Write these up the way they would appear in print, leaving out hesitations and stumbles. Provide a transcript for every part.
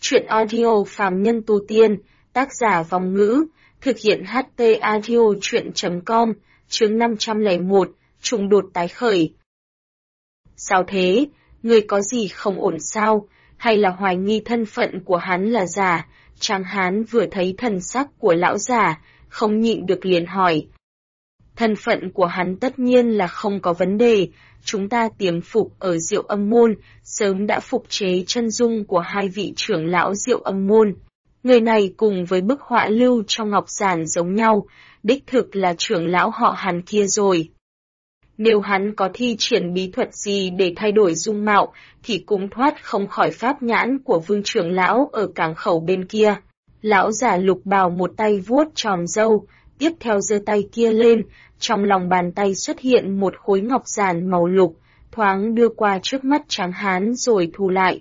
Truyện audio phàm nhân tu tiên, tác giả Vong Ngữ, thực hiện HT audio truyện.com, chương 501, trùng đột tái khởi. Sao thế, người có gì không ổn sao, hay là hoài nghi thân phận của hắn là giả? Tráng Hán vừa thấy thần sắc của lão giả, không nhịn được liền hỏi. Thân phận của hắn tất nhiên là không có vấn đề, chúng ta tiềm phục ở Diệu Âm Môn, sớm đã phục chế chân dung của hai vị trưởng lão Diệu Âm Môn. Người này cùng với bức họa lưu trong ngọc giản giống nhau, đích thực là trưởng lão họ Hàn kia rồi. Nếu hắn có thi triển bí thuật gì để thay đổi dung mạo, thì cũng thoát không khỏi pháp nhãn của vương trưởng lão ở cảng khẩu bên kia. Lão giả Lục Bào một tay vuốt tròm râu, tiếp theo giơ tay kia lên, trong lòng bàn tay xuất hiện một khối ngọc giản màu lục, thoáng đưa qua trước mắt Tráng Hán rồi thu lại.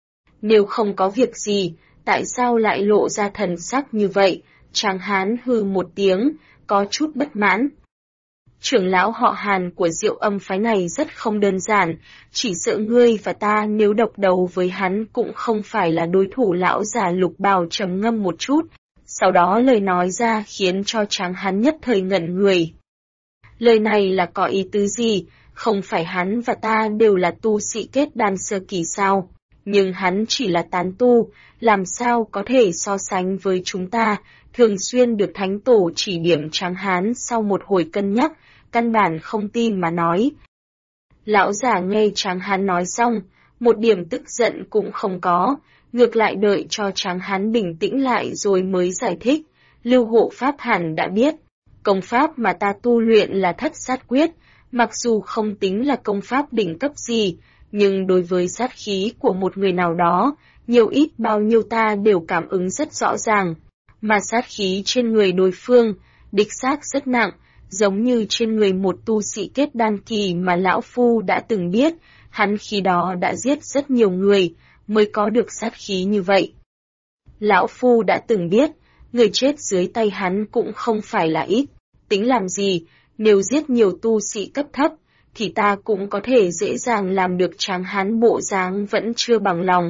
Nếu không có việc gì, tại sao lại lộ ra thần sắc như vậy? Tráng Hán hừ một tiếng, có chút bất mãn. Trưởng lão họ Hàn của Diệu Âm phái này rất không đơn giản, chỉ sợ ngươi và ta nếu độc đầu với hắn cũng không phải là đối thủ. Lão già Lục Bào trầm ngâm một chút, sau đó lời nói ra khiến cho Tráng Hán nhất thời ngẩn người. Lời này là có ý tứ gì? Không phải hắn và ta đều là tu sĩ kết đan sơ kỳ sao? Nhưng hắn chỉ là tán tu, làm sao có thể so sánh với chúng ta? Thường xuyên được thánh tổ chỉ điểm. Tráng Hán sau một hồi cân nhắc, căn bản không tin mà nói. Lão giả nghe Tráng Hán nói xong, một điểm tức giận cũng không có, ngược lại đợi cho Tráng Hán bình tĩnh lại rồi mới giải thích. Lưu hộ pháp hẳn đã biết, công pháp mà ta tu luyện là Thất Sát Quyết, mặc dù không tính là công pháp đỉnh cấp gì, nhưng đối với sát khí của một người nào đó, nhiều ít bao nhiêu ta đều cảm ứng rất rõ ràng. Mà sát khí trên người đối phương, đích xác rất nặng, giống như trên người một tu sĩ kết đan kỳ mà lão phu đã từng biết, hắn khi đó đã giết rất nhiều người, mới có được sát khí như vậy. Lão phu đã từng biết, người chết dưới tay hắn cũng không phải là ít, tính làm gì, nếu giết nhiều tu sĩ cấp thấp, thì ta cũng có thể dễ dàng làm được. Tráng Hán bộ dáng vẫn chưa bằng lòng.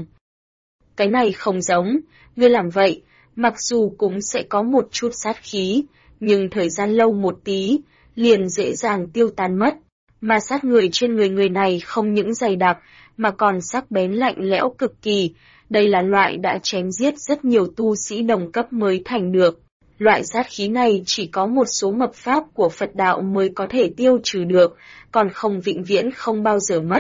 Cái này không giống, ngươi làm vậy, mặc dù cũng sẽ có một chút sát khí, nhưng thời gian lâu một tí, liền dễ dàng tiêu tan mất. Mà sát người trên người này không những dày đặc, mà còn sắc bén lạnh lẽo cực kỳ. Đây là loại đã chém giết rất nhiều tu sĩ đồng cấp mới thành được. Loại sát khí này chỉ có một số mật pháp của Phật đạo mới có thể tiêu trừ được, còn không vĩnh viễn không bao giờ mất.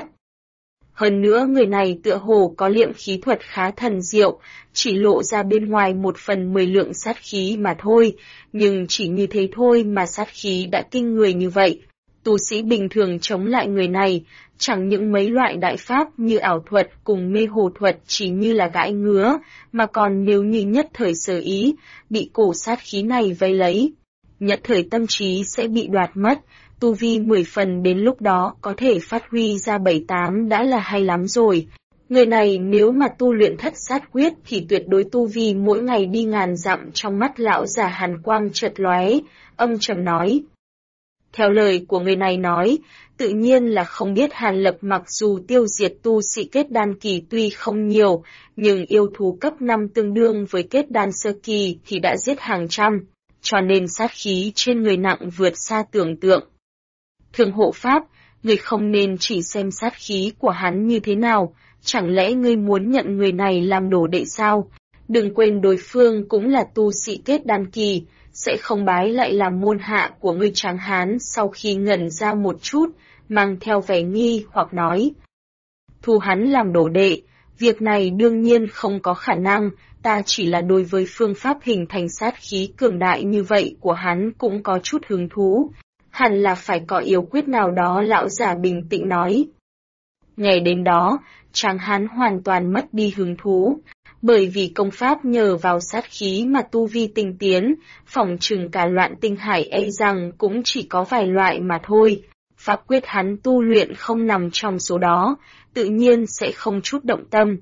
Hơn nữa người này tựa hồ có liệm khí thuật khá thần diệu, chỉ lộ ra bên ngoài 1/10 lượng sát khí mà thôi, nhưng chỉ như thế thôi mà sát khí đã kinh người như vậy. Tu sĩ bình thường chống lại người này, chẳng những mấy loại đại pháp như ảo thuật cùng mê hồ thuật chỉ như là gãi ngứa, mà còn nếu như nhất thời sở ý, bị cổ sát khí này vây lấy, nhất thời tâm trí sẽ bị đoạt mất. Tu vi 10 phần đến lúc đó có thể phát huy ra 7-8 đã là hay lắm rồi. Người này nếu mà tu luyện Thất Sát Quyết thì tuyệt đối tu vi mỗi ngày đi ngàn dặm. Trong mắt lão già hàn quang chợt lóe, âm trầm nói. Theo lời của người này nói, tự nhiên là không biết Hàn Lập mặc dù tiêu diệt tu sĩ kết đan kỳ tuy không nhiều, nhưng yêu thú cấp 5 tương đương với kết đan sơ kỳ thì đã giết hàng trăm, cho nên sát khí trên người nặng vượt xa tưởng tượng. Thường hộ pháp, ngươi không nên chỉ xem sát khí của hắn như thế nào, chẳng lẽ ngươi muốn nhận người này làm đồ đệ sao? Đừng quên đối phương cũng là tu sĩ kết đan kỳ, sẽ không bái lại làm môn hạ của ngươi. Tráng Hán sau khi ngẩn ra một chút, mang theo vẻ nghi hoặc nói. Thu hắn làm đồ đệ, việc này đương nhiên không có khả năng, ta chỉ là đối với phương pháp hình thành sát khí cường đại như vậy của hắn cũng có chút hứng thú. Hẳn là phải có yếu quyết nào đó. Lão giả bình tĩnh nói. Nghe đến đó, Tráng Hán hoàn toàn mất đi hứng thú, bởi vì công pháp nhờ vào sát khí mà tu vi tinh tiến, phỏng chừng cả Loạn Tinh Hải e rằng cũng chỉ có vài loại mà thôi. Pháp quyết hắn tu luyện không nằm trong số đó, tự nhiên sẽ không chút động tâm.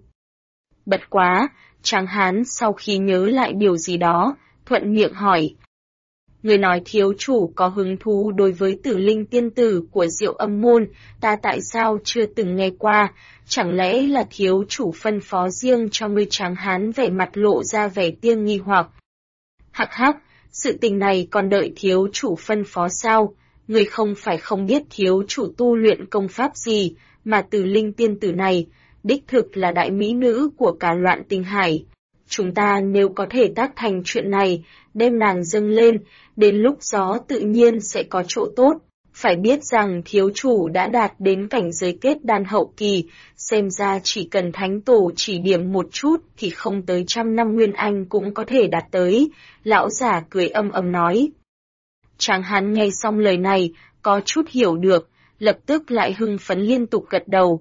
Bất quá, Tráng Hán sau khi nhớ lại điều gì đó, thuận miệng hỏi. Người nói thiếu chủ có hứng thú đối với Tử Linh tiên tử của Diệu Âm môn, ta tại sao chưa từng nghe qua, chẳng lẽ là thiếu chủ phân phó riêng cho ngươi? Tráng hán vẻ mặt lộ ra vẻ tia nghi hoặc. Hắc hắc, sự tình này còn đợi thiếu chủ phân phó sao? Ngươi không phải không biết thiếu chủ tu luyện công pháp gì, mà Tử Linh tiên tử này, đích thực là đại mỹ nữ của cả loạn tinh hải. Chúng ta nếu có thể tác thành chuyện này, đem nàng dâng lên, đến lúc đó tự nhiên sẽ có chỗ tốt. Phải biết rằng thiếu chủ đã đạt đến cảnh giới kết đan hậu kỳ, xem ra chỉ cần thánh tổ chỉ điểm một chút thì không tới 100 năm nguyên anh cũng có thể đạt tới. Lão giả cười âm ầm nói. Tráng hán nghe xong lời này, có chút hiểu được, lập tức lại hưng phấn liên tục gật đầu.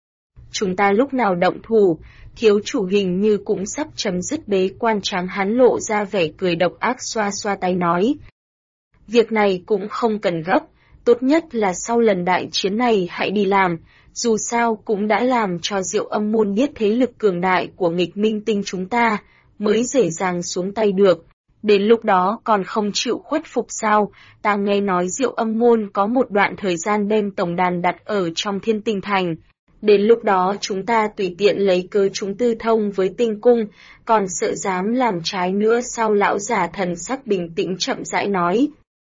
Chúng ta lúc nào động thủ, thiếu chủ hình như cũng sắp chấm dứt bế quan. Tráng hán lộ ra vẻ cười độc ác, xoa xoa tay nói. Việc này cũng không cần gấp, tốt nhất là sau lần đại chiến này hãy đi làm, dù sao cũng đã làm cho Diệu Âm môn biết thế lực cường đại của nghịch minh tinh chúng ta, mới dễ dàng xuống tay được. Đến lúc đó còn không chịu khuất phục sao? Ta nghe nói Diệu Âm môn có một đoạn thời gian đem tổng đàn đặt ở trong Thiên Tinh Thành. Đến lúc đó chúng ta tùy tiện lấy cớ chúng tư thông với tinh cung, còn sợ dám làm trái nữa sao? Lão giả thần sắc bình tĩnh chậm rãi nói.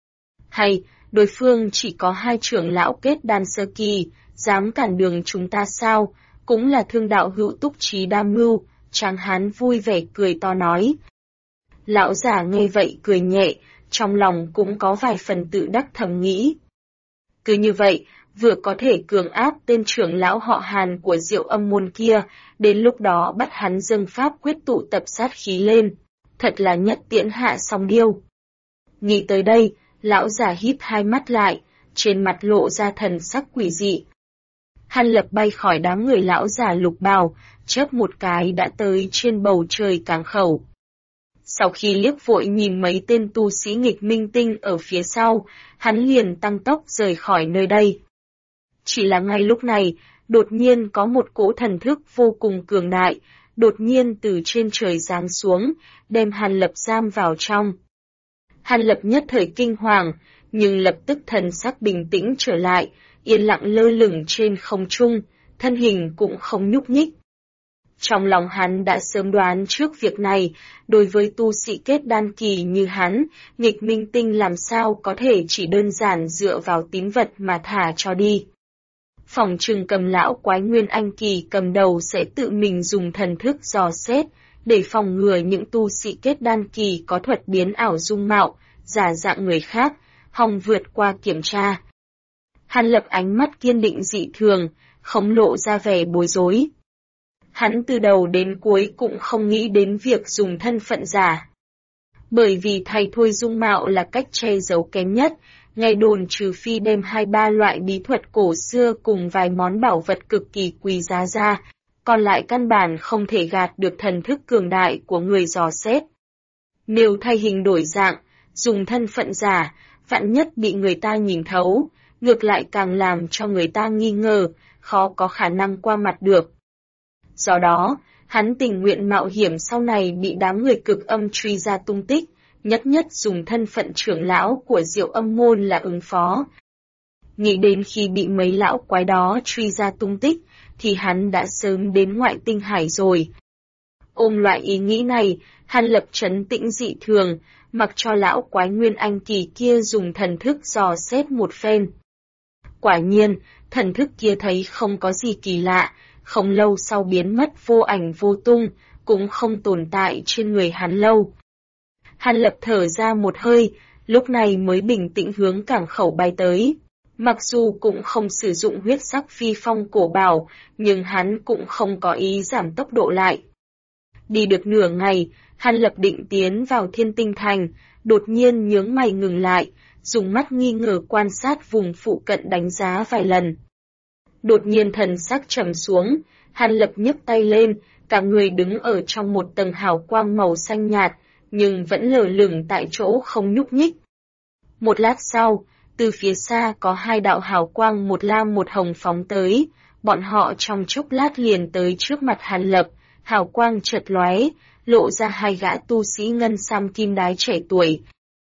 Hay, đối phương chỉ có 2 trưởng lão kết đan sơ kỳ, dám cản đường chúng ta sao? Cũng là thương đạo hữu túc trí đa mưu. Tráng hán vui vẻ cười to nói. Lão giả nghe vậy cười nhẹ, trong lòng cũng có vài phần tự đắc thầm nghĩ. Cứ như vậy, vừa có thể cường áp tên trưởng lão họ Hàn của Diệu Âm môn kia, đến lúc đó bắt hắn dâng pháp quyết tụ tập sát khí lên, thật là nhất tiễn hạ song điêu. Nghĩ tới đây, lão giả híp 2 mắt lại, trên mặt lộ ra thần sắc quỷ dị. Hàn Lập bay khỏi đám người lão giả lục bào, chớp một cái đã tới trên bầu trời cảng khẩu. Sau khi liếc vội nhìn mấy tên tu sĩ nghịch minh tinh ở phía sau, hắn liền tăng tốc rời khỏi nơi đây. Chỉ là ngay lúc này, đột nhiên có một cỗ thần thức vô cùng cường đại, đột nhiên từ trên trời giáng xuống, đem Hàn Lập giam vào trong. Hàn Lập nhất thời kinh hoàng, nhưng lập tức thần sắc bình tĩnh trở lại, yên lặng lơ lửng trên không trung, thân hình cũng không nhúc nhích. Trong lòng hắn đã sớm đoán trước việc này, đối với tu sĩ kết đan kỳ như hắn, nghịch minh tinh làm sao có thể chỉ đơn giản dựa vào tín vật mà thả cho đi. Phòng trừng Cầm lão quái nguyên anh kỳ cầm đầu sẽ tự mình dùng thần thức dò xét, để phòng ngừa những tu sĩ kết đan kỳ có thuật biến ảo dung mạo, giả dạng người khác, hòng vượt qua kiểm tra. Hàn Lập ánh mắt kiên định dị thường, không lộ ra vẻ bối rối. Hắn từ đầu đến cuối cũng không nghĩ đến việc dùng thân phận giả. Bởi vì thay thôi dung mạo là cách che giấu kém nhất, nghe đồn trừ phi đem 2-3 loại bí thuật cổ xưa cùng vài món bảo vật cực kỳ quý giá ra, còn lại căn bản không thể gạt được thần thức cường đại của người dò xét. Nếu thay hình đổi dạng, dùng thân phận giả, vạn nhất bị người ta nhìn thấu, ngược lại càng làm cho người ta nghi ngờ, khó có khả năng qua mặt được. Do đó, hắn tình nguyện mạo hiểm sau này bị đám người cực âm truy ra tung tích, nhất nhất dùng thân phận trưởng lão của Diệu Âm môn là ứng phó. Nghĩ đến khi bị mấy lão quái đó truy ra tung tích, thì hắn đã sớm đến ngoại tinh hải rồi. Ôm loại ý nghĩ này, Hàn Lập trấn tĩnh dị thường, mặc cho lão quái nguyên anh kỳ kia dùng thần thức dò xét một phen. Quả nhiên, thần thức kia thấy không có gì kỳ lạ, không lâu sau biến mất vô ảnh vô tung, cũng không tồn tại trên người hắn lâu. Hàn Lập thở ra một hơi, lúc này mới bình tĩnh hướng cảng khẩu bay tới. Mặc dù cũng không sử dụng huyết sắc phi phong cổ bảo, nhưng hắn cũng không có ý giảm tốc độ lại. Đi được nửa ngày, Hàn Lập định tiến vào Thiên Tinh Thành, đột nhiên nhướng mày ngừng lại, dùng mắt nghi ngờ quan sát vùng phụ cận đánh giá vài lần. Đột nhiên thần sắc trầm xuống, Hàn Lập nhấc tay lên, cả người đứng ở trong một tầng hào quang màu xanh nhạt, nhưng vẫn lờ lửng tại chỗ không nhúc nhích. Một lát sau, từ phía xa có 2 đạo hào quang một lam một hồng phóng tới, bọn họ trong chốc lát liền tới trước mặt Hàn Lập, hào quang chợt lóe, lộ ra 2 gã tu sĩ ngân sam kim đái trẻ tuổi.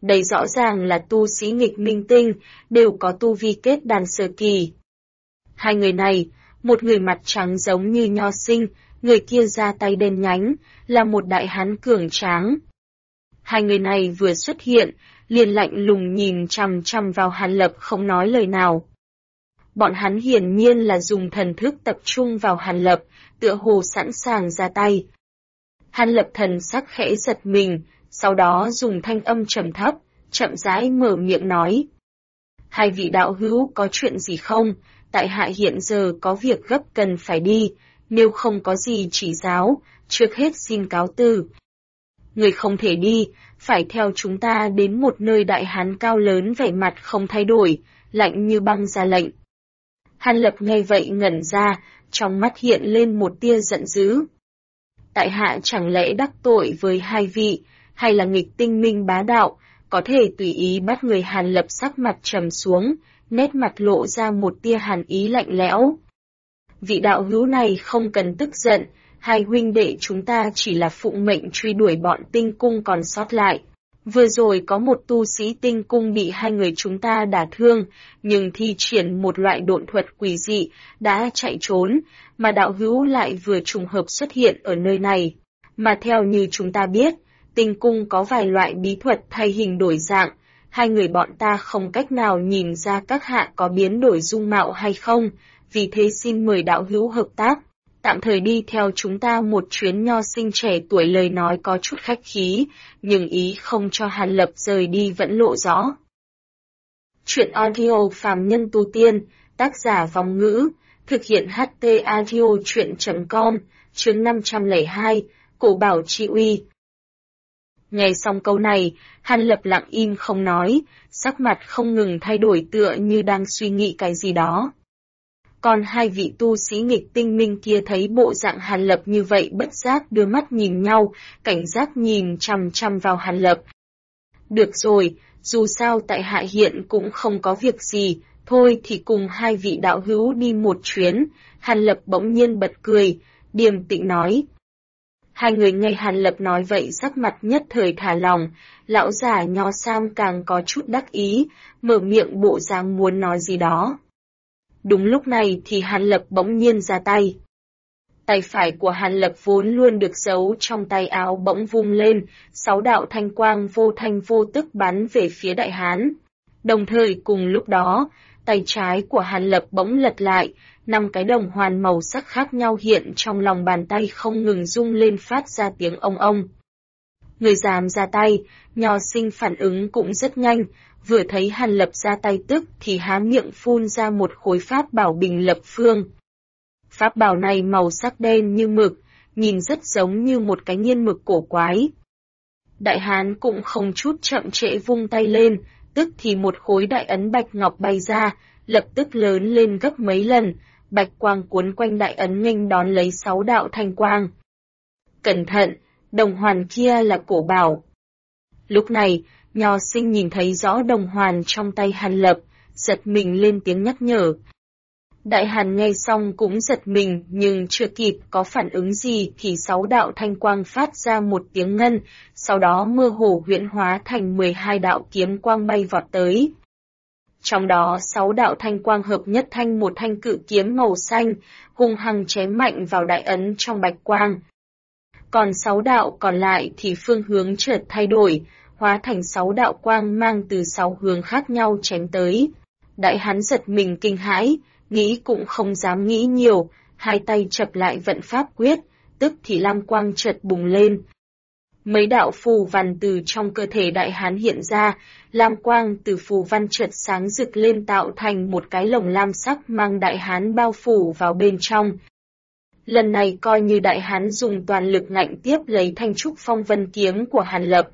Đây rõ ràng là tu sĩ nghịch minh tinh, đều có tu vi kết đan sơ kỳ. Hai người này, một người mặt trắng giống như Nho Sinh, người kia da tay đen nhánh, là một đại hán cường tráng. Hai người này vừa xuất hiện, liền lạnh lùng nhìn chằm chằm vào Hàn Lập không nói lời nào. Bọn hắn hiển nhiên là dùng thần thức tập trung vào Hàn Lập, tựa hồ sẵn sàng ra tay. Hàn Lập thần sắc khẽ giật mình, sau đó dùng thanh âm trầm thấp, chậm rãi mở miệng nói. Hai vị đạo hữu có chuyện gì không? Tại hạ hiện giờ có việc gấp cần phải đi, nếu không có gì chỉ giáo, trước hết xin cáo từ. Người không thể đi, phải theo chúng ta đến một nơi đại hán cao lớn vẻ mặt không thay đổi, lạnh như băng ra lệnh. Hàn Lập nghe vậy ngẩn ra, trong mắt hiện lên một tia giận dữ. Tại hạ chẳng lẽ đắc tội với hai vị, hay là nghịch tinh minh bá đạo, có thể tùy ý bắt người? Hàn Lập sắc mặt trầm xuống, nét mặt lộ ra một tia hàn ý lạnh lẽo. Vị đạo hữu này không cần tức giận, hai huynh đệ chúng ta chỉ là phụng mệnh truy đuổi bọn tinh cung còn sót lại. Vừa rồi có một tu sĩ tinh cung bị hai người chúng ta đả thương, nhưng thi triển một loại độn thuật quỷ dị, đã chạy trốn, mà đạo hữu lại vừa trùng hợp xuất hiện ở nơi này. Mà theo như chúng ta biết, tinh cung có vài loại bí thuật thay hình đổi dạng, hai người bọn ta không cách nào nhìn ra các hạ có biến đổi dung mạo hay không, vì thế xin mời đạo hữu hợp tác. Tạm thời đi theo chúng ta một chuyến. Nho Sinh trẻ tuổi lời nói có chút khách khí, nhưng ý không cho Hàn Lập rời đi vẫn lộ rõ. Chuyện audio phàm nhân tu tiên, tác giả Vong Ngữ, thực hiện HT audio chuyện.com, chương 502, Cổ Bảo Chi Uy. Nghe xong câu này, Hàn Lập lặng im không nói, sắc mặt không ngừng thay đổi tựa như đang suy nghĩ cái gì đó. Còn hai vị tu sĩ nghịch tinh minh kia thấy bộ dạng Hàn Lập như vậy bất giác đưa mắt nhìn nhau, cảnh giác nhìn chằm chằm vào Hàn Lập. Được rồi, dù sao tại hạ hiện cũng không có việc gì, thôi thì cùng hai vị đạo hữu đi một chuyến. Hàn Lập bỗng nhiên bật cười, điềm tĩnh nói. Hai người nghe Hàn Lập nói vậy sắc mặt nhất thời thả lòng, lão già Nho Sam càng có chút đắc ý, mở miệng bộ dáng muốn nói gì đó. Đúng lúc này thì Hàn Lập bỗng nhiên ra tay. Tay phải của Hàn Lập vốn luôn được giấu trong tay áo bỗng vung lên, 6 đạo thanh quang vô thanh vô tức bắn về phía đại hán. Đồng thời cùng lúc đó, tay trái của Hàn Lập bỗng lật lại, 5 cái đồng hoàn màu sắc khác nhau hiện trong lòng bàn tay không ngừng rung lên phát ra tiếng ông ông. Người dám ra tay, Nho Sinh phản ứng cũng rất nhanh, vừa thấy Hàn Lập ra tay tức thì há miệng phun ra một khối pháp bảo Bình Lập Phương. Pháp bảo này màu sắc đen như mực, nhìn rất giống như một cái nghiên mực cổ quái. Đại hán cũng không chút chậm trễ vung tay lên, tức thì một khối đại ấn bạch ngọc bay ra, lập tức lớn lên gấp mấy lần, bạch quang cuốn quanh đại ấn nghênh đón lấy 6 đạo thanh quang. Cẩn thận, đồng hoàn kia là cổ bảo. Lúc này, Nho Sinh nhìn thấy rõ đồng hoàn trong tay Hàn Lập, giật mình lên tiếng nhắc nhở. Đại hàn nghe xong cũng giật mình nhưng chưa kịp có phản ứng gì thì 6 đạo thanh quang phát ra một tiếng ngân, sau đó mơ hồ huyễn hóa thành 12 đạo kiếm quang bay vọt tới. Trong đó 6 đạo thanh quang hợp nhất thành một thanh cự kiếm màu xanh, hung hăng chém mạnh vào đại ấn trong bạch quang. Còn 6 đạo còn lại thì phương hướng chợt thay đổi, hóa thành 6 đạo quang mang từ 6 hướng khác nhau chém tới. Đại hán giật mình kinh hãi, nghĩ cũng không dám nghĩ nhiều, hai tay chập lại vận pháp quyết, tức thì lam quang chợt bùng lên. Mấy đạo phù văn từ trong cơ thể đại hán hiện ra, lam quang từ phù văn chợt sáng rực lên tạo thành một cái lồng lam sắc mang đại hán bao phủ vào bên trong. Lần này coi như đại hán dùng toàn lực ngạnh tiếp lấy thanh trúc phong vân kiếm của Hàn Lập.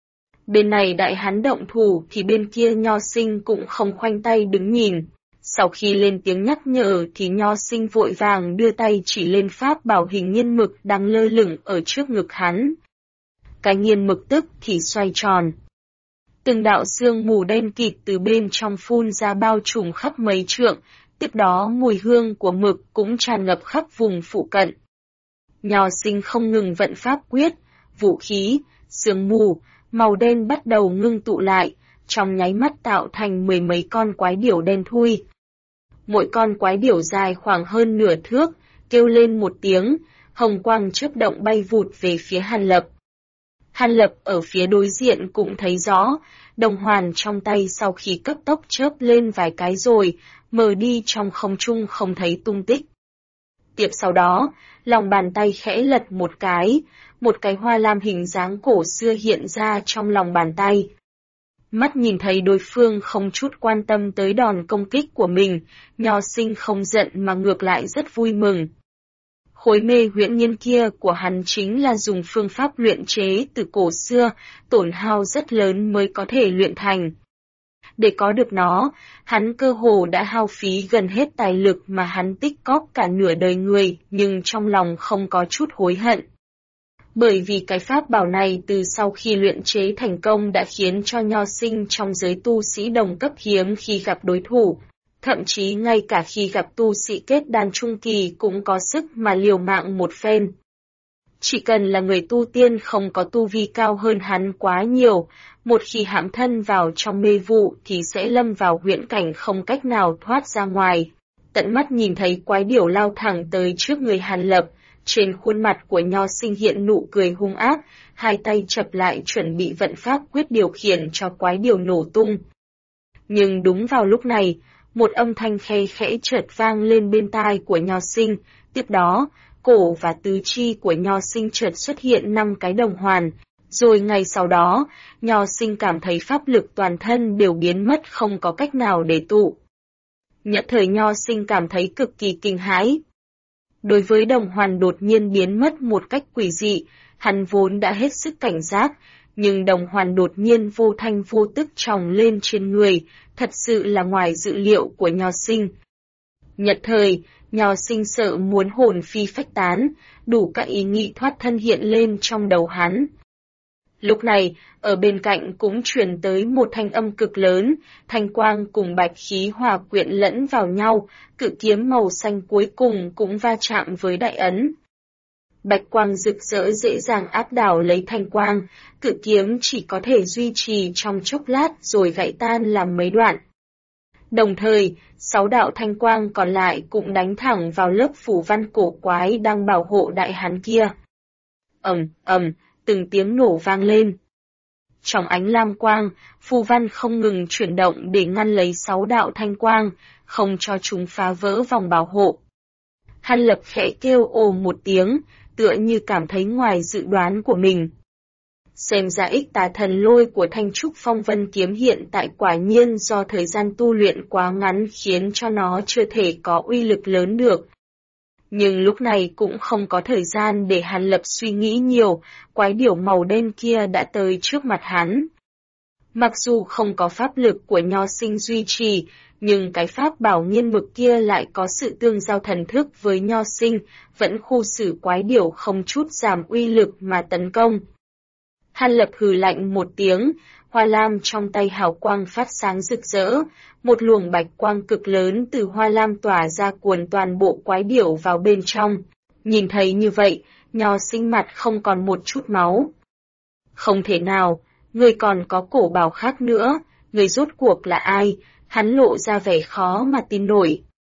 Bên này đại hán động thủ thì bên kia Nho Sinh cũng không khoanh tay đứng nhìn. Sau khi lên tiếng nhắc nhở thì Nho Sinh vội vàng đưa tay chỉ lên pháp bảo hình nghiên mực đang lơ lửng ở trước ngực hắn. Cái nghiên mực tức thì xoay tròn. Từng đạo sương mù đen kịt từ bên trong phun ra bao trùm khắp mấy trượng, tiếp đó mùi hương của mực cũng tràn ngập khắp vùng phụ cận. Nho Sinh không ngừng vận pháp quyết, vũ khí, sương mù, màu đen bắt đầu ngưng tụ lại, trong nháy mắt tạo thành mười mấy con quái điểu đen thui. Mỗi con quái điểu dài khoảng hơn nửa thước, kêu lên một tiếng, hồng quang chớp động bay vụt về phía Hàn Lập. Hàn Lập ở phía đối diện cũng thấy rõ, đồng hoàn trong tay sau khi cấp tốc chớp lên vài cái rồi, mờ đi trong không trung không thấy tung tích. Tiếp sau đó, lòng bàn tay khẽ lật một cái hoa lam hình dáng cổ xưa hiện ra trong lòng bàn tay. Mắt nhìn thấy đối phương không chút quan tâm tới đòn công kích của mình, Nho Sinh không giận mà ngược lại rất vui mừng. Khối mê huyễn nhiên kia của hắn chính là dùng phương pháp luyện chế từ cổ xưa, tổn hao rất lớn mới có thể luyện thành. Để có được nó, hắn cơ hồ đã hao phí gần hết tài lực mà hắn tích cóp cả nửa đời người, nhưng trong lòng không có chút hối hận. Bởi vì cái pháp bảo này từ sau khi luyện chế thành công đã khiến cho Nho Sinh trong giới tu sĩ đồng cấp hiếm khi gặp đối thủ. Thậm chí ngay cả khi gặp tu sĩ kết đan trung kỳ cũng có sức mà liều mạng một phen. Chỉ cần là người tu tiên không có tu vi cao hơn hắn quá nhiều, một khi hãm thân vào trong mê vụ thì sẽ lâm vào huyễn cảnh không cách nào thoát ra ngoài. Tận mắt nhìn thấy quái điểu lao thẳng tới trước người Hàn Lập, trên khuôn mặt của Nho Sinh hiện nụ cười hung ác, hai tay chập lại chuẩn bị vận pháp quyết điều khiển cho quái điểu nổ tung. Nhưng đúng vào lúc này, một âm thanh khe khẽ chợt vang lên bên tai của Nho Sinh, tiếp đó, cổ và tứ chi của Nho Sinh chợt xuất hiện 5 cái đồng hoàn, rồi ngay sau đó, Nho Sinh cảm thấy pháp lực toàn thân đều biến mất không có cách nào để tụ. Nhất thời Nho Sinh cảm thấy cực kỳ kinh hãi. Đối với đồng hoàn đột nhiên biến mất một cách quỷ dị, hắn vốn đã hết sức cảnh giác, nhưng đồng hoàn đột nhiên vô thanh vô tức tròng lên trên người, thật sự là ngoài dự liệu của Nho Sinh. Nhất thời, Nho Sinh sợ muốn hồn phi phách tán, đủ các ý nghĩ thoát thân hiện lên trong đầu hắn. Lúc này, ở bên cạnh cũng truyền tới một thanh âm cực lớn, thanh quang cùng bạch khí hòa quyện lẫn vào nhau, cự kiếm màu xanh cuối cùng cũng va chạm với đại ấn. Bạch quang rực rỡ dễ dàng áp đảo lấy thanh quang, cự kiếm chỉ có thể duy trì trong chốc lát rồi gãy tan làm mấy đoạn. Đồng thời, 6 đạo thanh quang còn lại cũng đánh thẳng vào lớp phủ văn cổ quái đang bảo hộ đại hán kia. Từng tiếng nổ vang lên. Trong ánh lam quang, phù văn không ngừng chuyển động để ngăn lấy 6 đạo thanh quang, không cho chúng phá vỡ vòng bảo hộ. Hàn Lập khẽ kêu ồ một tiếng, tựa như cảm thấy ngoài dự đoán của mình. Xem ra ích tà thần lôi của Thanh Trúc Phong Vân kiếm hiện tại quả nhiên do thời gian tu luyện quá ngắn khiến cho nó chưa thể có uy lực lớn được. Nhưng lúc này cũng không có thời gian để Hàn Lập suy nghĩ nhiều, quái điểu màu đen kia đã tới trước mặt hắn. Mặc dù không có pháp lực của Nho Sinh duy trì, nhưng cái pháp bảo nghiên mực kia lại có sự tương giao thần thức với Nho Sinh, vẫn khu xử quái điểu không chút giảm uy lực mà tấn công. Hàn Lập hừ lạnh một tiếng, hoa lam trong tay hào quang phát sáng rực rỡ, một luồng bạch quang cực lớn từ hoa lam tỏa ra cuốn toàn bộ quái điểu vào bên trong. Nhìn thấy như vậy, Nho Sinh mặt không còn một chút máu. Không thể nào, người còn có cổ bảo khác nữa, người rốt cuộc là ai? Hắn lộ ra vẻ khó mà tin nổi.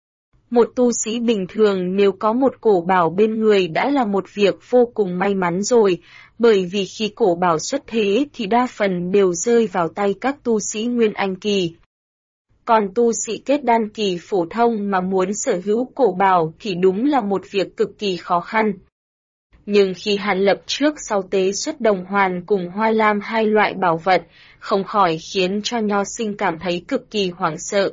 Một tu sĩ bình thường nếu có một cổ bảo bên người đã là một việc vô cùng may mắn rồi, bởi vì khi cổ bảo xuất thế thì đa phần đều rơi vào tay các tu sĩ Nguyên Anh kỳ. Còn tu sĩ kết đan kỳ phổ thông mà muốn sở hữu cổ bảo thì đúng là một việc cực kỳ khó khăn. Nhưng khi Hàn Lập trước sau tế xuất đồng hoàn cùng hoa lam hai loại bảo vật, không khỏi khiến cho Nho Sinh cảm thấy cực kỳ hoảng sợ.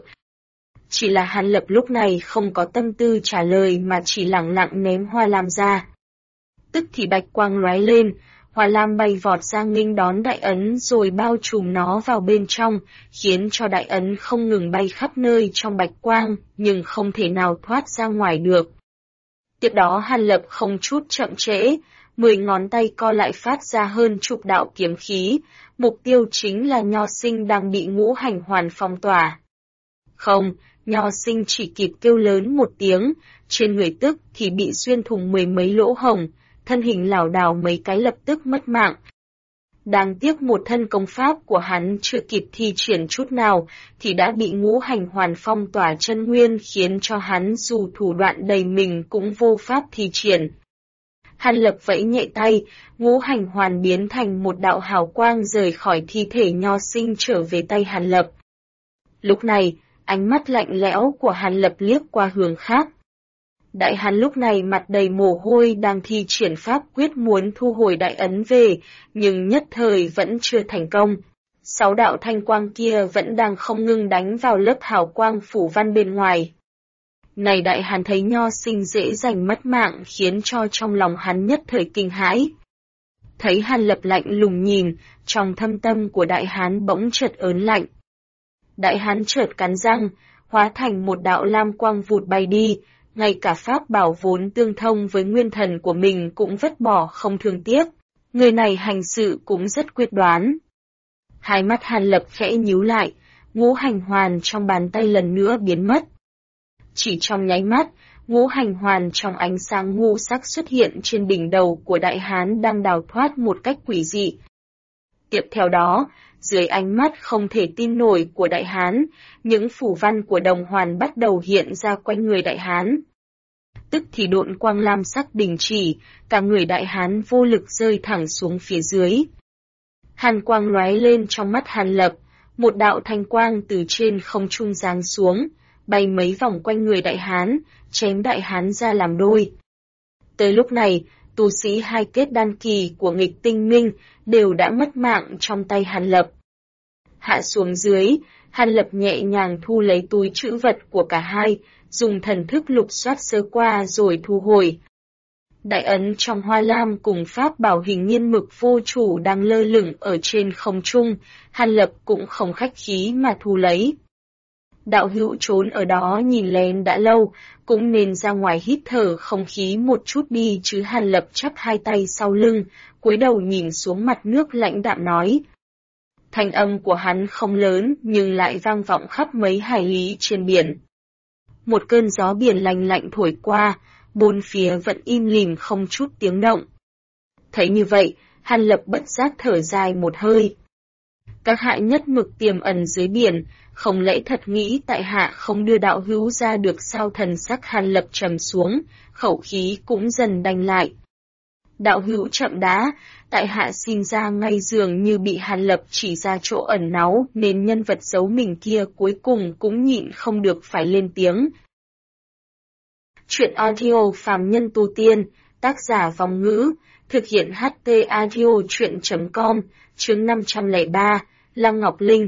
Chỉ là Hàn Lập lúc này không có tâm tư trả lời mà chỉ lẳng lặng ném hoa lam ra. Tức thì bạch quang lóe lên, hoa lam bay vọt ra nghênh đón đại ấn rồi bao trùm nó vào bên trong, khiến cho đại ấn không ngừng bay khắp nơi trong bạch quang, nhưng không thể nào thoát ra ngoài được. Tiếp đó Hàn Lập không chút chậm trễ, 10 ngón tay co lại phát ra hơn chục đạo kiếm khí, mục tiêu chính là Nho Sinh đang bị ngũ hành hoàn phong tỏa. Không, Nho Sinh chỉ kịp kêu lớn một tiếng, trên người tức thì bị xuyên thủng 10 mấy lỗ hổng, thân hình lảo đảo mấy cái lập tức mất mạng. Đáng tiếc một thân công pháp của hắn chưa kịp thi triển chút nào, thì đã bị Ngũ Hành Hoàn phong tỏa chân nguyên, khiến cho hắn dù thủ đoạn đầy mình cũng vô pháp thi triển. Hàn Lập vẫy nhẹ tay, Ngũ Hành Hoàn biến thành một đạo hào quang rời khỏi thi thể Nho Sinh trở về tay Hàn Lập. Lúc này, ánh mắt lạnh lẽo của Hàn Lập liếc qua hướng khác. Đại Hán lúc này mặt đầy mồ hôi đang thi triển pháp quyết muốn thu hồi đại ấn về, nhưng nhất thời vẫn chưa thành công. 6 đạo thanh quang kia vẫn đang không ngừng đánh vào lớp hào quang phủ văn bên ngoài. Này Đại Hán thấy Nho Sinh dễ dàng mất mạng, khiến cho trong lòng hắn nhất thời kinh hãi. Thấy Hàn Lập lạnh lùng nhìn, trong thâm tâm của Đại Hán bỗng chợt ớn lạnh. Đại Hán chợt cắn răng, hóa thành một đạo lam quang vụt bay đi, ngay cả pháp bảo vốn tương thông với nguyên thần của mình cũng vứt bỏ không thương tiếc. Người này hành sự cũng rất quyết đoán. Hai mắt Hàn Lập khẽ nhíu lại, Ngũ Hành Hoàn trong bàn tay lần nữa biến mất. Chỉ trong nháy mắt, Ngũ Hành Hoàn trong ánh sáng ngũ sắc xuất hiện trên đỉnh đầu của Đại Hán đang đào thoát một cách quỷ dị. Tiếp theo đó, dưới ánh mắt không thể tin nổi của Đại Hán, những phủ văn của đồng hoàn bắt đầu hiện ra quanh người Đại Hán. Tức thì độn quang lam sắc đình chỉ, cả người Đại Hán vô lực rơi thẳng xuống phía dưới. Hàn quang lóe lên trong mắt Hàn Lập, một đạo thanh quang từ trên không trung giáng xuống, bay mấy vòng quanh người Đại Hán, chém Đại Hán ra làm đôi. Tới lúc này, tu sĩ hai kết đan kỳ của nghịch tinh minh đều đã mất mạng trong tay Hàn Lập. Hạ xuống dưới, Hàn Lập nhẹ nhàng thu lấy túi trữ vật của cả hai, dùng thần thức lục soát sơ qua rồi thu hồi. Đại ấn trong hoa lam cùng pháp bảo hình nghiên mực vô chủ đang lơ lửng ở trên không trung, Hàn Lập cũng không khách khí mà thu lấy. Đạo hữu trốn ở đó nhìn lén đã lâu, cũng nên ra ngoài hít thở không khí một chút đi chứ. Hàn Lập chắp hai tay sau lưng, cúi đầu nhìn xuống mặt nước lãnh đạm nói. Thanh âm của hắn không lớn nhưng lại vang vọng khắp mấy hải lý trên biển. Một cơn gió biển lành lạnh thổi qua, bốn phía vẫn im lìm không chút tiếng động. Thấy như vậy, Hàn Lập bất giác thở dài một hơi. Các hạ nhất mực tiềm ẩn dưới biển, không lẽ thật nghĩ tại hạ không đưa đạo hữu ra được sao? Thần sắc Hàn Lập trầm xuống, khẩu khí cũng dần đành lại. Đạo hữu chậm đã, tại hạ xin ra ngay. Dường như bị Hàn Lập chỉ ra chỗ ẩn náu nên nhân vật giấu mình kia cuối cùng cũng nhịn không được phải lên tiếng. Chuyện audio phàm nhân tu tiên, tác giả Vong Ngữ, thực hiện HT audio chuyện.com, chương 503, Lam Ngọc Linh.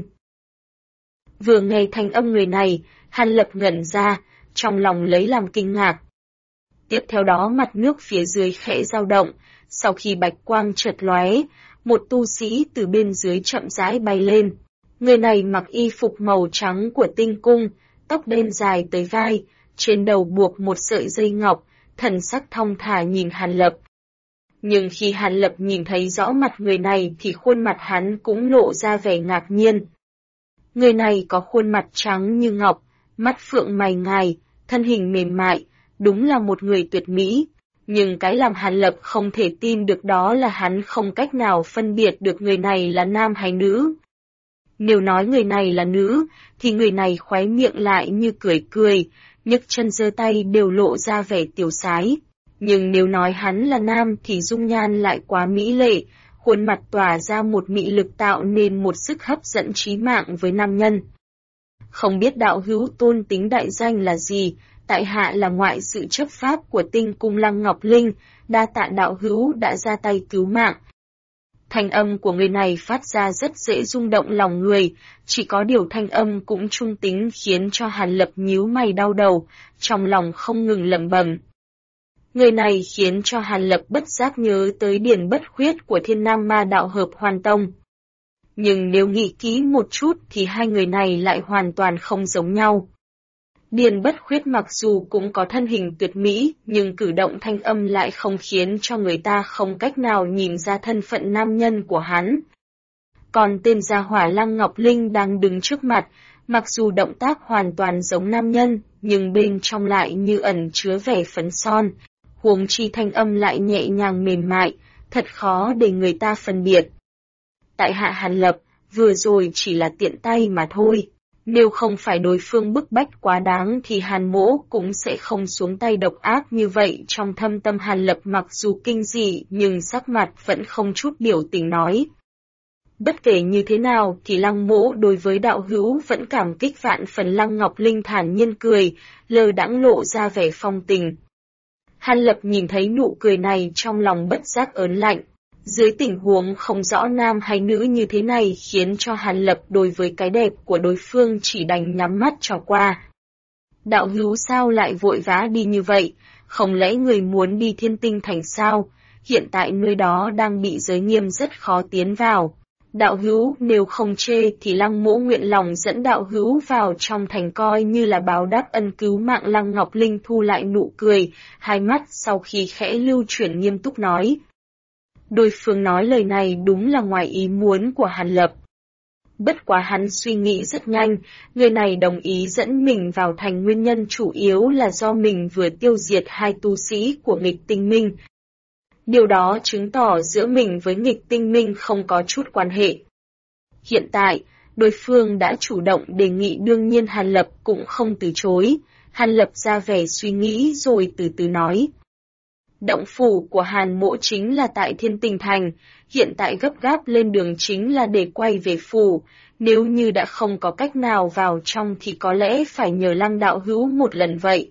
Vừa nghe thanh âm người này, Hàn Lập ngẩn ra, trong lòng lấy làm kinh ngạc. Tiếp theo đó mặt nước phía dưới khẽ dao động, sau khi bạch quang chợt lóe, một tu sĩ từ bên dưới chậm rãi bay lên. Người này mặc y phục màu trắng của tinh cung, tóc đen dài tới vai, trên đầu buộc một sợi dây ngọc, thần sắc thong thả nhìn Hàn Lập. Nhưng khi Hàn Lập nhìn thấy rõ mặt người này thì khuôn mặt hắn cũng lộ ra vẻ ngạc nhiên. Người này có khuôn mặt trắng như ngọc, mắt phượng mày ngài, thân hình mềm mại, đúng là một người tuyệt mỹ. Nhưng cái làm Hàn Lập không thể tin được đó là hắn không cách nào phân biệt được người này là nam hay nữ. Nếu nói người này là nữ, thì người này khóe miệng lại như cười cười, nhấc chân giơ tay đều lộ ra vẻ tiểu sái. Nhưng nếu nói hắn là nam thì dung nhan lại quá mỹ lệ, khuôn mặt tỏa ra một mị lực tạo nên một sức hấp dẫn trí mạng với nam nhân. Không biết đạo hữu tôn tính đại danh là gì? Tại hạ là ngoại sự chấp pháp của tinh cung Lăng Ngọc Linh, đa tạ đạo hữu đã ra tay cứu mạng. Thanh âm của người này phát ra rất dễ rung động lòng người, chỉ có điều thanh âm cũng trung tính khiến cho Hàn Lập nhíu mày đau đầu, trong lòng không ngừng lẩm bẩm. Người này khiến cho Hàn Lập bất giác nhớ tới Điền Bất Khuyết của Thiên Nam Ma Đạo Hợp Hoàn Tông. Nhưng nếu nghĩ kỹ một chút thì hai người này lại hoàn toàn không giống nhau. Điền Bất Khuyết mặc dù cũng có thân hình tuyệt mỹ, nhưng cử động thanh âm lại không khiến cho người ta không cách nào nhìn ra thân phận nam nhân của hắn. Còn tên gia hỏa Lăng Ngọc Linh đang đứng trước mặt, mặc dù động tác hoàn toàn giống nam nhân, nhưng bên trong lại như ẩn chứa vẻ phấn son, huống chi thanh âm lại nhẹ nhàng mềm mại, thật khó để người ta phân biệt. Tại hạ Hàn Lập, vừa rồi chỉ là tiện tay mà thôi. Nếu không phải đối phương bức bách quá đáng thì Hàn Mỗ cũng sẽ không xuống tay độc ác như vậy. Trong thâm tâm Hàn Lập mặc dù kinh dị nhưng sắc mặt vẫn không chút biểu tình nói. Bất kể như thế nào thì Lăng Mỗ đối với đạo hữu vẫn cảm kích vạn phần. Lăng Ngọc Linh thản nhiên cười, lơ đãng lộ ra vẻ phong tình. Hàn Lập nhìn thấy nụ cười này trong lòng bất giác ớn lạnh. Dưới tình huống không rõ nam hay nữ như thế này khiến cho Hàn Lập đối với cái đẹp của đối phương chỉ đành nhắm mắt cho qua. Đạo hữu sao lại vội vã đi như vậy, không lẽ người muốn đi Thiên Tinh Thành sao? Hiện tại nơi đó đang bị giới nghiêm rất khó tiến vào. Đạo hữu nếu không chê thì Lăng Mỗ nguyện lòng dẫn đạo hữu vào trong thành coi như là báo đáp ân cứu mạng. Lăng Ngọc Linh thu lại nụ cười, hai mắt sau khi khẽ lưu chuyển nghiêm túc nói. Đối phương nói lời này đúng là ngoài ý muốn của Hàn Lập. Bất quá hắn suy nghĩ rất nhanh, người này đồng ý dẫn mình vào thành nguyên nhân chủ yếu là do mình vừa tiêu diệt hai tu sĩ của nghịch tinh minh. Điều đó chứng tỏ giữa mình với nghịch tinh minh không có chút quan hệ. Hiện tại, đối phương đã chủ động đề nghị, đương nhiên Hàn Lập cũng không từ chối. Hàn Lập ra vẻ suy nghĩ rồi từ từ nói. Động phủ của Hàn Mỗ chính là tại Thiên Tinh Thành, hiện tại gấp gáp lên đường chính là để quay về phủ, nếu như đã không có cách nào vào trong thì có lẽ phải nhờ Lăng đạo hữu một lần vậy.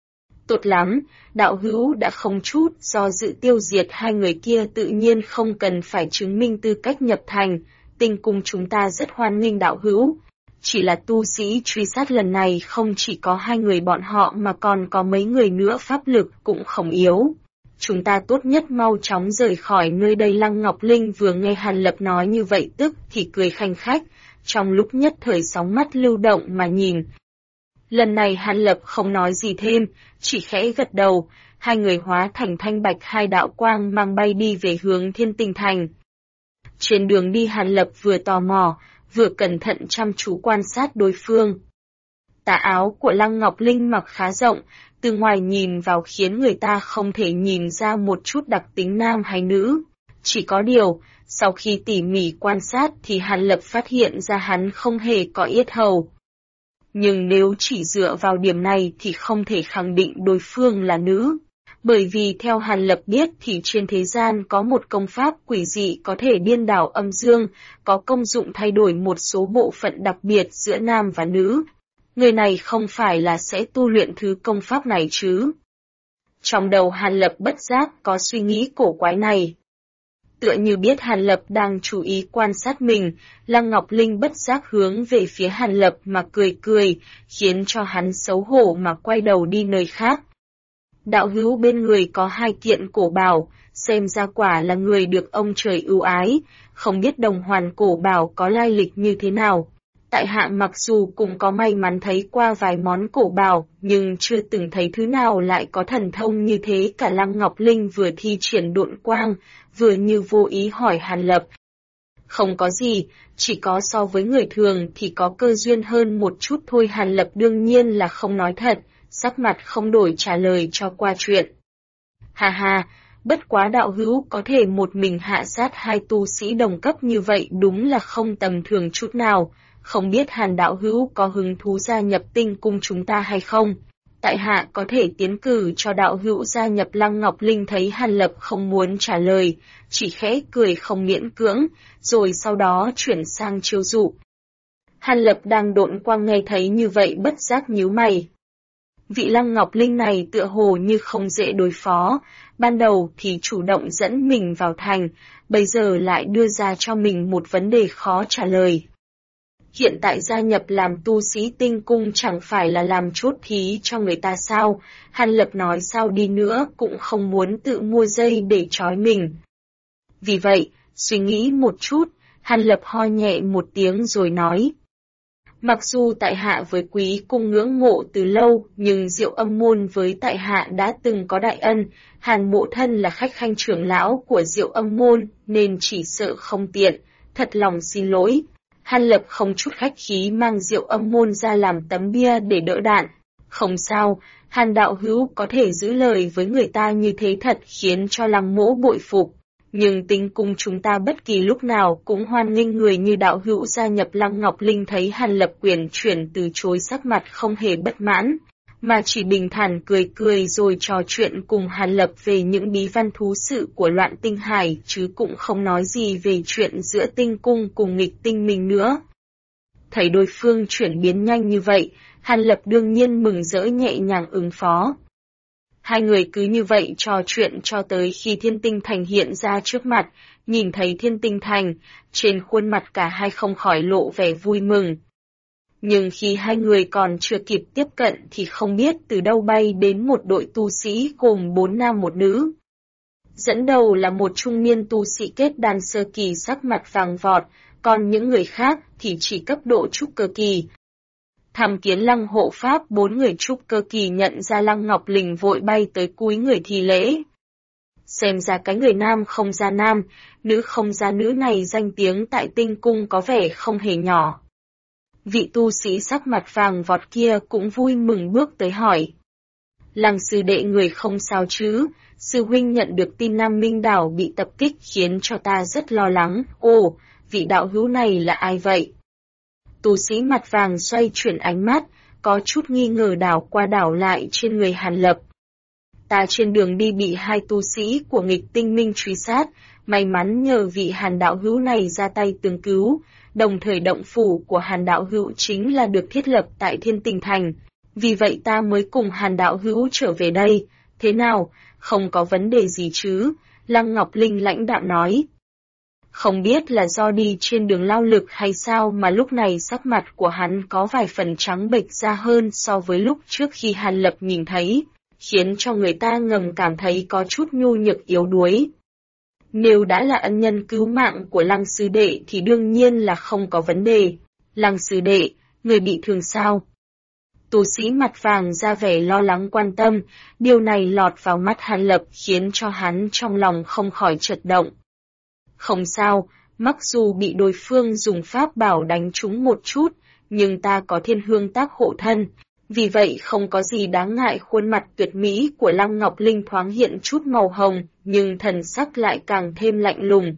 Tốt lắm, đạo hữu đã không chút do dự tiêu diệt hai người kia, tự nhiên không cần phải chứng minh tư cách nhập thành, Tinh cung chúng ta rất hoan nghênh đạo hữu. Chỉ là tu sĩ truy sát lần này không chỉ có hai người bọn họ mà còn có mấy người nữa, pháp lực cũng không yếu. Chúng ta tốt nhất mau chóng rời khỏi nơi đây. Lăng Ngọc Linh vừa nghe Hàn Lập nói như vậy tức thì cười khanh khách, trong lúc nhất thời sóng mắt lưu động mà nhìn. Lần này Hàn Lập không nói gì thêm, chỉ khẽ gật đầu, hai người hóa thành thanh bạch hai đạo quang mang bay đi về hướng Thiên Tinh Thành. Trên đường đi Hàn Lập vừa tò mò, vừa cẩn thận chăm chú quan sát đối phương. Tà áo của Lăng Ngọc Linh mặc khá rộng, từ ngoài nhìn vào khiến người ta không thể nhìn ra một chút đặc tính nam hay nữ. Chỉ có điều, sau khi tỉ mỉ quan sát thì Hàn Lập phát hiện ra hắn không hề có yết hầu. Nhưng nếu chỉ dựa vào điểm này thì không thể khẳng định đối phương là nữ. Bởi vì theo Hàn Lập biết thì trên thế gian có một công pháp quỷ dị có thể điên đảo âm dương, có công dụng thay đổi một số bộ phận đặc biệt giữa nam và nữ. Người này không phải là sẽ tu luyện thứ công pháp này chứ? Trong đầu Hàn Lập bất giác có suy nghĩ cổ quái này. Tựa như biết Hàn Lập đang chú ý quan sát mình, Lăng Ngọc Linh bất giác hướng về phía Hàn Lập mà cười cười, khiến cho hắn xấu hổ mà quay đầu đi nơi khác. Đạo hữu bên người có hai kiện cổ bảo, xem ra quả là người được ông trời ưu ái, không biết đồng hoàn cổ bảo có lai lịch như thế nào. Tại hạ mặc dù cũng có may mắn thấy qua vài món cổ bảo, nhưng chưa từng thấy thứ nào lại có thần thông như thế cả. Lăng Ngọc Linh vừa thi triển độn quang, vừa như vô ý hỏi Hàn Lập. Không có gì, chỉ có so với người thường thì có cơ duyên hơn một chút thôi. Hàn Lập đương nhiên là không nói thật, sắc mặt không đổi trả lời cho qua chuyện. Hà hà, bất quá đạo hữu có thể một mình hạ sát hai tu sĩ đồng cấp như vậy đúng là không tầm thường chút nào. Không biết Hàn đạo hữu có hứng thú gia nhập Tinh cung chúng ta hay không? Tại hạ có thể tiến cử cho đạo hữu gia nhập. Lăng Ngọc Linh thấy Hàn Lập không muốn trả lời, chỉ khẽ cười không miễn cưỡng, rồi sau đó chuyển sang chiêu dụ. Hàn Lập đang độn quang nghe thấy như vậy bất giác nhíu mày. Vị Lăng Ngọc Linh này tựa hồ như không dễ đối phó, ban đầu thì chủ động dẫn mình vào thành, bây giờ lại đưa ra cho mình một vấn đề khó trả lời. Hiện tại gia nhập làm tu sĩ Tinh cung chẳng phải là làm chốt thí cho người ta sao? Hàn Lập nói sao đi nữa cũng không muốn tự mua dây để trói mình. Vì vậy, suy nghĩ một chút, Hàn Lập ho nhẹ một tiếng rồi nói. Mặc dù tại hạ với quý cung ngưỡng mộ từ lâu, nhưng Diệu Âm môn với tại hạ đã từng có đại ân, Hàn mộ thân là khách khanh trưởng lão của Diệu Âm môn, nên chỉ sợ không tiện, thật lòng xin lỗi. Hàn Lập không chút khách khí mang Diệu Âm môn ra làm tấm bia để đỡ đạn. Không sao, Hàn đạo hữu có thể giữ lời với người ta như thế thật khiến cho Lăng mỗ bội phục. Nhưng tinh cung chúng ta bất kỳ lúc nào cũng hoan nghênh người như đạo hữu gia nhập. Lăng Ngọc Linh thấy Hàn Lập uyển chuyển từ chối, sắc mặt không hề bất mãn, mà chỉ bình thản cười cười rồi trò chuyện cùng Hàn Lập về những bí văn thú sự của Loạn Tinh Hải, chứ cũng không nói gì về chuyện giữa tinh cung cùng nghịch tinh mình nữa. Thấy đối phương chuyển biến nhanh như vậy, Hàn Lập đương nhiên mừng rỡ nhẹ nhàng ứng phó. Hai người cứ như vậy trò chuyện cho tới khi Thiên Tinh Thành hiện ra trước mặt. Nhìn thấy Thiên Tinh Thành, trên khuôn mặt cả hai không khỏi lộ vẻ vui mừng. Nhưng khi hai người còn chưa kịp tiếp cận thì không biết từ đâu bay đến một đội tu sĩ gồm 4 nam một nữ. Dẫn đầu là một trung niên tu sĩ kết đan sơ kỳ sắc mặt vàng vọt, còn những người khác thì chỉ cấp độ trúc cơ kỳ. Tham Kiến Lăng hộ pháp. 4 người trúc cơ kỳ nhận ra Lăng Ngọc Linh vội bay tới cúi người thi lễ. Xem ra cái người nam không ra nam, nữ không ra nữ này danh tiếng tại tinh cung có vẻ không hề nhỏ. Vị tu sĩ sắc mặt vàng vọt kia cũng vui mừng bước tới hỏi. Lăng sư đệ người không sao chứ? Sư huynh nhận được tin Nam Minh đảo bị tập kích khiến cho ta rất lo lắng. Ồ, vị đạo hữu này là ai vậy? Tu sĩ mặt vàng xoay chuyển ánh mắt, có chút nghi ngờ đảo qua đảo lại trên người Hàn Lập. Ta trên đường đi bị 2 tu sĩ của nghịch tinh minh truy sát, may mắn nhờ vị Hàn đạo hữu này ra tay tương cứu, đồng thời động phủ của Hàn đạo hữu chính là được thiết lập tại Thiên Tinh Thành, vì vậy ta mới cùng Hàn đạo hữu trở về đây. Thế nào, không có vấn đề gì chứ? Lăng Ngọc Linh lãnh đạm nói. Không biết là do đi trên đường lao lực hay sao mà lúc này sắc mặt của hắn có vài phần trắng bệch ra hơn so với lúc trước khi Hàn Lập nhìn thấy, khiến cho người ta ngầm cảm thấy có chút nhu nhược yếu đuối. Nếu đã là ân nhân cứu mạng của Lăng sư đệ thì đương nhiên là không có vấn đề. Lăng sư đệ, người bị thương sao? Tu sĩ mặt vàng ra vẻ lo lắng quan tâm, điều này lọt vào mắt Hàn Lập khiến cho hắn trong lòng không khỏi chợt động. Không sao, mặc dù bị đối phương dùng pháp bảo đánh trúng một chút, nhưng ta có Thiên Hương tác hộ thân, vì vậy không có gì đáng ngại. Khuôn mặt tuyệt mỹ của Lăng Ngọc Linh thoáng hiện chút màu hồng, nhưng thần sắc lại càng thêm lạnh lùng.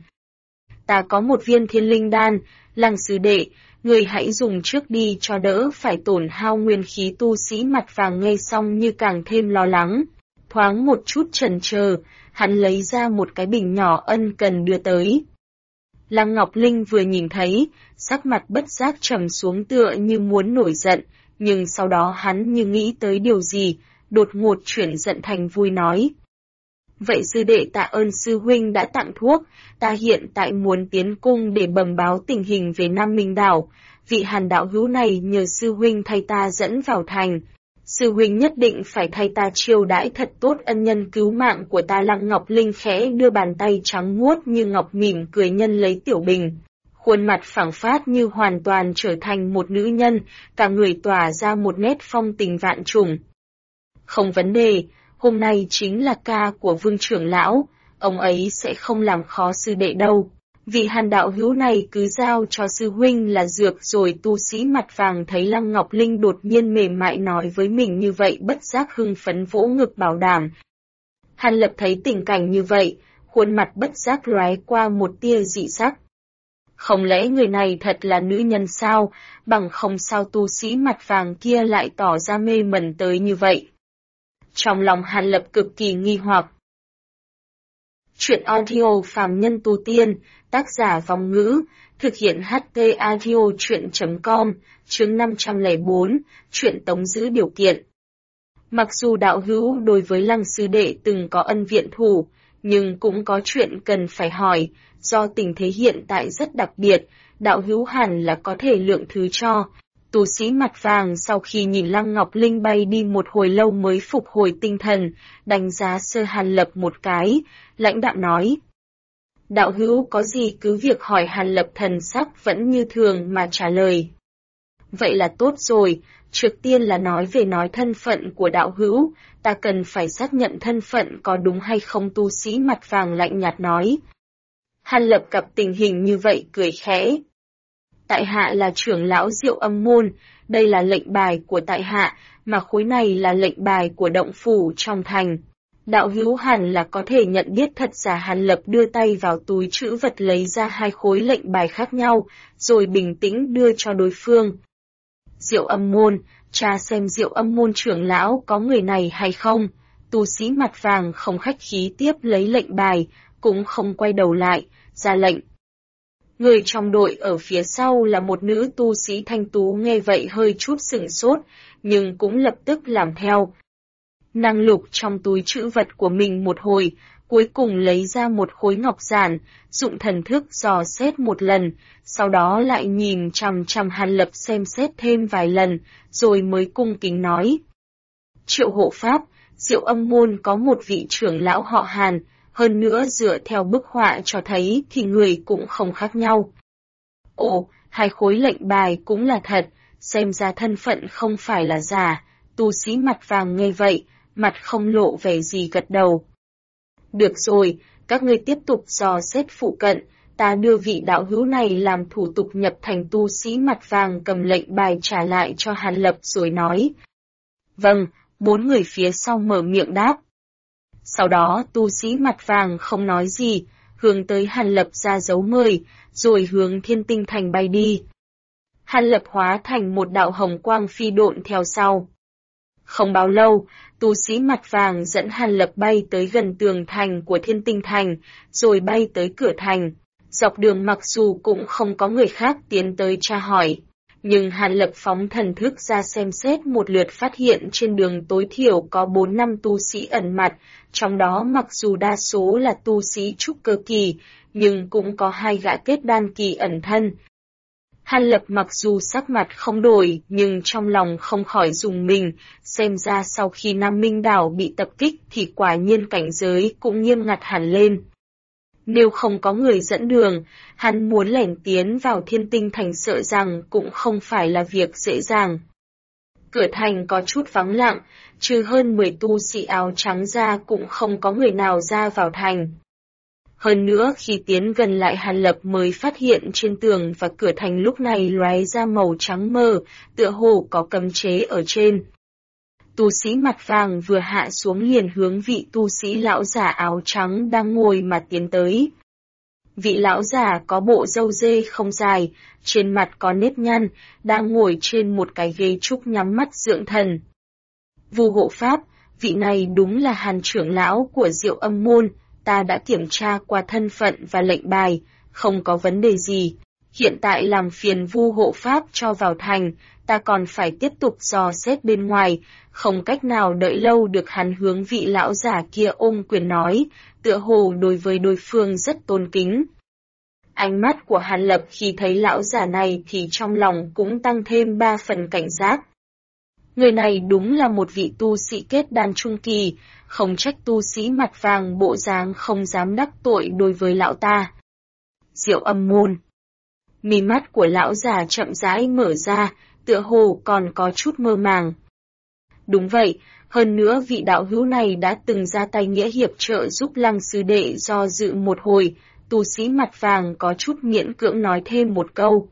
Ta có một viên Thiên Linh đan, Lăng sư đệ, người hãy dùng trước đi cho đỡ phải tổn hao nguyên khí. Tu sĩ mặt vàng nghe xong như càng thêm lo lắng, thoáng một chút chần chờ, hắn lấy ra một cái bình nhỏ ân cần đưa tới. Lăng Ngọc Linh vừa nhìn thấy, sắc mặt bất giác trầm xuống tựa như muốn nổi giận, nhưng sau đó hắn như nghĩ tới điều gì, đột ngột chuyển giận thành vui nói. Vậy sư đệ tạ ơn sư huynh đã tặng thuốc, ta hiện tại muốn tiến cung để bẩm báo tình hình về Nam Minh đảo, vị Hàn đạo hữu này nhờ sư huynh thay ta dẫn vào thành. Sư huynh nhất định phải thay ta chiêu đãi thật tốt ân nhân cứu mạng của ta. Lăng Ngọc Linh khẽ đưa bàn tay trắng muốt như ngọc mỉm cười nhân lấy tiểu bình. Khuôn mặt phảng phát như hoàn toàn trở thành một nữ nhân, cả người tỏa ra một nét phong tình vạn trùng. Không vấn đề, hôm nay chính là ca của Vương trưởng lão, ông ấy sẽ không làm khó sư đệ đâu. Vị Hàn đạo hữu này cứ giao cho sư huynh là dược rồi. Tu sĩ mặt vàng thấy Lăng Ngọc Linh đột nhiên mềm mại nói với mình như vậy bất giác hưng phấn vỗ ngực bảo đảm. Hàn Lập thấy tình cảnh như vậy, khuôn mặt bất giác lóe qua một tia dị sắc. Không lẽ người này thật là nữ nhân sao, bằng không sao tu sĩ mặt vàng kia lại tỏ ra mê mẩn tới như vậy. Trong lòng Hàn Lập cực kỳ nghi hoặc. Chuyện audio phàm nhân tu tiên, tác giả Vong Ngữ, thực hiện HT audio chuyện.com, chương 504, chuyện tống giữ điều kiện. Mặc dù đạo hữu đối với Lăng sư đệ từng có ân viện thủ, nhưng cũng có chuyện cần phải hỏi, do tình thế hiện tại rất đặc biệt, đạo hữu hẳn là có thể lượng thứ cho. Tu sĩ mặt vàng sau khi nhìn Lăng Ngọc Linh bay đi một hồi lâu mới phục hồi tinh thần, đánh giá sơ Hàn Lập một cái, lãnh đạm nói. Đạo hữu có gì cứ việc hỏi. Hàn Lập thần sắc vẫn như thường mà trả lời. Vậy là tốt rồi, trước tiên là nói thân phận của đạo hữu, ta cần phải xác nhận thân phận có đúng hay không. Tu sĩ mặt vàng lạnh nhạt nói. Hàn Lập gặp tình hình như vậy cười khẽ. Tại hạ là trưởng lão Diệu Âm môn, đây là lệnh bài của tại hạ, mà khối này là lệnh bài của động phủ trong thành. Đạo hữu hẳn là có thể nhận biết thật giả. Hàn Lập đưa tay vào túi trữ vật lấy ra 2 khối lệnh bài khác nhau, rồi bình tĩnh đưa cho đối phương. Diệu Âm Môn, tra xem Diệu Âm Môn trưởng lão có người này hay không. Tu sĩ mặt vàng không khách khí tiếp lấy lệnh bài, cũng không quay đầu lại, ra lệnh. Người trong đội ở phía sau là một nữ tu sĩ thanh tú, nghe vậy hơi chút sửng sốt, nhưng cũng lập tức làm theo. Nàng lục trong túi trữ vật của mình một hồi, cuối cùng lấy ra một khối ngọc giản, dụng thần thức dò xét một lần, sau đó lại nhìn chằm chằm Hàn Lập xem xét thêm vài lần, rồi mới cung kính nói. Triệu hộ pháp, Diệu Âm Môn có một vị trưởng lão họ Hàn, hơn nữa dựa theo bức họa cho thấy thì người cũng không khác nhau. Ồ, 2 khối lệnh bài cũng là thật, xem ra thân phận không phải là giả. Tu sĩ mặt vàng nghe vậy, mặt không lộ vẻ gì gật đầu. Được rồi, các ngươi tiếp tục dò xét phụ cận, ta đưa vị đạo hữu này làm thủ tục nhập thành. Tu sĩ mặt vàng cầm lệnh bài trả lại cho Hàn Lập rồi nói. Vâng, 4 người phía sau mở miệng đáp. Sau đó tu sĩ mặt vàng không nói gì, hướng tới Hàn Lập ra dấu mời, rồi hướng Thiên Tinh Thành bay đi. Hàn Lập hóa thành một đạo hồng quang phi độn theo sau. Không bao lâu, tu sĩ mặt vàng dẫn Hàn Lập bay tới gần tường thành của Thiên Tinh Thành, rồi bay tới cửa thành. Dọc đường mặc dù cũng không có người khác tiến tới tra hỏi, nhưng Hàn Lập phóng thần thức ra xem xét một lượt, phát hiện trên đường tối thiểu có 4-5 tu sĩ ẩn mặt, trong đó mặc dù đa số là tu sĩ trúc cơ kỳ, nhưng cũng có 2 gã kết đan kỳ ẩn thân. Hàn Lập mặc dù sắc mặt không đổi, nhưng trong lòng không khỏi rùng mình, xem ra sau khi Nam Minh Đảo bị tập kích thì quả nhiên cảnh giới cũng nghiêm ngặt hẳn lên. Nếu không có người dẫn đường, hắn muốn lẻn tiến vào Thiên Tinh Thành sợ rằng cũng không phải là việc dễ dàng. Cửa thành có chút vắng lặng, trừ hơn 10 tu sĩ áo trắng ra cũng không có người nào ra vào thành. Hơn nữa khi tiến gần lại, Hàn Lập mới phát hiện trên tường và cửa thành lúc này lóe ra màu trắng mờ, tựa hồ có cấm chế ở trên. Tu sĩ mặt vàng vừa hạ xuống liền hướng vị tu sĩ lão giả áo trắng đang ngồi mà tiến tới. Vị lão giả có bộ râu dê không dài, trên mặt có nếp nhăn, đang ngồi trên một cái ghế trúc nhắm mắt dưỡng thần. Vu hộ pháp, vị này đúng là Hàn trưởng lão của Diệu Âm Môn, ta đã kiểm tra qua thân phận và lệnh bài, không có vấn đề gì. Hiện tại làm phiền Vu hộ pháp cho vào thành, ta còn phải tiếp tục dò xét bên ngoài, không cách nào đợi lâu được. Hắn hướng vị lão giả kia ôm quyền nói, tựa hồ đối với đối phương rất tôn kính. Ánh mắt của Hàn Lập khi thấy lão giả này thì trong lòng cũng tăng thêm 3 phần cảnh giác. Người này đúng là một vị tu sĩ kết đan trung kỳ, không trách tu sĩ mặt vàng bộ dáng không dám đắc tội đối với lão ta. Diệu Âm Môn. Mí mắt của lão già chậm rãi mở ra, tựa hồ còn có chút mơ màng. Đúng vậy, hơn nữa vị đạo hữu này đã từng ra tay nghĩa hiệp trợ giúp Lăng sư đệ. Do dự một hồi, tu sĩ mặt vàng có chút miễn cưỡng nói thêm một câu.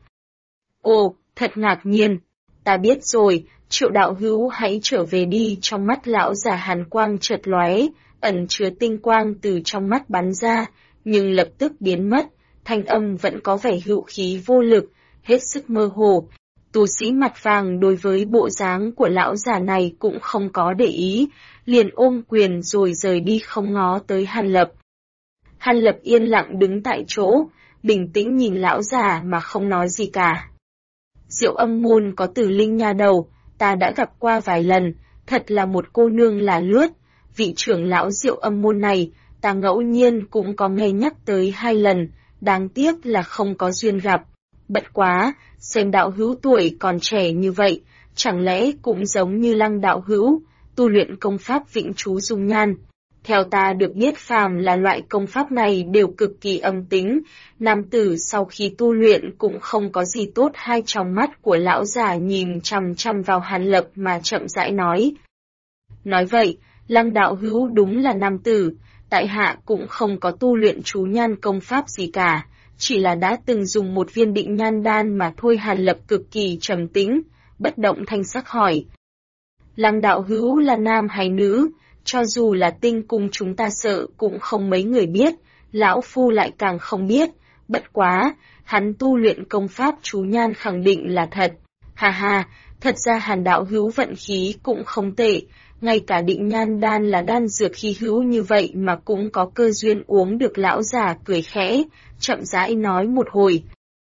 Ồ, thật ngạc nhiên, ta biết rồi, Triệu đạo hữu hãy trở về đi. Trong mắt lão già hàn quang chợt lóe, ẩn chứa tinh quang từ trong mắt bắn ra, nhưng lập tức biến mất, thanh âm vẫn có vẻ hữu khí vô lực, hết sức mơ hồ. Tu sĩ mặt vàng đối với bộ dáng của lão già này cũng không có để ý, liền ôm quyền rồi rời đi không ngó tới Hàn Lập. Hàn Lập yên lặng đứng tại chỗ, bình tĩnh nhìn lão già mà không nói gì cả. Diệu Âm Môn có Tử Linh nha đầu, ta đã gặp qua vài lần, thật là một cô nương là lướt. Vị trưởng lão Diệu Âm Môn này, ta ngẫu nhiên cũng có nghe nhắc tới 2 lần, đáng tiếc là không có duyên gặp. Bất quá, xem đạo hữu tuổi còn trẻ như vậy, chẳng lẽ cũng giống như Lăng đạo hữu, tu luyện công pháp Vĩnh Chú Dung Nhan. Theo ta được biết phàm là loại công pháp này đều cực kỳ âm tính, nam tử sau khi tu luyện cũng không có gì tốt. Hai tròng mắt của lão già nhìn chằm chằm vào Hàn Lập mà chậm rãi nói. Nói vậy, Lăng đạo hữu đúng là nam tử, tại hạ cũng không có tu luyện chú nhan công pháp gì cả, chỉ là đã từng dùng một viên định nhan đan mà thôi. Hàn Lập cực kỳ trầm tĩnh, bất động thanh sắc hỏi. Lăng đạo hữu là nam hay nữ? cho dù là tinh cung chúng ta sợ cũng không mấy người biết, lão phu lại càng không biết, bất quá, hắn tu luyện công pháp chú nhan khẳng định là thật. Ha ha, thật ra Hàn đạo hữu vận khí cũng không tệ, ngay cả định nhan đan là đan dược hy hữu như vậy mà cũng có cơ duyên uống được. Lão già cười khẽ, chậm rãi nói một hồi.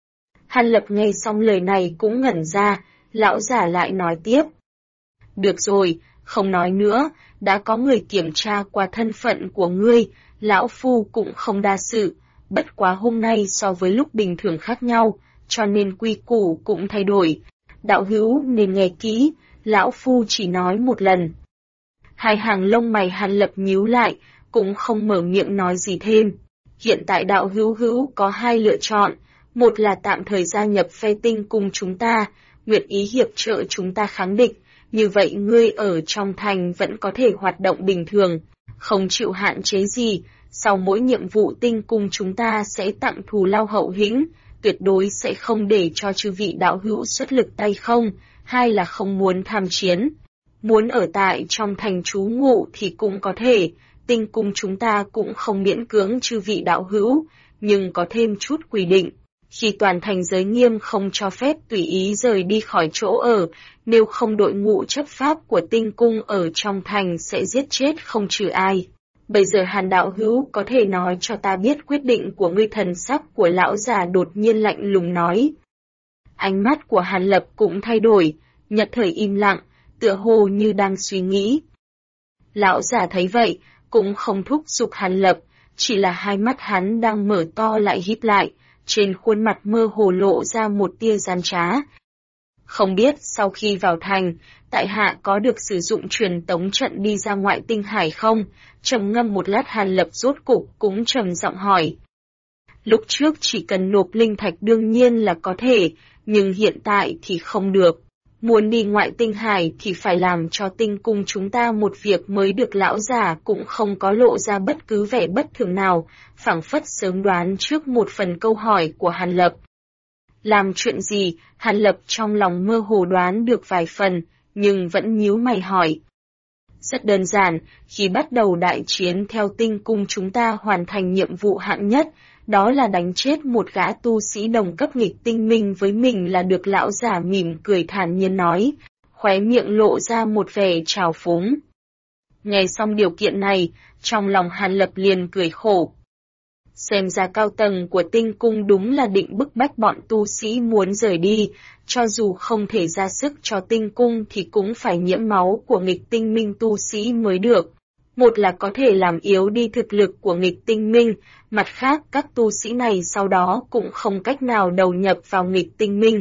Hàn Lập nghe xong lời này cũng ngẩn ra, lão già lại nói tiếp. Được rồi, không nói nữa, đã có người kiểm tra qua thân phận của ngươi, lão phu cũng không đa sự, bất quá hôm nay so với lúc bình thường khác nhau, cho nên quy củ cũng thay đổi. Đạo hữu nên nghe kỹ, lão phu chỉ nói một lần. Hai hàng lông mày Hàn Lập nhíu lại, cũng không mở miệng nói gì thêm. Hiện tại đạo hữu có hai lựa chọn, một là tạm thời gia nhập phe tinh cùng chúng ta, nguyện ý hiệp trợ chúng ta kháng địch, như vậy ngươi ở trong thành vẫn có thể hoạt động bình thường, không chịu hạn chế gì, sau mỗi nhiệm vụ tinh cung chúng ta sẽ tặng thù lao hậu hĩnh, tuyệt đối sẽ không để cho chư vị đạo hữu xuất lực tay không, hai là không muốn tham chiến. Muốn ở tại trong thành trú ngụ thì cũng có thể, tinh cung chúng ta cũng không miễn cưỡng chư vị đạo hữu, nhưng có thêm chút quy định. Khi toàn thành giới nghiêm không cho phép tùy ý rời đi khỏi chỗ ở, nếu không đội ngũ chấp pháp của tinh cung ở trong thành sẽ giết chết không trừ ai. Bây giờ Hàn đạo hữu có thể nói cho ta biết quyết định của ngươi. Thần sắc của lão già đột nhiên lạnh lùng nói. Ánh mắt của Hàn Lập cũng thay đổi, nhất thời im lặng, tựa hồ như đang suy nghĩ. Lão già thấy vậy, cũng không thúc giục Hàn Lập, chỉ là hai mắt hắn đang mở to lại híp lại, trên khuôn mặt mơ hồ lộ ra một tia gian trá. Không biết sau khi vào thành, tại hạ có được sử dụng truyền tống trận đi ra ngoại tinh hải không? Trầm ngâm một lát Hàn Lập rốt cục cũng trầm giọng hỏi. Lúc trước chỉ cần nộp linh thạch đương nhiên là có thể, nhưng hiện tại thì không được. Muốn đi ngoại tinh hải thì phải làm cho tinh cung chúng ta một việc mới được. Lão già cũng không có lộ ra bất cứ vẻ bất thường nào, phảng phất sớm đoán trước một phần câu hỏi của Hàn Lập. Làm chuyện gì, Hàn Lập trong lòng mơ hồ đoán được vài phần, nhưng vẫn nhíu mày hỏi. Rất đơn giản, khi bắt đầu đại chiến theo tinh cung chúng ta hoàn thành nhiệm vụ hạng nhất, đó là đánh chết một gã tu sĩ đồng cấp nghịch tinh minh với mình là được. Lão già mỉm cười thản nhiên nói, khóe miệng lộ ra một vẻ trào phúng. Nghe xong điều kiện này, trong lòng Hàn Lập liền cười khổ. Xem ra cao tầng của tinh cung đúng là định bức bách bọn tu sĩ muốn rời đi, cho dù không thể ra sức cho tinh cung thì cũng phải nhiễm máu của nghịch tinh minh tu sĩ mới được. Một là có thể làm yếu đi thực lực của nghịch tinh minh, mặt khác các tu sĩ này sau đó cũng không cách nào đầu nhập vào nghịch tinh minh.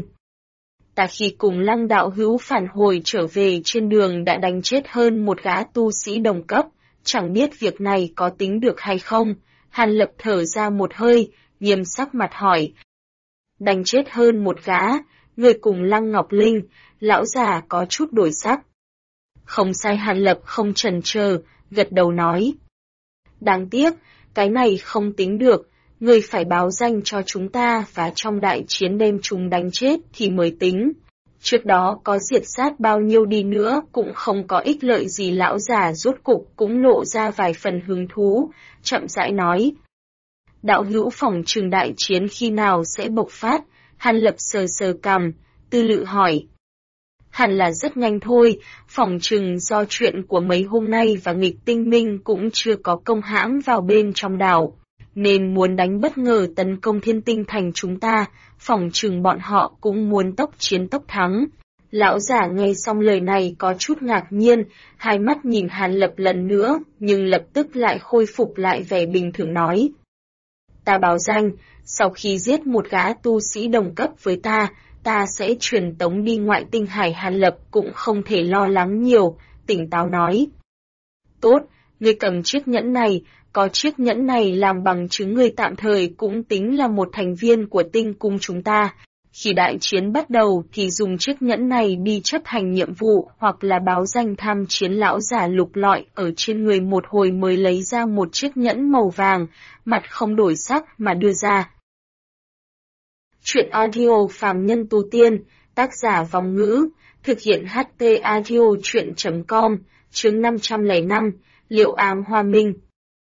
Ta khi cùng Lăng đạo hữu phản hồi trở về trên đường đã đánh chết hơn một gã tu sĩ đồng cấp, chẳng biết việc này có tính được hay không. Hàn Lập thở ra một hơi, nghiêm sắc mặt hỏi. Đánh chết hơn một gã, người cùng Lăng Ngọc Linh, lão già có chút đổi sắc. Không sai. Hàn Lập không chần chờ, gật đầu nói. Đáng tiếc, cái này không tính được, người phải báo danh cho chúng ta và trong đại chiến đem chúng đánh chết thì mới tính. Trước đó có diệt sát bao nhiêu đi nữa cũng không có ích lợi gì. Lão già rốt cục cũng lộ ra vài phần hứng thú, chậm rãi nói. Đạo hữu phỏng chừng đại chiến khi nào sẽ bộc phát? Hàn Lập sờ sờ cằm, tư lự hỏi. Hẳn là rất nhanh thôi, phỏng chừng do chuyện của mấy hôm nay và nghịch tinh minh cũng chưa có công hãm vào bên trong đảo, nên muốn đánh bất ngờ tấn công Thiên Tinh thành chúng ta, phỏng chừng bọn họ cũng muốn tốc chiến tốc thắng. Lão giả nghe xong lời này có chút ngạc nhiên, hai mắt nhìn Hàn Lập lần nữa, nhưng lập tức lại khôi phục lại vẻ bình thường nói. Ta báo danh, sau khi giết một gã tu sĩ đồng cấp với ta sẽ truyền tống đi ngoại tinh hải. Hàn Lập cũng không thể lo lắng nhiều, tỉnh táo nói. Tốt, ngươi cầm chiếc nhẫn này, có chiếc nhẫn này làm bằng chứng ngươi tạm thời cũng tính là một thành viên của tinh cung chúng ta. Khi đại chiến bắt đầu thì dùng chiếc nhẫn này đi chấp hành nhiệm vụ hoặc là báo danh tham chiến. Lão giả lục lọi ở trên người một hồi mới lấy ra một chiếc nhẫn màu vàng, mặt không đổi sắc mà đưa ra. Chuyện audio Phàm Nhân Tu Tiên, tác giả Vong Ngữ, thực hiện HT audio chuyện.com, chương 505, Liệu ám hoa minh.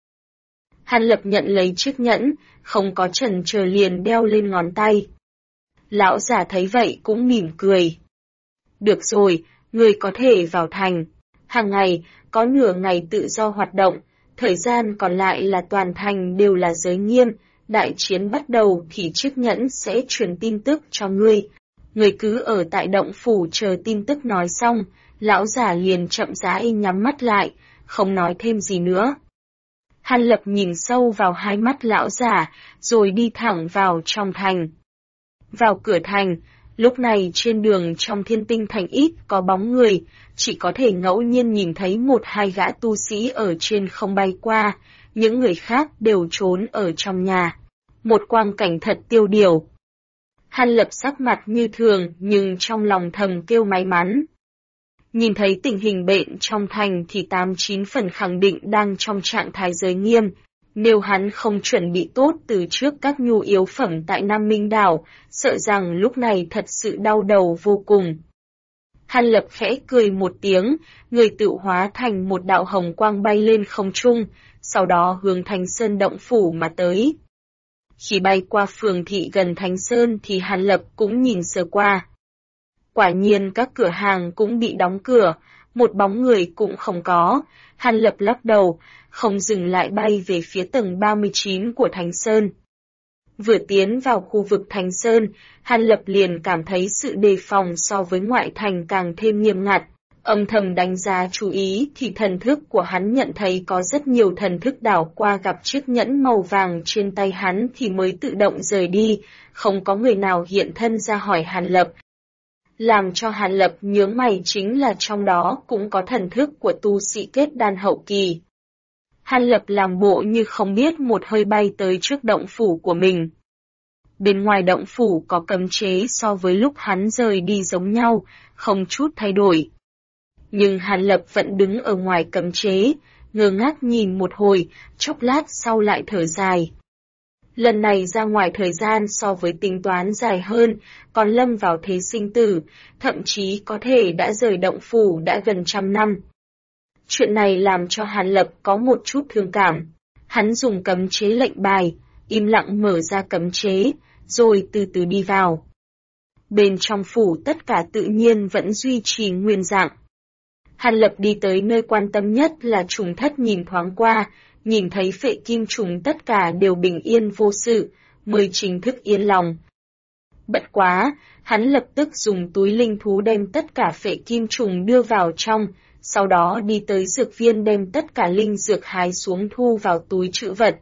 Hàn Lập nhận lấy chiếc nhẫn, không có chần chờ liền đeo lên ngón tay. Lão giả thấy vậy cũng mỉm cười. Được rồi, người có thể vào thành. Hàng ngày, có nửa ngày tự do hoạt động, thời gian còn lại là toàn thành đều là giới nghiêm, đại chiến bắt đầu thì chiếc nhẫn sẽ truyền tin tức cho ngươi. Người cứ ở tại động phủ chờ tin tức nói xong, lão giả liền chậm rãi nhắm mắt lại, không nói thêm gì nữa. Hàn Lập nhìn sâu vào hai mắt lão giả, rồi đi thẳng vào trong thành. Vào cửa thành, lúc này trên đường trong Thiên Tinh Thành ít có bóng người, chỉ có thể ngẫu nhiên nhìn thấy một hai gã tu sĩ ở trên không bay qua, những người khác đều trốn ở trong nhà. Một quang cảnh thật tiêu điều. Hàn Lập sắc mặt như thường nhưng trong lòng thầm kêu may mắn. Nhìn thấy tình hình bệnh trong thành thì 89 phần khẳng định đang trong trạng thái giới nghiêm. Nếu hắn không chuẩn bị tốt từ trước các nhu yếu phẩm tại Nam Minh Đảo, sợ rằng lúc này thật sự đau đầu vô cùng. Hàn Lập khẽ cười một tiếng, người tự hóa thành một đạo hồng quang bay lên không trung, sau đó hướng Thánh Sơn động phủ mà tới. Khi bay qua phường thị gần Thánh Sơn thì Hàn Lập cũng nhìn sơ qua. Quả nhiên các cửa hàng cũng bị đóng cửa, một bóng người cũng không có. Hàn Lập lắc đầu, không dừng lại bay về phía tầng 39 của Thánh Sơn. Vừa tiến vào khu vực Thánh Sơn, Hàn Lập liền cảm thấy sự đề phòng so với ngoại thành càng thêm nghiêm ngặt. Âm thầm đánh giá chú ý thì thần thức của hắn nhận thấy có rất nhiều thần thức đảo qua gặp chiếc nhẫn màu vàng trên tay hắn thì mới tự động rời đi, không có người nào hiện thân ra hỏi Hàn Lập. Làm cho Hàn Lập nhướng mày chính là trong đó cũng có thần thức của tu sĩ kết đan hậu kỳ. Hàn Lập làm bộ như không biết một hơi bay tới trước động phủ của mình. Bên ngoài động phủ có cấm chế so với lúc hắn rời đi giống nhau, không chút thay đổi. Nhưng Hàn Lập vẫn đứng ở ngoài cấm chế, ngơ ngác nhìn một hồi, chốc lát sau lại thở dài. Lần này ra ngoài thời gian so với tính toán dài hơn, còn lâm vào thế sinh tử, thậm chí có thể đã rời động phủ đã gần 100 năm. Chuyện này làm cho Hàn Lập có một chút thương cảm. Hắn dùng cấm chế lệnh bài, im lặng mở ra cấm chế, rồi từ từ đi vào. Bên trong phủ tất cả tự nhiên vẫn duy trì nguyên dạng. Hàn Lập đi tới nơi quan tâm nhất là trùng thất nhìn thoáng qua, nhìn thấy phệ kim trùng tất cả đều bình yên vô sự, mới chính thức yên lòng. Bất quá, hắn lập tức dùng túi linh thú đem tất cả phệ kim trùng đưa vào trong, sau đó đi tới dược viên đem tất cả linh dược hái xuống thu vào túi trữ vật.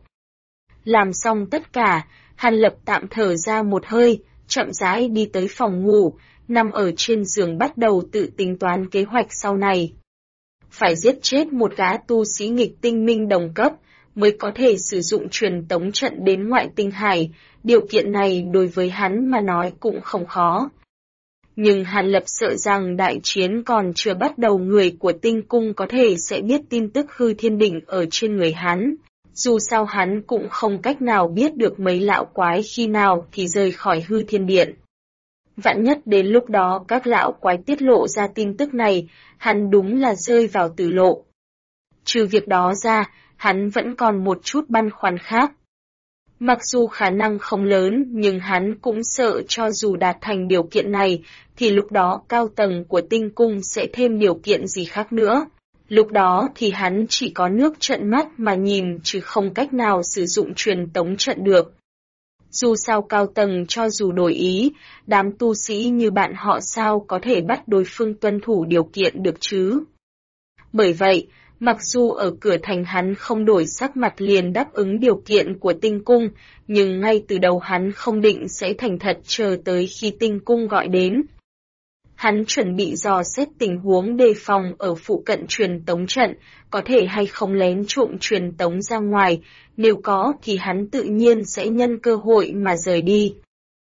Làm xong tất cả, Hàn Lập tạm thở ra một hơi, chậm rãi đi tới phòng ngủ, nằm ở trên giường bắt đầu tự tính toán kế hoạch sau này. Phải giết chết một gã tu sĩ nghịch tinh minh đồng cấp, mới có thể sử dụng truyền tống trận đến ngoại tinh hải, điều kiện này đối với hắn mà nói cũng không khó. Nhưng Hàn Lập sợ rằng đại chiến còn chưa bắt đầu người của tinh cung có thể sẽ biết tin tức hư thiên đỉnh ở trên người hắn. Dù sao hắn cũng không cách nào biết được mấy lão quái khi nào thì rời khỏi hư thiên điện. Vạn nhất đến lúc đó các lão quái tiết lộ ra tin tức này, hắn đúng là rơi vào tử lộ. Trừ việc đó ra, hắn vẫn còn một chút băn khoăn khác. Mặc dù khả năng không lớn nhưng hắn cũng sợ cho dù đạt thành điều kiện này, thì lúc đó cao tầng của tinh cung sẽ thêm điều kiện gì khác nữa. Lúc đó thì hắn chỉ có nước trợn mắt mà nhìn chứ không cách nào sử dụng truyền tống trận được. Dù sao cao tầng cho dù đổi ý, đám tu sĩ như bạn họ sao có thể bắt đối phương tuân thủ điều kiện được chứ. Bởi vậy, mặc dù ở cửa thành hắn không đổi sắc mặt liền đáp ứng điều kiện của tinh cung, nhưng ngay từ đầu hắn không định sẽ thành thật chờ tới khi tinh cung gọi đến. Hắn chuẩn bị dò xét tình huống đề phòng ở phụ cận truyền tống trận, có thể hay không lén trộm truyền tống ra ngoài, nếu có thì hắn tự nhiên sẽ nhân cơ hội mà rời đi.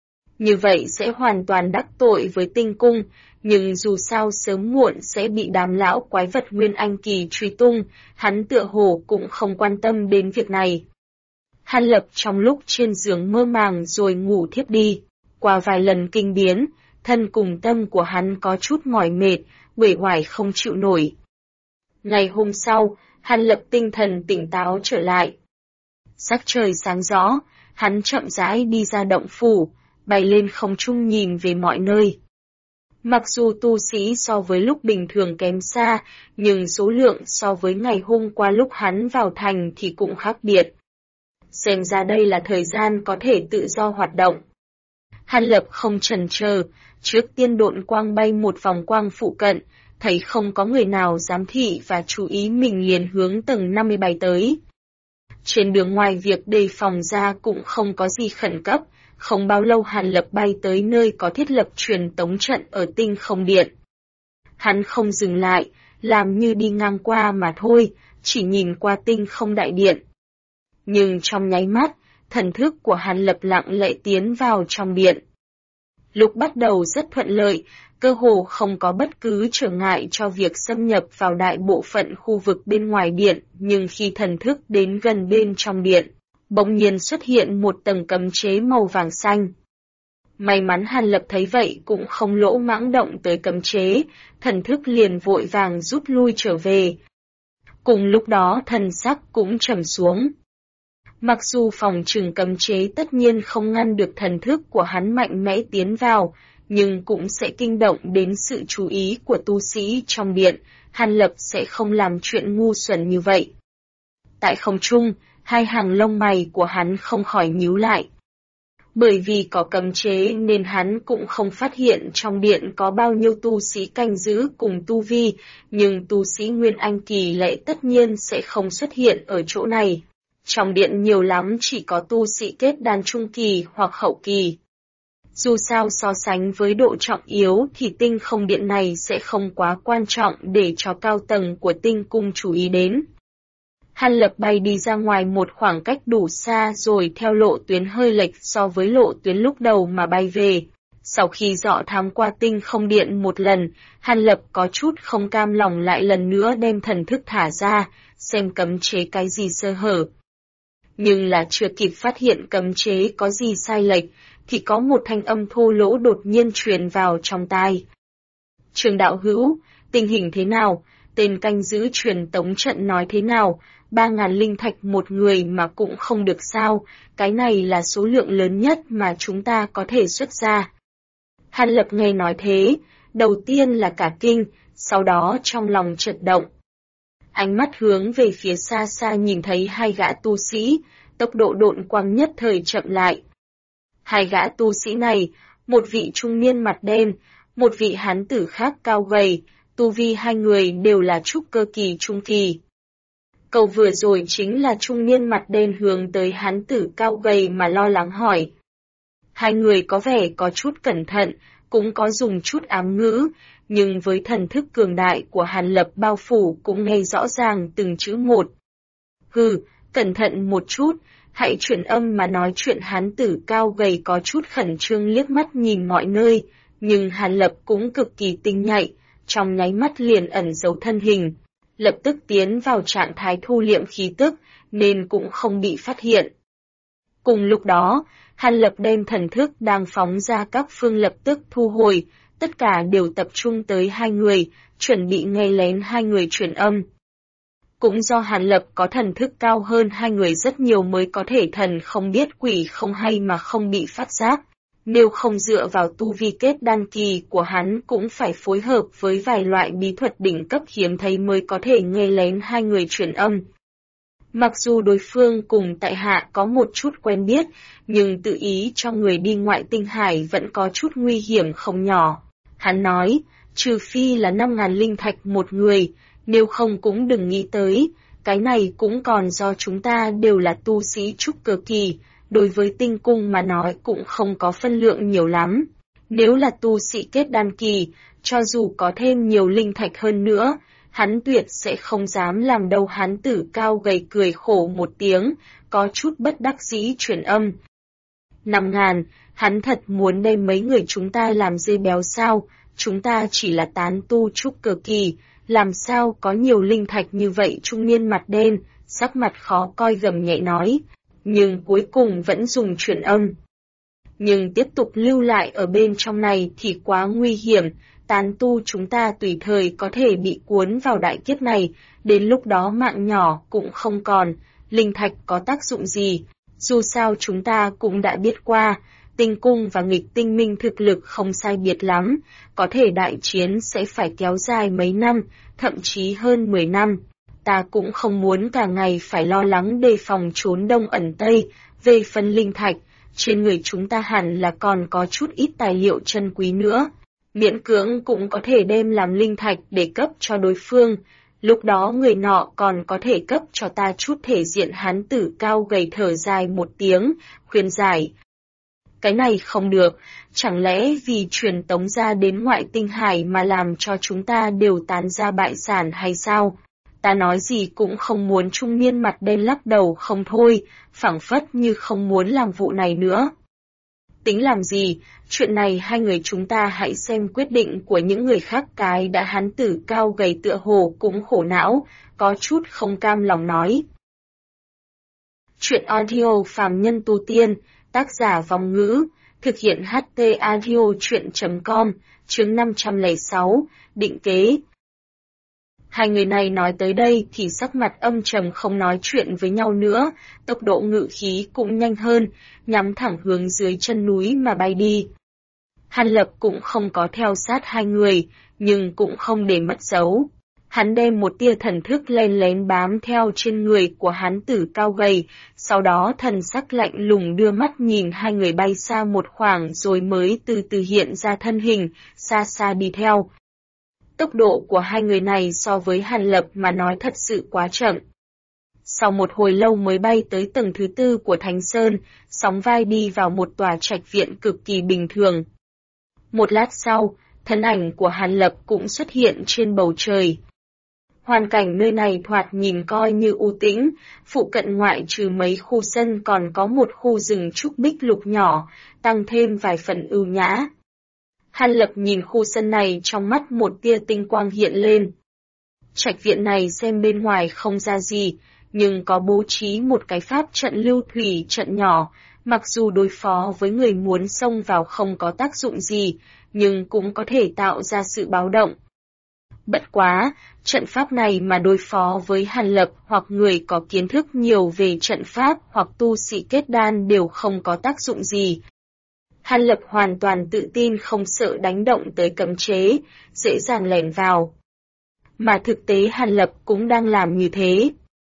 Như vậy sẽ hoàn toàn đắc tội với tinh cung, nhưng dù sao sớm muộn sẽ bị đám lão quái vật Nguyên Anh Kỳ truy tung, hắn tựa hồ cũng không quan tâm đến việc này. Hàn Lập trong lúc trên giường mơ màng rồi ngủ thiếp đi, qua vài lần kinh biến, thân cùng tâm của hắn có chút mỏi mệt, uể oải không chịu nổi. Ngày hôm sau, Hàn Lập tinh thần tỉnh táo trở lại. Sắc trời sáng rõ, hắn chậm rãi đi ra động phủ, bay lên không trung nhìn về mọi nơi. Mặc dù tu sĩ so với lúc bình thường kém xa, nhưng số lượng so với ngày hôm qua lúc hắn vào thành thì cũng khác biệt. Xem ra đây là thời gian có thể tự do hoạt động. Hàn Lập không chần chờ, trước tiên độn quang bay một vòng quang phụ cận, thấy không có người nào giám thị và chú ý mình liền hướng tầng 57 tới. Trên đường ngoài việc đề phòng ra cũng không có gì khẩn cấp, không bao lâu Hàn Lập bay tới nơi có thiết lập truyền tống trận ở tinh không điện. Hắn không dừng lại, làm như đi ngang qua mà thôi, chỉ nhìn qua tinh không đại điện. Nhưng trong nháy mắt, thần thức của Hàn Lập lặng lẽ tiến vào trong điện. Lúc bắt đầu rất thuận lợi, cơ hồ không có bất cứ trở ngại cho việc xâm nhập vào đại bộ phận khu vực bên ngoài điện, nhưng khi thần thức đến gần bên trong điện, bỗng nhiên xuất hiện một tầng cấm chế màu vàng xanh. May mắn Hàn Lập thấy vậy cũng không lỗ mãng động tới cấm chế, thần thức liền vội vàng rút lui trở về. Cùng lúc đó thần sắc cũng trầm xuống. Mặc dù phòng trừng cấm chế tất nhiên không ngăn được thần thức của hắn mạnh mẽ tiến vào, nhưng cũng sẽ kinh động đến sự chú ý của tu sĩ trong điện, Hàn Lập sẽ không làm chuyện ngu xuẩn như vậy. Tại không trung, hai hàng lông mày của hắn không khỏi nhíu lại. Bởi vì có cấm chế nên hắn cũng không phát hiện trong điện có bao nhiêu tu sĩ canh giữ cùng tu vi, nhưng tu sĩ Nguyên Anh kỳ lệ tất nhiên sẽ không xuất hiện ở chỗ này. Trong điện nhiều lắm chỉ có tu sĩ kết đan trung kỳ hoặc hậu kỳ. Dù sao so sánh với độ trọng yếu thì tinh không điện này sẽ không quá quan trọng để cho cao tầng của tinh cung chú ý đến. Hàn Lập bay đi ra ngoài một khoảng cách đủ xa rồi theo lộ tuyến hơi lệch so với lộ tuyến lúc đầu mà bay về. Sau khi dọ thám qua tinh không điện một lần, Hàn Lập có chút không cam lòng lại lần nữa đem thần thức thả ra, xem cấm chế cái gì sơ hở. Nhưng là chưa kịp phát hiện cấm chế có gì sai lệch, thì có một thanh âm thô lỗ đột nhiên truyền vào trong tai. Trường đạo hữu, tình hình thế nào? Tên canh giữ truyền tống trận nói thế nào? 3.000 linh thạch một người mà cũng không được sao, cái này là số lượng lớn nhất mà chúng ta có thể xuất ra. Hàn Lập nghe nói thế, đầu tiên là cả kinh, sau đó trong lòng chợt động. Ánh mắt hướng về phía xa xa nhìn thấy hai gã tu sĩ, tốc độ độn quang nhất thời chậm lại. Hai gã tu sĩ này, một vị trung niên mặt đen, một vị hán tử khác cao gầy, tu vi hai người đều là trúc cơ kỳ trung kỳ. Câu vừa rồi chính là trung niên mặt đen hướng tới hán tử cao gầy mà lo lắng hỏi. Hai người có vẻ có chút cẩn thận, cũng có dùng chút ám ngữ, nhưng với thần thức cường đại của Hàn Lập bao phủ cũng nghe rõ ràng từng chữ một. Hừ, cẩn thận một chút, hãy chuyển âm mà nói chuyện. Hán tử cao gầy có chút khẩn trương liếc mắt nhìn mọi nơi, nhưng Hàn Lập cũng cực kỳ tinh nhạy, trong nháy mắt liền ẩn giấu thân hình, lập tức tiến vào trạng thái thu liệm khí tức, nên cũng không bị phát hiện. Cùng lúc đó, Hàn Lập đem thần thức đang phóng ra các phương lập tức thu hồi, tất cả đều tập trung tới hai người, chuẩn bị nghe lén hai người truyền âm. Cũng do Hàn Lập có thần thức cao hơn hai người rất nhiều mới có thể thần không biết quỷ không hay mà không bị phát giác. Nếu không dựa vào tu vi kết đan kỳ của hắn cũng phải phối hợp với vài loại bí thuật đỉnh cấp hiếm thấy mới có thể nghe lén hai người truyền âm. Mặc dù đối phương cùng tại hạ có một chút quen biết, nhưng tự ý cho người đi ngoại tinh hải vẫn có chút nguy hiểm không nhỏ. Hắn nói, trừ phi là 5.000 linh thạch một người, nếu không cũng đừng nghĩ tới, cái này cũng còn do chúng ta đều là tu sĩ trúc cơ kỳ, đối với tinh cung mà nói cũng không có phân lượng nhiều lắm. Nếu là tu sĩ kết đan kỳ, cho dù có thêm nhiều linh thạch hơn nữa, hắn tuyệt sẽ không dám làm đâu. Hán tử cao gầy cười khổ một tiếng, có chút bất đắc dĩ truyền âm. 5.000, hắn thật muốn đem mấy người chúng ta làm dê béo sao, chúng ta chỉ là tán tu trúc cơ kỳ, làm sao có nhiều linh thạch như vậy. Trung niên mặt đen, sắc mặt khó coi gầm nhẹ nói, nhưng cuối cùng vẫn dùng truyền âm. nhưng tiếp tục lưu lại ở bên trong này thì quá nguy hiểm, tán tu chúng ta tùy thời có thể bị cuốn vào đại kiếp này, đến lúc đó mạng nhỏ cũng không còn, linh thạch có tác dụng gì, dù sao chúng ta cũng đã biết qua, tinh cung và nghịch tinh minh thực lực không sai biệt lắm, có thể đại chiến sẽ phải kéo dài mấy năm, thậm chí hơn 10 năm. Ta cũng không muốn cả ngày phải lo lắng đề phòng trốn đông ẩn tây, về phần linh thạch, trên người chúng ta hẳn là còn có chút ít tài liệu chân quý nữa. Miễn cưỡng cũng có thể đem làm linh thạch để cấp cho đối phương, lúc đó người nọ còn có thể cấp cho ta chút thể diện. Hán tử cao gầy thở dài một tiếng, khuyên giải. Cái này không được, chẳng lẽ vì truyền tống ra đến ngoại tinh hải mà làm cho chúng ta đều tán ra bại sản hay sao? Ta nói gì cũng không muốn. Trung niên mặt đen lắc đầu không thôi, phảng phất như không muốn làm vụ này nữa. Tính làm gì, chuyện này hai người chúng ta hãy xem quyết định của những người khác cái đã. Hán tử cao gầy tựa hồ cũng khổ não, có chút không cam lòng nói. Chuyện audio phàm nhân tu tiên, tác giả Vong Ngữ, thực hiện HT Audio Chuyện.com, chương 506, định kế. Hai người này nói tới đây thì sắc mặt âm trầm không nói chuyện với nhau nữa, tốc độ ngự khí cũng nhanh hơn, nhắm thẳng hướng dưới chân núi mà bay đi. Hàn Lập cũng không có theo sát hai người, nhưng cũng không để mất dấu. Hắn đem một tia thần thức len lén bám theo trên người của hán tử cao gầy, sau đó thần sắc lạnh lùng đưa mắt nhìn hai người bay xa một khoảng rồi mới từ từ hiện ra thân hình, xa xa đi theo. Tốc độ của hai người này so với Hàn Lập mà nói thật sự quá chậm. Sau một hồi lâu mới bay tới tầng thứ 4 của Thánh Sơn, sóng vai đi vào một tòa trạch viện cực kỳ bình thường. Một lát sau, thân ảnh của Hàn Lập cũng xuất hiện trên bầu trời. Hoàn cảnh nơi này thoạt nhìn coi như u tĩnh, phụ cận ngoại trừ mấy khu sân còn có một khu rừng trúc bích lục nhỏ, tăng thêm vài phần ưu nhã. Hàn Lập nhìn khu sân này trong mắt một tia tinh quang hiện lên. Trạch viện này xem bên ngoài không ra gì, nhưng có bố trí một cái pháp trận lưu thủy trận nhỏ, mặc dù đối phó với người muốn xông vào không có tác dụng gì, nhưng cũng có thể tạo ra sự báo động. Bất quá, trận pháp này mà đối phó với Hàn Lập hoặc người có kiến thức nhiều về trận pháp hoặc tu sĩ kết đan đều không có tác dụng gì. Hàn Lập hoàn toàn tự tin không sợ đánh động tới cấm chế, dễ dàng lẻn vào. Mà thực tế Hàn Lập cũng đang làm như thế.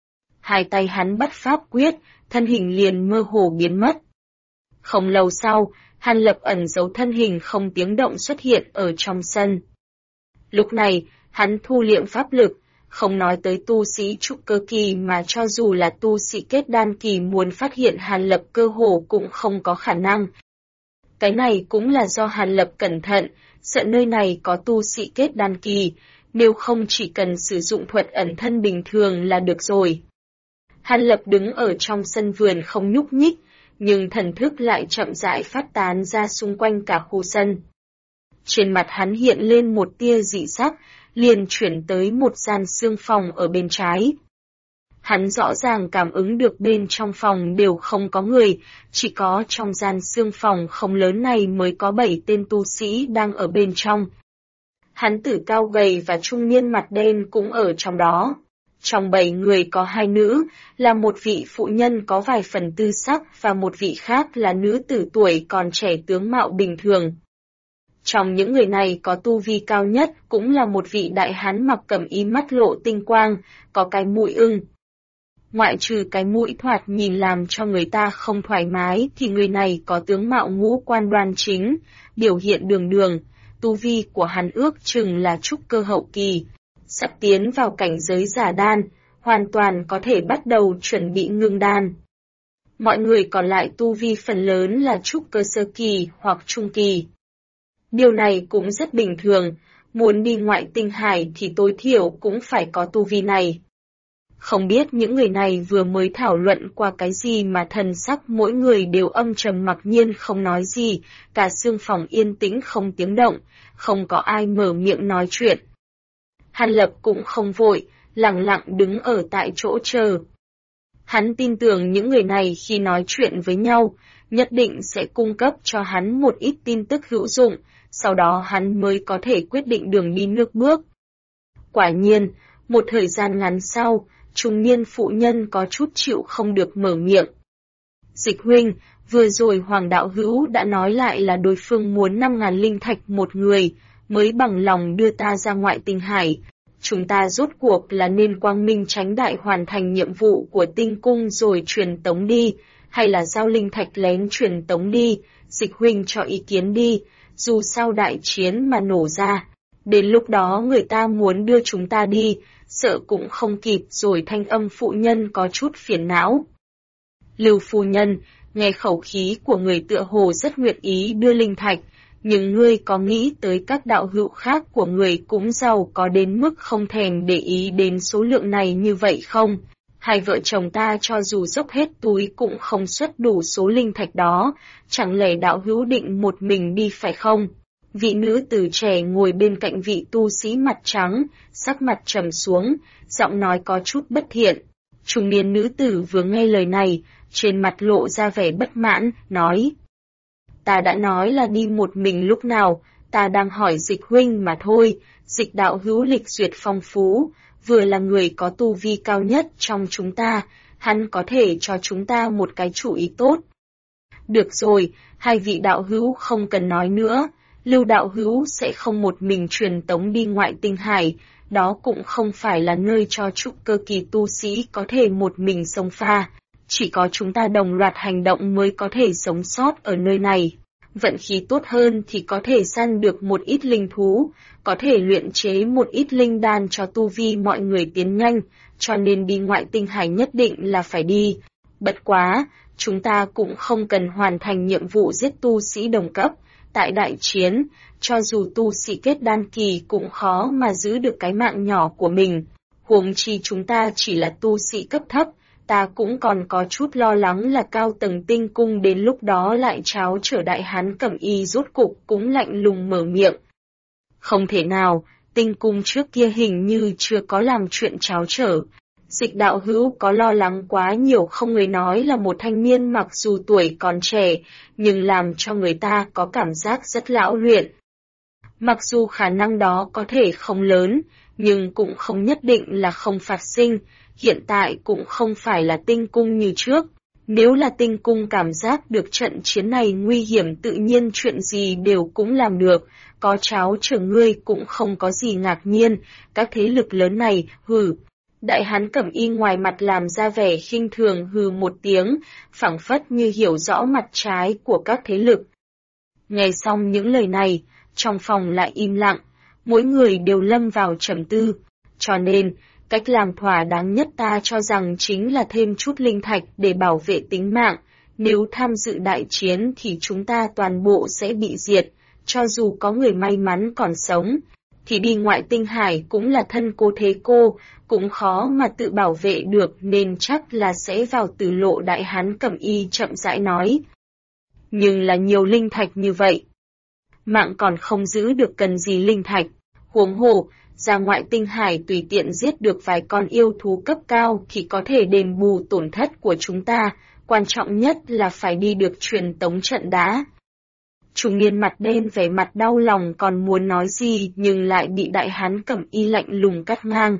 Hai tay hắn bắt pháp quyết, thân hình liền mơ hồ biến mất. Không lâu sau, Hàn Lập ẩn giấu thân hình không tiếng động xuất hiện ở trong sân. Lúc này, hắn thu liệm pháp lực, không nói tới tu sĩ trúc cơ kỳ mà cho dù là tu sĩ kết đan kỳ muốn phát hiện Hàn Lập cơ hồ cũng không có khả năng. Cái này cũng là do Hàn Lập cẩn thận, sợ nơi này có tu sĩ kết đan kỳ, nếu không chỉ cần sử dụng thuật ẩn thân bình thường là được rồi. Hàn Lập đứng ở trong sân vườn không nhúc nhích, nhưng thần thức lại chậm rãi phát tán ra xung quanh cả khu sân. Trên mặt hắn hiện lên một tia dị sắc, liền chuyển tới một gian xương phòng ở bên trái. Hắn rõ ràng cảm ứng được bên trong phòng đều không có người, chỉ có trong gian xương phòng không lớn này mới có 7 tên tu sĩ đang ở bên trong. Hắn tử cao gầy và trung niên mặt đen cũng ở trong đó. Trong 7 người có 2 nữ, là một vị phụ nhân có vài phần tư sắc và một vị khác là nữ tử tuổi còn trẻ tướng mạo bình thường. Trong những người này có tu vi cao nhất cũng là một vị đại hán mặc cẩm y mắt lộ tinh quang, có cái mũi ưng. Ngoại trừ cái mũi thoạt nhìn làm cho người ta không thoải mái thì người này có tướng mạo ngũ quan đoan chính, biểu hiện đường đường, tu vi của hắn ước chừng là trúc cơ hậu kỳ, sắp tiến vào cảnh giới giả đan, hoàn toàn có thể bắt đầu chuẩn bị ngưng đan. Mọi người còn lại tu vi phần lớn là trúc cơ sơ kỳ hoặc trung kỳ. Điều này cũng rất bình thường, muốn đi ngoại tinh hải thì tối thiểu cũng phải có tu vi này. Không biết những người này vừa mới thảo luận qua cái gì mà thần sắc mỗi người đều âm trầm mặc nhiên không nói gì, cả xương phòng yên tĩnh không tiếng động, không có ai mở miệng nói chuyện. Hàn Lập cũng không vội, lặng lặng đứng ở tại chỗ chờ. Hắn tin tưởng những người này khi nói chuyện với nhau, nhất định sẽ cung cấp cho hắn một ít tin tức hữu dụng, sau đó hắn mới có thể quyết định đường đi nước bước. Quả nhiên, một thời gian ngắn sau, trung niên phụ nhân có chút chịu không được mở miệng. Dịch huynh, vừa rồi Hoàng đạo hữu đã nói lại là đối phương muốn 5.000 linh thạch một người, mới bằng lòng đưa ta ra ngoại tinh hải. Chúng ta rốt cuộc là nên quang minh tránh đại hoàn thành nhiệm vụ của tinh cung rồi truyền tống đi, hay là giao linh thạch lén truyền tống đi, dịch huynh cho ý kiến đi, dù sao đại chiến mà nổ ra. Đến lúc đó người ta muốn đưa chúng ta đi, sợ cũng không kịp rồi. Thanh âm phụ nhân có chút phiền não. Lưu phu nhân, nghe khẩu khí của người tựa hồ rất nguyện ý đưa linh thạch, nhưng ngươi có nghĩ tới các đạo hữu khác của người cũng giàu có đến mức không thèm để ý đến số lượng này như vậy không? Hai vợ chồng ta cho dù dốc hết túi cũng không xuất đủ số linh thạch đó, chẳng lẽ đạo hữu định một mình đi phải không? Vị nữ tử trẻ ngồi bên cạnh vị tu sĩ mặt trắng, sắc mặt trầm xuống, giọng nói có chút bất thiện. Trung niên nữ tử vừa nghe lời này, trên mặt lộ ra vẻ bất mãn, nói: Ta đã nói là đi một mình lúc nào, ta đang hỏi Dịch huynh mà thôi. Dịch đạo hữu lịch duyệt phong phú, vừa là người có tu vi cao nhất trong chúng ta, hắn có thể cho chúng ta một cái chủ ý tốt. Được rồi, hai vị đạo hữu không cần nói nữa, Lưu đạo hữu sẽ không một mình truyền tống đi ngoại tinh hải, đó cũng không phải là nơi cho trúc cơ kỳ tu sĩ có thể một mình xông pha. Chỉ có chúng ta đồng loạt hành động mới có thể sống sót ở nơi này. Vận khí tốt hơn thì có thể săn được một ít linh thú, có thể luyện chế một ít linh đan cho tu vi mọi người tiến nhanh, cho nên đi ngoại tinh hải nhất định là phải đi. Bất quá, chúng ta cũng không cần hoàn thành nhiệm vụ giết tu sĩ đồng cấp. Tại đại chiến, cho dù tu sĩ kết đan kỳ cũng khó mà giữ được cái mạng nhỏ của mình. Huống chi chúng ta chỉ là tu sĩ cấp thấp, ta cũng còn có chút lo lắng là cao tầng tinh cung đến lúc đó lại tráo trở đại hán cẩm y rốt cục cũng lạnh lùng mở miệng. Không thể nào, tinh cung trước kia hình như chưa có làm chuyện tráo trở. Dịch đạo hữu có lo lắng quá nhiều không? Người nói là một thanh niên mặc dù tuổi còn trẻ, nhưng làm cho người ta có cảm giác rất lão luyện. Mặc dù khả năng đó có thể không lớn, nhưng cũng không nhất định là không phát sinh. Hiện tại cũng không phải là tinh cung như trước. Nếu là tinh cung cảm giác được trận chiến này nguy hiểm tự nhiên chuyện gì đều cũng làm được, có cháu chở ngươi cũng không có gì ngạc nhiên, các thế lực lớn này, hừ. Đại hán cẩm y ngoài mặt làm ra vẻ khinh thường hừ một tiếng, phảng phất như hiểu rõ mặt trái của các thế lực. Nghe xong những lời này, trong phòng lại im lặng, mỗi người đều lâm vào trầm tư, cho nên, cách làm thỏa đáng nhất ta cho rằng chính là thêm chút linh thạch để bảo vệ tính mạng. Nếu tham dự đại chiến thì chúng ta toàn bộ sẽ bị diệt, cho dù có người may mắn còn sống, thì đi ngoại tinh hải cũng là thân cô thế cô, cũng khó mà tự bảo vệ được nên chắc là sẽ vào tử lộ. Đại hán cẩm y chậm rãi nói. Nhưng là nhiều linh thạch như vậy, mạng còn không giữ được cần gì linh thạch, huống hồ, ra ngoại tinh hải tùy tiện giết được vài con yêu thú cấp cao thì có thể đền bù tổn thất của chúng ta, quan trọng nhất là phải đi được truyền tống trận đã. Trung niên mặt đen vẻ mặt đau lòng còn muốn nói gì nhưng lại bị đại hán cẩm y lạnh lùng cắt ngang.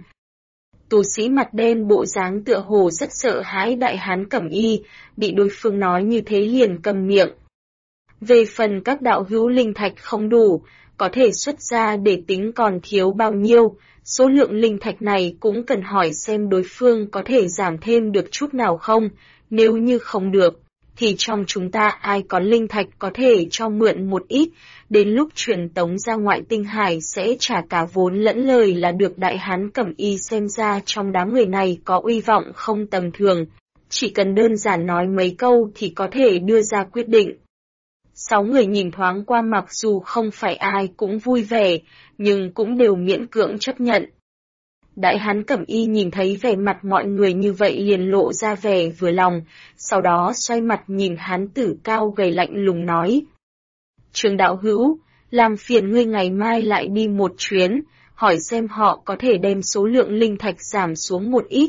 Tu sĩ mặt đen bộ dáng tựa hồ rất sợ hãi đại hán cẩm y, bị đối phương nói như thế liền cầm miệng. Về phần các đạo hữu linh thạch không đủ, có thể xuất ra để tính còn thiếu bao nhiêu, số lượng linh thạch này cũng cần hỏi xem đối phương có thể giảm thêm được chút nào không, nếu như không được, thì trong chúng ta ai có linh thạch có thể cho mượn một ít, đến lúc truyền tống ra ngoại tinh hải sẽ trả cả vốn lẫn lời là được. Đại hán cẩm y xem ra trong đám người này có uy vọng không tầm thường, chỉ cần đơn giản nói mấy câu thì có thể đưa ra quyết định. 6 người nhìn thoáng qua mặc dù không phải ai cũng vui vẻ, nhưng cũng đều miễn cưỡng chấp nhận. Đại hán cẩm y nhìn thấy vẻ mặt mọi người như vậy liền lộ ra vẻ vừa lòng, sau đó xoay mặt nhìn hán tử cao gầy lạnh lùng nói. Trường đạo hữu, làm phiền ngươi ngày mai lại đi một chuyến, hỏi xem họ có thể đem số lượng linh thạch giảm xuống một ít,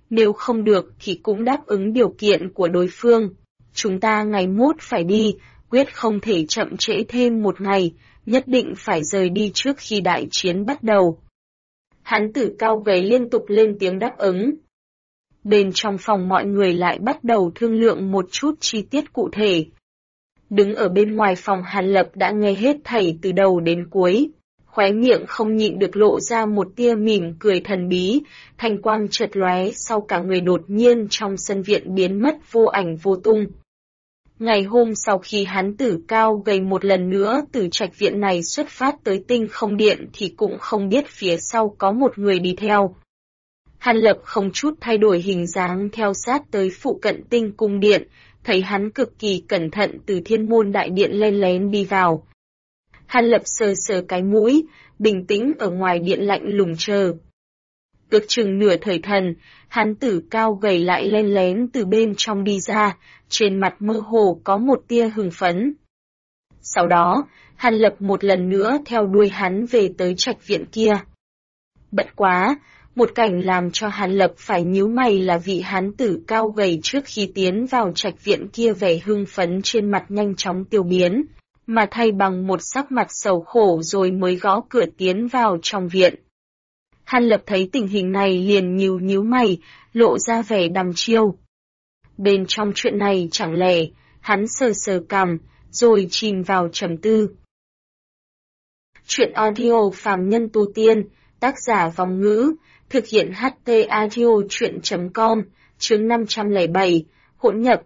Nếu không được thì cũng đáp ứng điều kiện của đối phương. Chúng ta ngày mốt phải đi, quyết không thể chậm trễ thêm một ngày, nhất định phải rời đi trước khi đại chiến bắt đầu. Hán tử cao gầy liên tục lên tiếng đáp ứng. Bên trong phòng mọi người lại bắt đầu thương lượng một chút chi tiết cụ thể. Đứng ở bên ngoài phòng Hàn Lập đã nghe hết thảy từ đầu đến cuối. Khóe miệng không nhịn được lộ ra một tia mỉm cười thần bí, thanh quang chợt lóe sau cả người đột nhiên trong sân viện biến mất vô ảnh vô tung. Ngày hôm sau khi hán tử cao gầy một lần nữa từ trạch viện này xuất phát tới tinh không điện thì cũng không biết phía sau có một người đi theo. Hàn Lập không chút thay đổi hình dáng theo sát tới phụ cận tinh cung điện, thấy hắn cực kỳ cẩn thận từ thiên môn đại điện len lén đi vào. Hàn Lập sờ sờ cái mũi, bình tĩnh ở ngoài điện lạnh lùng chờ. Ước chừng nửa thời thần, hán tử cao gầy lại len lén từ bên trong đi ra, trên mặt mơ hồ có một tia hưng phấn. Sau đó, Hàn Lập một lần nữa theo đuôi hắn về tới trạch viện kia. Bất quá, một cảnh làm cho Hàn Lập phải nhíu mày là vị hán tử cao gầy trước khi tiến vào trạch viện kia vẻ hưng phấn trên mặt nhanh chóng tiêu biến, mà thay bằng một sắc mặt sầu khổ rồi mới gõ cửa tiến vào trong viện. Hàn Lập thấy tình hình này liền nhíu mày, lộ ra vẻ đăm chiêu. Bên trong chuyện này chẳng lẽ, hắn sờ sờ cằm, rồi chìm vào trầm tư. Chuyện audio phàm nhân tu tiên, tác giả Vong Ngữ, thực hiện HT Audio Chuyện.com, chương 507, hỗn nhập.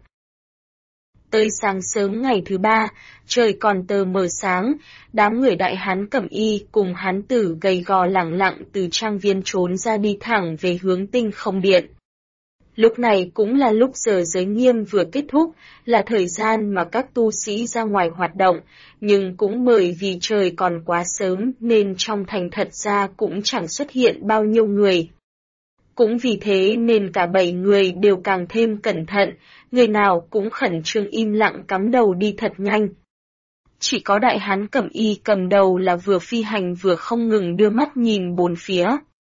Tới sáng sớm ngày thứ ba, trời còn tờ mờ sáng, đám người đại hán cẩm y cùng hán tử gầy gò lẳng lặng từ trang viên trốn ra đi thẳng về hướng tinh không điện. Lúc này cũng là lúc giờ giới nghiêm vừa kết thúc, là thời gian mà các tu sĩ ra ngoài hoạt động, nhưng cũng bởi vì trời còn quá sớm nên trong thành thật ra cũng chẳng xuất hiện bao nhiêu người. Cũng vì thế nên cả 7 người đều càng thêm cẩn thận, người nào cũng khẩn trương im lặng cắm đầu đi thật nhanh. Chỉ có đại hán cẩm y cầm đầu là vừa phi hành vừa không ngừng đưa mắt nhìn bốn phía.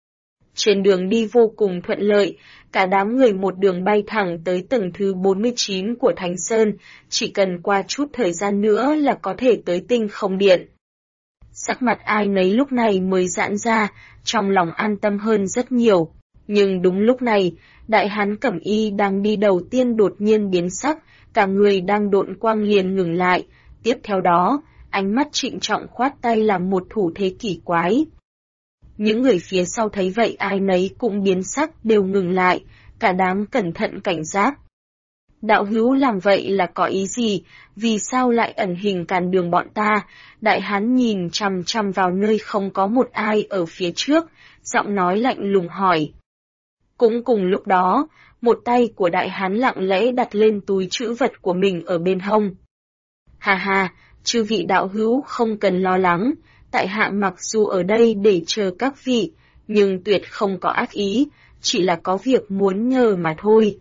Trên đường đi vô cùng thuận lợi, cả đám người một đường bay thẳng tới tầng thứ 49 của Thánh Sơn, chỉ cần qua chút thời gian nữa là có thể tới tinh không điện. Sắc mặt ai nấy lúc này mới giãn ra, trong lòng an tâm hơn rất nhiều. Nhưng đúng lúc này, đại hán cẩm y đang đi đầu tiên đột nhiên biến sắc, cả người đang độn quang liền ngừng lại, tiếp theo đó, ánh mắt trịnh trọng khoát tay làm một thủ thế kỳ quái. Những người phía sau thấy vậy ai nấy cũng biến sắc đều ngừng lại, cả đám cẩn thận cảnh giác. Đạo hữu làm vậy là có ý gì, vì sao lại ẩn hình cản đường bọn ta? Đại hán nhìn chằm chằm vào nơi không có một ai ở phía trước, giọng nói lạnh lùng hỏi. Cũng cùng lúc đó, một tay của đại hán lặng lẽ đặt lên túi trữ vật của mình ở bên hông. Hà hà, chư vị đạo hữu không cần lo lắng, tại hạ mặc dù ở đây để chờ các vị, nhưng tuyệt không có ác ý, chỉ là có việc muốn nhờ mà thôi.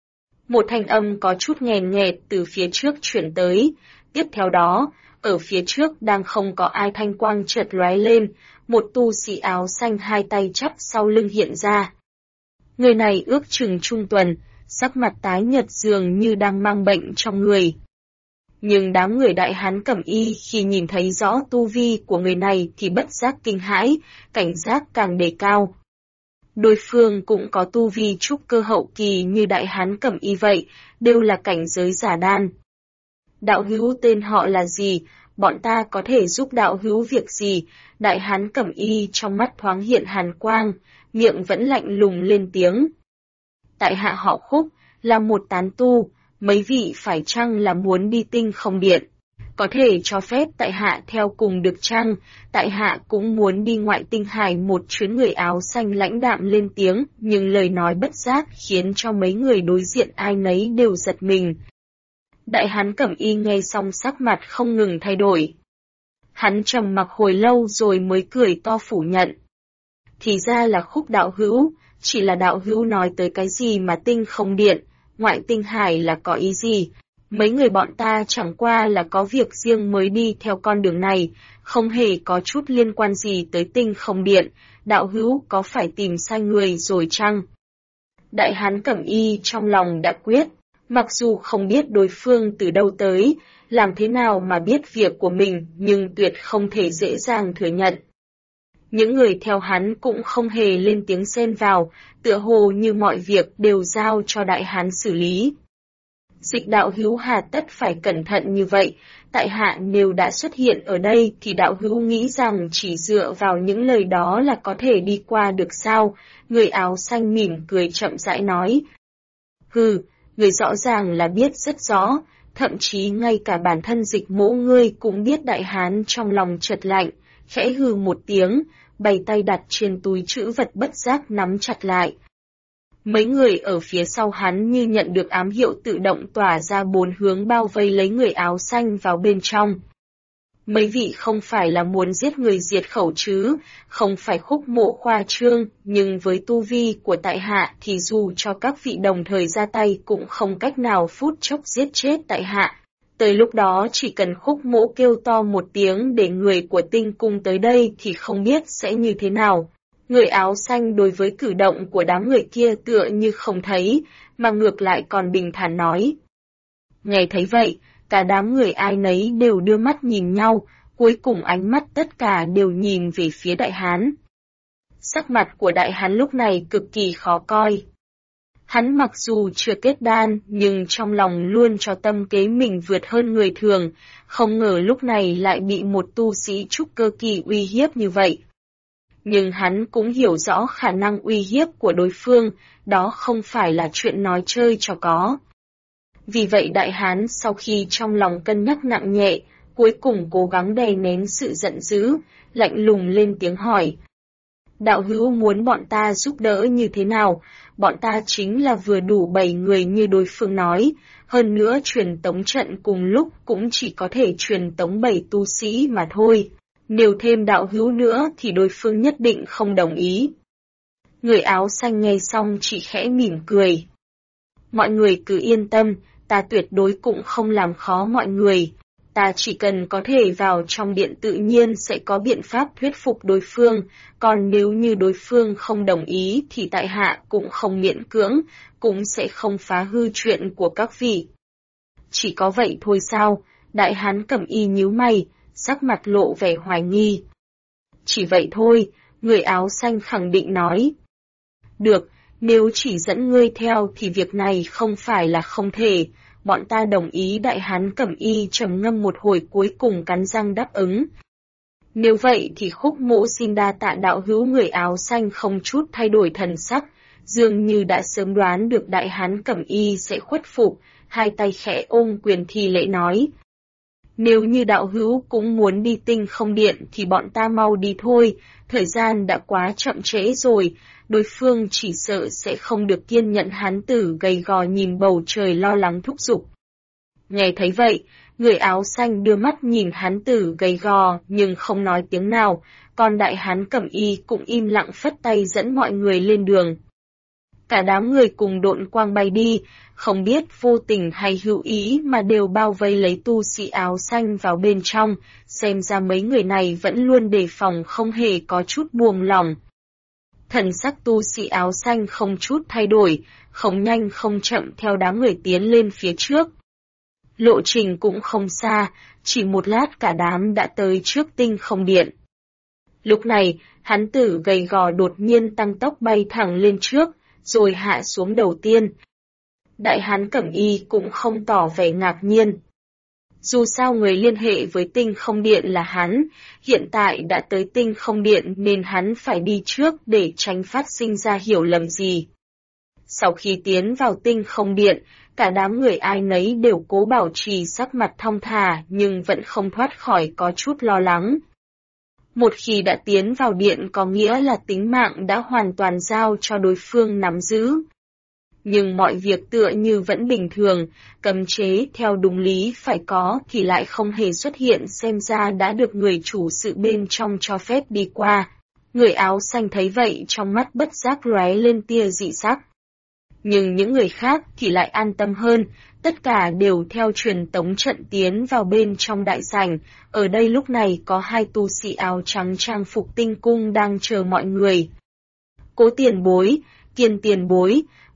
Một thanh âm có chút nghèn nghẹt từ phía trước chuyển tới, tiếp theo đó, ở phía trước đang không có ai thanh quang chợt lóe lên, một tu sĩ áo xanh hai tay chắp sau lưng hiện ra. Người này ước chừng trung tuần, sắc mặt tái nhợt dường như đang mang bệnh trong người. Nhưng đám người đại hán cẩm y khi nhìn thấy rõ tu vi của người này thì bất giác kinh hãi, cảnh giác càng đề cao. Đối phương cũng có tu vi trúc cơ hậu kỳ như đại hán cẩm y vậy, đều là cảnh giới giả đan. Đạo hữu tên họ là gì, bọn ta có thể giúp đạo hữu việc gì? Đại hán cẩm y trong mắt thoáng hiện hàn quang, miệng vẫn lạnh lùng lên tiếng. Tại hạ họ Khúc, là một tán tu, mấy vị phải chăng là muốn đi tinh không điện? Có thể cho phép tại hạ theo cùng được chăng? Tại hạ cũng muốn đi ngoại tinh hải. Một chuyến người áo xanh lãnh đạm lên tiếng, nhưng lời nói bất giác khiến cho mấy người đối diện ai nấy đều giật mình. Đại hán cẩm y nghe xong sắc mặt không ngừng thay đổi. Hắn trầm mặc hồi lâu rồi mới cười to phủ nhận. Thì ra là Khúc đạo hữu, chỉ là đạo hữu nói tới cái gì mà tinh không điện, ngoại tinh hải là có ý gì? Mấy người bọn ta chẳng qua là có việc riêng mới đi theo con đường này, không hề có chút liên quan gì tới tinh không điện, đạo hữu có phải tìm sai người rồi chăng? Đại hán cẩm y trong lòng đã quyết, mặc dù không biết đối phương từ đâu tới, làm thế nào mà biết việc của mình nhưng tuyệt không thể dễ dàng thừa nhận. Những người theo hắn cũng không hề lên tiếng xen vào, tựa hồ như mọi việc đều giao cho đại hán xử lý. Dịch đạo hữu hà tất phải cẩn thận như vậy, tại hạ nếu đã xuất hiện ở đây thì đạo hữu nghĩ rằng chỉ dựa vào những lời đó là có thể đi qua được sao? Người áo xanh mỉm cười chậm rãi nói. Hừ, người rõ ràng là biết rất rõ, thậm chí ngay cả bản thân dịch mỗ ngươi cũng biết. Đại hán trong lòng chợt lạnh, khẽ hừ một tiếng, bày tay đặt trên túi trữ vật bất giác nắm chặt lại. Mấy người ở phía sau hắn như nhận được ám hiệu tự động tỏa ra bốn hướng bao vây lấy người áo xanh vào bên trong. Mấy vị không phải là muốn giết người diệt khẩu chứ, không phải khúc mộ khoa trương, nhưng với tu vi của tại hạ thì dù cho các vị đồng thời ra tay cũng không cách nào phút chốc giết chết tại hạ. Tới lúc đó chỉ cần khúc mộ kêu to một tiếng để người của tinh cung tới đây thì không biết sẽ như thế nào. Người áo xanh đối với cử động của đám người kia tựa như không thấy, mà ngược lại còn bình thản nói. Nghe thấy vậy, cả đám người ai nấy đều đưa mắt nhìn nhau, cuối cùng ánh mắt tất cả đều nhìn về phía đại hán. Sắc mặt của đại hán lúc này cực kỳ khó coi. Hắn mặc dù chưa kết đan, nhưng trong lòng luôn cho tâm kế mình vượt hơn người thường, không ngờ lúc này lại bị một tu sĩ trúc cơ kỳ uy hiếp như vậy. Nhưng hắn cũng hiểu rõ khả năng uy hiếp của đối phương, đó không phải là chuyện nói chơi cho có. Vì vậy đại hán sau khi trong lòng cân nhắc nặng nhẹ, cuối cùng cố gắng đè nén sự giận dữ, lạnh lùng lên tiếng hỏi. Đạo hữu muốn bọn ta giúp đỡ như thế nào? Bọn ta chính là vừa đủ 7 người như đối phương nói, hơn nữa truyền tống trận cùng lúc cũng chỉ có thể truyền tống 7 tu sĩ mà thôi. Nếu thêm đạo hữu nữa thì đối phương nhất định không đồng ý. Người áo xanh nghe xong chỉ khẽ mỉm cười. Mọi người cứ yên tâm, ta tuyệt đối cũng không làm khó mọi người. Ta chỉ cần có thể vào trong điện tự nhiên sẽ có biện pháp thuyết phục đối phương, còn nếu như đối phương không đồng ý thì tại hạ cũng không miễn cưỡng, cũng sẽ không phá hư chuyện của các vị. Chỉ có vậy thôi sao? Đại hán cẩm y nhíu mày, sắc mặt lộ vẻ hoài nghi. Chỉ vậy thôi, người áo xanh khẳng định nói. Được, nếu chỉ dẫn ngươi theo thì việc này không phải là không thể, bọn ta đồng ý. Đại hán cẩm y trầm ngâm một hồi cuối cùng cắn răng đáp ứng. Nếu vậy thì khúc mỗ xin đa tạ đạo hữu. Người áo xanh không chút thay đổi thần sắc, dường như đã sớm đoán được đại hán cẩm y sẽ khuất phục, hai tay khẽ ôm quyền thi lễ nói. Nếu như đạo hữu cũng muốn đi tinh không điện thì bọn ta mau đi thôi, thời gian đã quá chậm trễ rồi, đối phương chỉ sợ sẽ không được kiên nhẫn. Hán tử gầy gò nhìn bầu trời lo lắng thúc giục. Nghe thấy vậy, người áo xanh đưa mắt nhìn hán tử gầy gò nhưng không nói tiếng nào, còn đại hán cẩm y cũng im lặng phất tay dẫn mọi người lên đường. Cả đám người cùng độn quang bay đi, không biết vô tình hay hữu ý mà đều bao vây lấy tu sĩ áo xanh vào bên trong, xem ra mấy người này vẫn luôn đề phòng không hề có chút buông lỏng. Thần sắc tu sĩ áo xanh không chút thay đổi, không nhanh không chậm theo đám người tiến lên phía trước. Lộ trình cũng không xa, chỉ một lát cả đám đã tới trước tinh không điện. Lúc này, hán tử gầy gò đột nhiên tăng tốc bay thẳng lên trước, rồi hạ xuống đầu tiên. Đại hán cẩm y cũng không tỏ vẻ ngạc nhiên. Dù sao người liên hệ với tinh không điện là hắn, hiện tại đã tới tinh không điện nên hắn phải đi trước để tránh phát sinh ra hiểu lầm gì. Sau khi tiến vào tinh không điện, cả đám người ai nấy đều cố bảo trì sắc mặt thong thả nhưng vẫn không thoát khỏi có chút lo lắng. Một khi đã tiến vào điện có nghĩa là tính mạng đã hoàn toàn giao cho đối phương nắm giữ. Nhưng mọi việc tựa như vẫn bình thường, cấm chế theo đúng lý phải có thì lại không hề xuất hiện, xem ra đã được người chủ sự bên trong cho phép đi qua. Người áo xanh thấy vậy trong mắt bất giác lóe lên tia dị sắc. Nhưng những người khác thì lại an tâm hơn, tất cả đều theo truyền tống trận tiến vào bên trong đại sảnh. Ở đây lúc này có hai tu sĩ áo trắng trang phục tinh cung đang chờ mọi người. Cố tiền bối, Kiên tiền bối,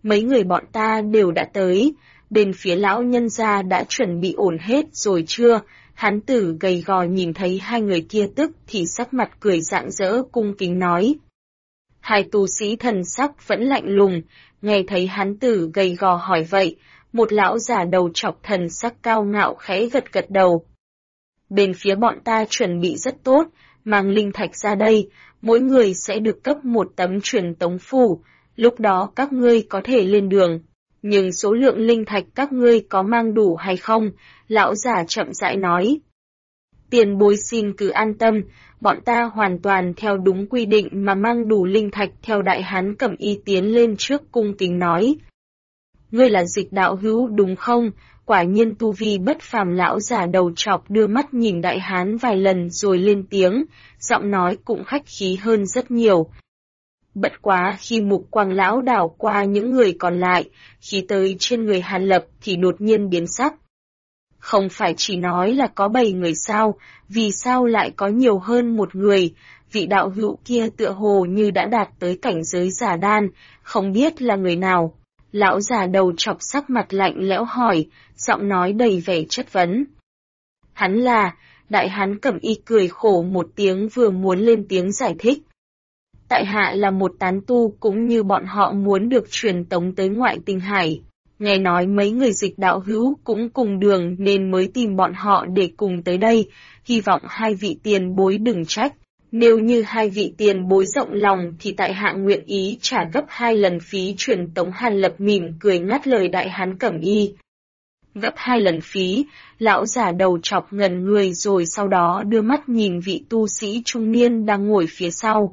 mấy người bọn ta đều đã tới, bên phía lão nhân gia đã chuẩn bị ổn hết rồi chưa? Hán tử gầy gò nhìn thấy hai người kia tức thì sắc mặt cười rạng rỡ cung kính nói. Hai tu sĩ thần sắc vẫn lạnh lùng, nghe thấy hán tử gầy gò hỏi vậy, một lão già đầu trọc thần sắc cao ngạo khẽ gật gật đầu. Bên phía bọn ta chuẩn bị rất tốt, mang linh thạch ra đây, mỗi người sẽ được cấp một tấm truyền tống phù, lúc đó các ngươi có thể lên đường. Nhưng số lượng linh thạch các ngươi có mang đủ hay không? Lão già chậm rãi nói. Tiền bối xin cứ an tâm, bọn ta hoàn toàn theo đúng quy định mà mang đủ linh thạch theo đại hán Cẩm Y tiến lên trước cung kính nói. Ngươi là Dịch đạo hữu đúng không? Quả nhiên tu vi bất phàm. Lão già đầu trọc đưa mắt nhìn đại hán vài lần rồi lên tiếng, giọng nói cũng khách khí hơn rất nhiều. Bất quá khi mục quang lão đảo qua những người còn lại, khi tới trên người Hàn Lập thì đột nhiên biến sắc. Không phải chỉ nói là có 7 người sao, vì sao lại có nhiều hơn một người? Vị đạo hữu kia tựa hồ như đã đạt tới cảnh giới giả đan, không biết là người nào. Lão già đầu chọc sắc mặt lạnh lẽo hỏi, giọng nói đầy vẻ chất vấn. Hắn là, đại hán Cẩm Y cười khổ một tiếng vừa muốn lên tiếng giải thích. Tại hạ là một tán tu cũng như bọn họ muốn được truyền tống tới ngoại tinh hải. Nghe nói mấy người Dịch đạo hữu cũng cùng đường nên mới tìm bọn họ để cùng tới đây, hy vọng hai vị tiền bối đừng trách. Nếu như hai vị tiền bối rộng lòng thì tại hạ nguyện ý trả gấp 2 lần phí truyền tống. Hàn Lập mỉm cười ngắt lời đại hán Cẩm Y. Gấp 2 lần phí, lão già đầu chọc ngẩn người rồi sau đó đưa mắt nhìn vị tu sĩ trung niên đang ngồi phía sau.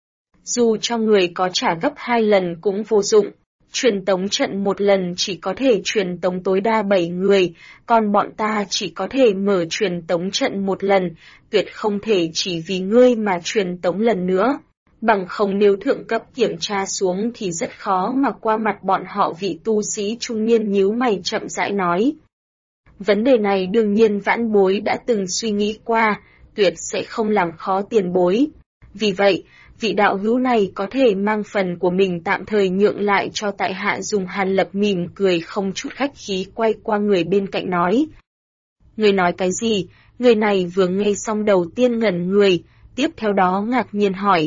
Dù cho người có trả gấp 2 lần cũng vô dụng, truyền tống trận một lần chỉ có thể truyền tống tối đa 7 người, còn bọn ta chỉ có thể mở truyền tống trận một lần, tuyệt không thể chỉ vì ngươi mà truyền tống lần nữa. Bằng không nếu thượng cấp kiểm tra xuống thì rất khó mà qua mặt bọn họ. Vị tu sĩ trung niên nhíu mày chậm rãi nói. Vấn đề này đương nhiên vãn bối đã từng suy nghĩ qua, tuyệt sẽ không làm khó tiền bối. Vì vậy, vị đạo hữu này có thể mang phần của mình tạm thời nhượng lại cho tại hạ dùng. Hàn Lập mỉm cười không chút khách khí quay qua người bên cạnh nói. Người nói cái gì? Người này vừa nghe xong đầu tiên ngẩn người, tiếp theo đó ngạc nhiên hỏi.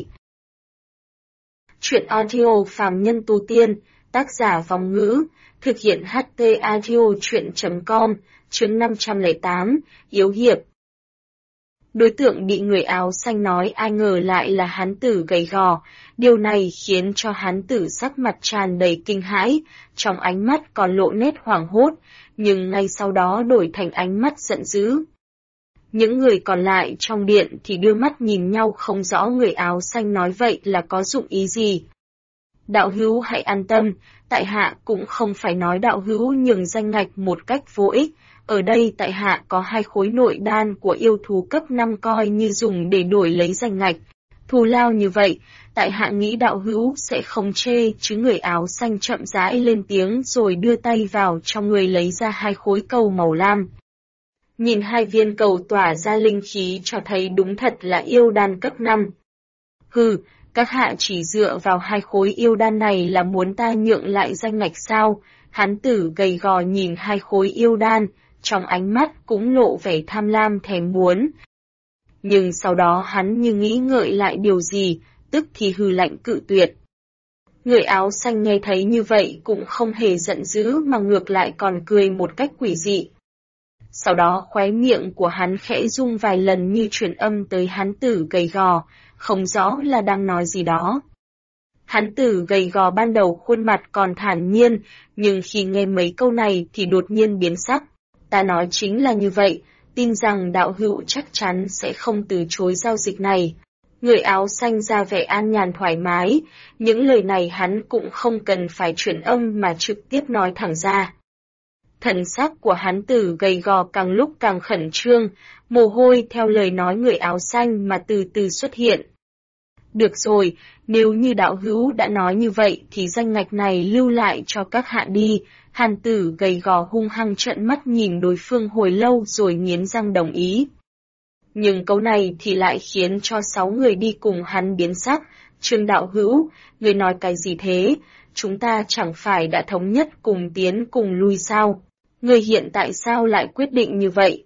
Chuyện audio phàm nhân tu tiên, tác giả Vòng Ngữ, thực hiện HT audio chuyện.com, chương 508, Yếu Hiệp. Đối tượng bị người áo xanh nói ai ngờ lại là hán tử gầy gò, điều này khiến cho hán tử sắc mặt tràn đầy kinh hãi, trong ánh mắt còn lộ nét hoảng hốt, nhưng ngay sau đó đổi thành ánh mắt giận dữ. Những người còn lại trong điện thì đưa mắt nhìn nhau không rõ người áo xanh nói vậy là có dụng ý gì. Đạo hữu hãy an tâm, tại hạ cũng không phải nói đạo hữu nhường danh ngạch một cách vô ích. Ở đây tại hạ có 2 khối nội đan của yêu thú cấp 5 coi như dùng để đổi lấy danh ngạch. Thù lao như vậy, tại hạ nghĩ đạo hữu sẽ không chê chứ. Người áo xanh chậm rãi lên tiếng rồi đưa tay vào trong người lấy ra 2 khối cầu màu lam. Nhìn 2 viên cầu tỏa ra linh khí cho thấy đúng thật là yêu đan cấp 5. Hừ, các hạ chỉ dựa vào 2 khối yêu đan này là muốn ta nhượng lại danh ngạch sao? Hán tử gầy gò nhìn 2 khối yêu đan, trong ánh mắt cũng lộ vẻ tham lam thèm muốn. Nhưng sau đó hắn như nghĩ ngợi lại điều gì, tức thì hừ lạnh cự tuyệt. Người áo xanh nghe thấy như vậy cũng không hề giận dữ mà ngược lại còn cười một cách quỷ dị. Sau đó khóe miệng của hắn khẽ rung vài lần như truyền âm tới hán tử gầy gò, không rõ là đang nói gì đó. Hán tử gầy gò ban đầu khuôn mặt còn thản nhiên, nhưng khi nghe mấy câu này thì đột nhiên biến sắc. Ta nói chính là như vậy, tin rằng đạo hữu chắc chắn sẽ không từ chối giao dịch này. Người áo xanh ra vẻ an nhàn thoải mái, những lời này hắn cũng không cần phải chuyển âm mà trực tiếp nói thẳng ra. Thần sắc của hắn tử gầy gò càng lúc càng khẩn trương, mồ hôi theo lời nói người áo xanh mà từ từ xuất hiện. Được rồi, nếu như đạo hữu đã nói như vậy thì danh ngạch này lưu lại cho các hạ đi. Hàn tử gầy gò hung hăng trợn mắt nhìn đối phương hồi lâu rồi nghiến răng đồng ý. Nhưng câu này thì lại khiến cho 6 người đi cùng hắn biến sắc. Trương đạo hữu, người nói cái gì thế? Chúng ta chẳng phải đã thống nhất cùng tiến cùng lui sao? Người hiện tại sao lại quyết định như vậy?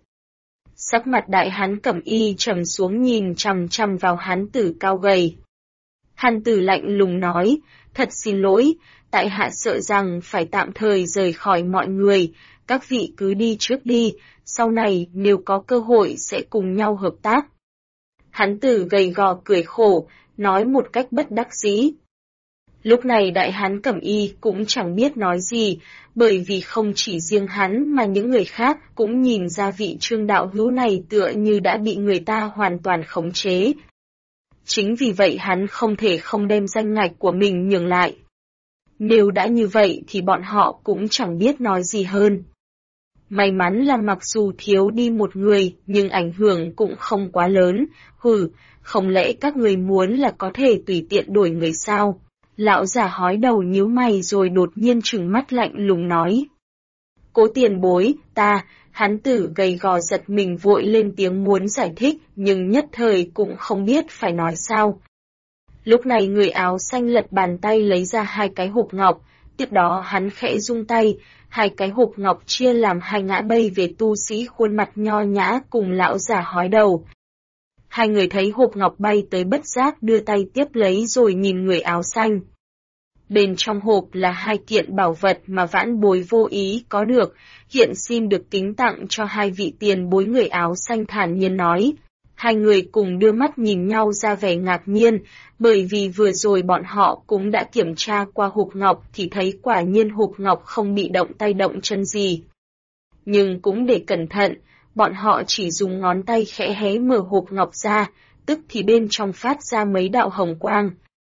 Sắc mặt đại hán cẩm y trầm xuống nhìn chằm chằm vào hán tử cao gầy. Hán tử lạnh lùng nói, thật xin lỗi, tại hạ sợ rằng phải tạm thời rời khỏi mọi người, các vị cứ đi trước đi, sau này nếu có cơ hội sẽ cùng nhau hợp tác. Hán tử gầy gò cười khổ, nói một cách bất đắc dĩ. Lúc này đại hán cẩm y cũng chẳng biết nói gì, bởi vì không chỉ riêng hắn mà những người khác cũng nhìn ra vị Trương đạo hữu này tựa như đã bị người ta hoàn toàn khống chế. Chính vì vậy hắn không thể không đem danh ngạch của mình nhường lại. Nếu đã như vậy thì bọn họ cũng chẳng biết nói gì hơn. May mắn là mặc dù thiếu đi một người nhưng ảnh hưởng cũng không quá lớn, không lẽ các người muốn là có thể tùy tiện đổi người sao? Lão già hói đầu nhíu mày rồi đột nhiên trừng mắt lạnh lùng nói. Cố tiền bối, hán tử gầy gò giật mình vội lên tiếng muốn giải thích nhưng nhất thời cũng không biết phải nói sao. Lúc này người áo xanh lật bàn tay lấy ra 2 cái hộp ngọc, tiếp đó hắn khẽ rung tay, 2 cái hộp ngọc chia làm 2 ngã bay về tu sĩ khuôn mặt nho nhã cùng lão già hói đầu. 2 người thấy hộp ngọc bay tới bất giác đưa tay tiếp lấy rồi nhìn người áo xanh. Bên trong hộp là 2 kiện bảo vật mà vãn bối vô ý có được, hiện xin được kính tặng cho 2 vị tiền bối. Người áo xanh thản nhiên nói. 2 người cùng đưa mắt nhìn nhau ra vẻ ngạc nhiên, bởi vì vừa rồi bọn họ cũng đã kiểm tra qua hộp ngọc thì thấy quả nhiên hộp ngọc không bị động tay động chân gì. Nhưng cũng để cẩn thận, bọn họ chỉ dùng ngón tay khẽ hé mở hộp ngọc ra, tức thì bên trong phát ra mấy đạo hồng quang.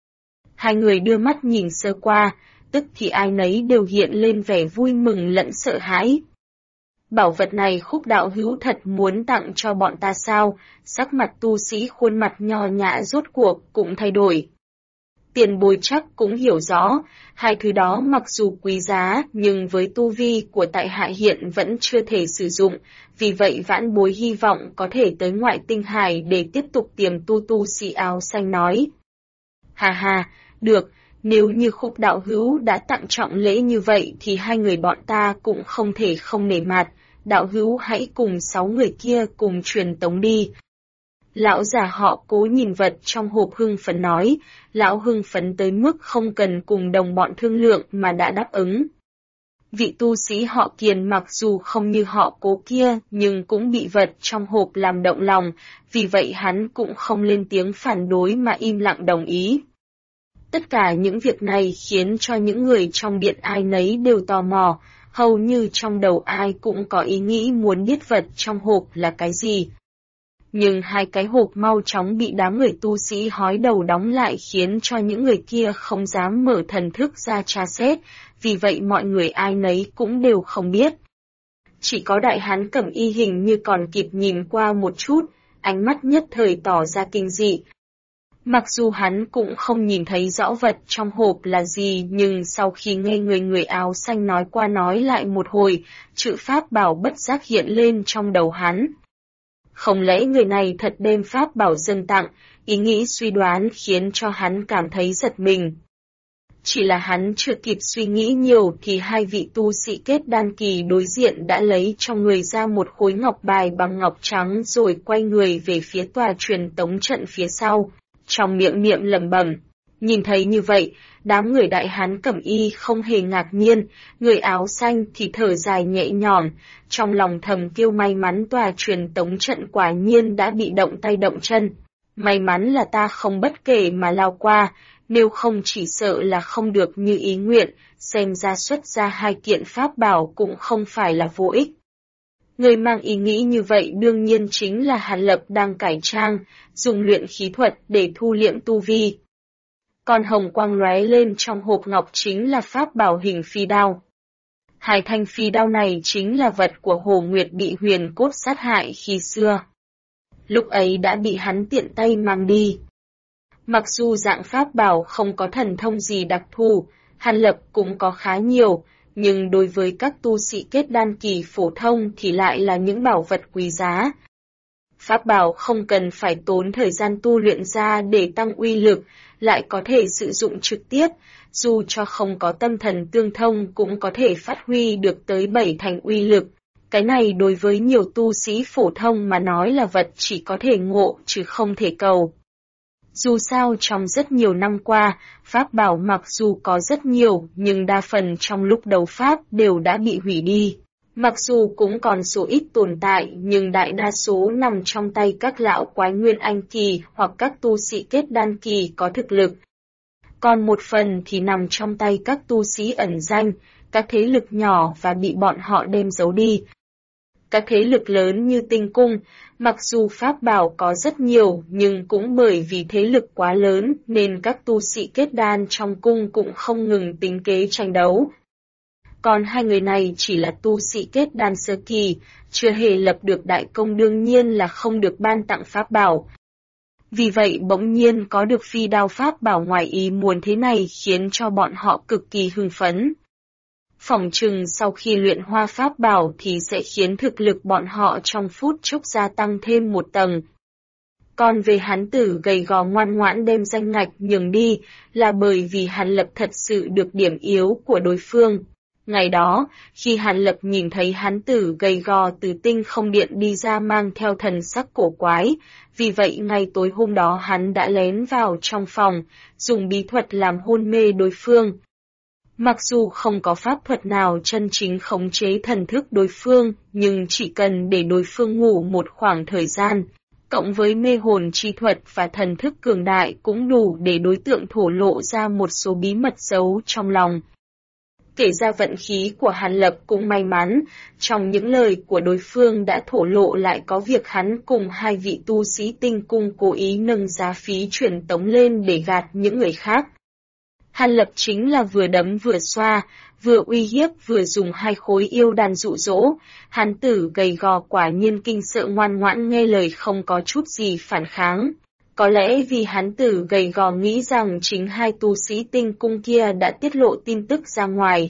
2 người đưa mắt nhìn sơ qua, tức thì ai nấy đều hiện lên vẻ vui mừng lẫn sợ hãi. Bảo vật này Khúc đạo hữu thật muốn tặng cho bọn ta sao? Sắc mặt tu sĩ khuôn mặt nho nhã rốt cuộc cũng thay đổi. Tiền bối chắc cũng hiểu rõ, 2 thứ đó mặc dù quý giá nhưng với tu vi của tại hạ hiện vẫn chưa thể sử dụng, vì vậy vãn bối hy vọng có thể tới ngoại tinh hải để tiếp tục tiềm tu sĩ áo xanh nói. Ha, được, nếu như Khúc đạo hữu đã tặng trọng lễ như vậy thì 2 người bọn ta cũng không thể không nể mặt, đạo hữu hãy cùng 6 người kia cùng truyền tống đi. Lão già họ Cố nhìn vật trong hộp hưng phấn nói, lão hưng phấn tới mức không cần cùng đồng bọn thương lượng mà đã đáp ứng. Vị tu sĩ họ Kiền mặc dù không như họ Cố kia nhưng cũng bị vật trong hộp làm động lòng, vì vậy hắn cũng không lên tiếng phản đối mà im lặng đồng ý. Tất cả những việc này khiến cho những người trong điện ai nấy đều tò mò, hầu như trong đầu ai cũng có ý nghĩ muốn biết vật trong hộp là cái gì. Nhưng 2 cái hộp mau chóng bị đám người tu sĩ hói đầu đóng lại khiến cho những người kia không dám mở thần thức ra tra xét, vì vậy mọi người ai nấy cũng đều không biết. Chỉ có đại hán cẩm y hình như còn kịp nhìn qua một chút, ánh mắt nhất thời tỏ ra kinh dị. Mặc dù hắn cũng không nhìn thấy rõ vật trong hộp là gì nhưng sau khi nghe người áo xanh nói qua nói lại một hồi, chữ pháp bảo bất giác hiện lên trong đầu hắn. Không lẽ người này thật đem pháp bảo dâng tặng, ý nghĩ suy đoán khiến cho hắn cảm thấy giật mình. Chỉ là hắn chưa kịp suy nghĩ nhiều thì 2 vị tu sĩ kết đan kỳ đối diện đã lấy trong người ra một khối ngọc bài bằng ngọc trắng rồi quay người về phía tòa truyền tống trận phía sau, trong miệng lẩm bẩm. Nhìn thấy như vậy, đám người đại hán cẩm y không hề ngạc nhiên, người áo xanh thì thở dài nhẹ nhõm, trong lòng thầm kêu may mắn tòa truyền tống trận quả nhiên đã bị động tay động chân. May mắn là ta không bất kể mà lao qua, nếu không chỉ sợ là không được như ý nguyện, xem ra xuất ra 2 kiện pháp bảo cũng không phải là vô ích. Người mang ý nghĩ như vậy đương nhiên chính là Hàn Lập đang cải trang, dùng luyện khí thuật để thu liệm tu vi. Còn hồng quang lóe lên trong hộp ngọc chính là pháp bảo hình phi đao. 2 thanh phi đao này chính là vật của Hồ Nguyệt bị Huyền Cốt sát hại khi xưa. Lúc ấy đã bị hắn tiện tay mang đi. Mặc dù dạng pháp bảo không có thần thông gì đặc thù, Hàn Lập cũng có khá nhiều, nhưng đối với các tu sĩ kết đan kỳ phổ thông thì lại là những bảo vật quý giá. Pháp bảo không cần phải tốn thời gian tu luyện ra để tăng uy lực, lại có thể sử dụng trực tiếp, dù cho không có tâm thần tương thông cũng có thể phát huy được tới 7 thành uy lực. Cái này đối với nhiều tu sĩ phổ thông mà nói là vật chỉ có thể ngộ chứ không thể cầu. Dù sao trong rất nhiều năm qua, pháp bảo mặc dù có rất nhiều nhưng đa phần trong lúc đấu pháp đều đã bị hủy đi. Mặc dù cũng còn số ít tồn tại nhưng đại đa số nằm trong tay các lão quái nguyên anh kỳ hoặc các tu sĩ kết đan kỳ có thực lực. Còn một phần thì nằm trong tay các tu sĩ ẩn danh, các thế lực nhỏ và bị bọn họ đem giấu đi. Các thế lực lớn như Tinh Cung, mặc dù pháp bảo có rất nhiều nhưng cũng bởi vì thế lực quá lớn nên các tu sĩ kết đan trong cung cũng không ngừng tính kế tranh đấu. Còn hai người này chỉ là tu sĩ kết đan sơ kỳ, chưa hề lập được đại công đương nhiên là không được ban tặng pháp bảo. Vì vậy bỗng nhiên có được phi đao pháp bảo ngoài ý muốn thế này khiến cho bọn họ cực kỳ hưng phấn. Phỏng chừng sau khi luyện hoa pháp bảo thì sẽ khiến thực lực bọn họ trong phút chốc gia tăng thêm một tầng. Còn về Hán Tử gầy gò ngoan ngoãn đem danh ngạch nhường đi là bởi vì Hàn Lập thật sự được điểm yếu của đối phương. Ngày đó, khi Hàn Lập nhìn thấy Hán Tử gầy gò từ tinh không điện đi ra mang theo thần sắc cổ quái, vì vậy ngay tối hôm đó hắn đã lén vào trong phòng, dùng bí thuật làm hôn mê đối phương. Mặc dù không có pháp thuật nào chân chính khống chế thần thức đối phương, nhưng chỉ cần để đối phương ngủ một khoảng thời gian, cộng với mê hồn chi thuật và thần thức cường đại cũng đủ để đối tượng thổ lộ ra một số bí mật giấu trong lòng. Kể ra vận khí của Hàn Lập cũng may mắn, trong những lời của đối phương đã thổ lộ lại có việc hắn cùng hai vị tu sĩ Tinh Cung cố ý nâng giá phí truyền tống lên để gạt những người khác. Hàn Lập chính là vừa đấm vừa xoa, vừa uy hiếp vừa dùng hai khối yêu đan dụ dỗ, Hán Tử gầy gò quả nhiên kinh sợ ngoan ngoãn nghe lời không có chút gì phản kháng. Có lẽ vì Hán Tử gầy gò nghĩ rằng chính hai tu sĩ Tinh Cung kia đã tiết lộ tin tức ra ngoài.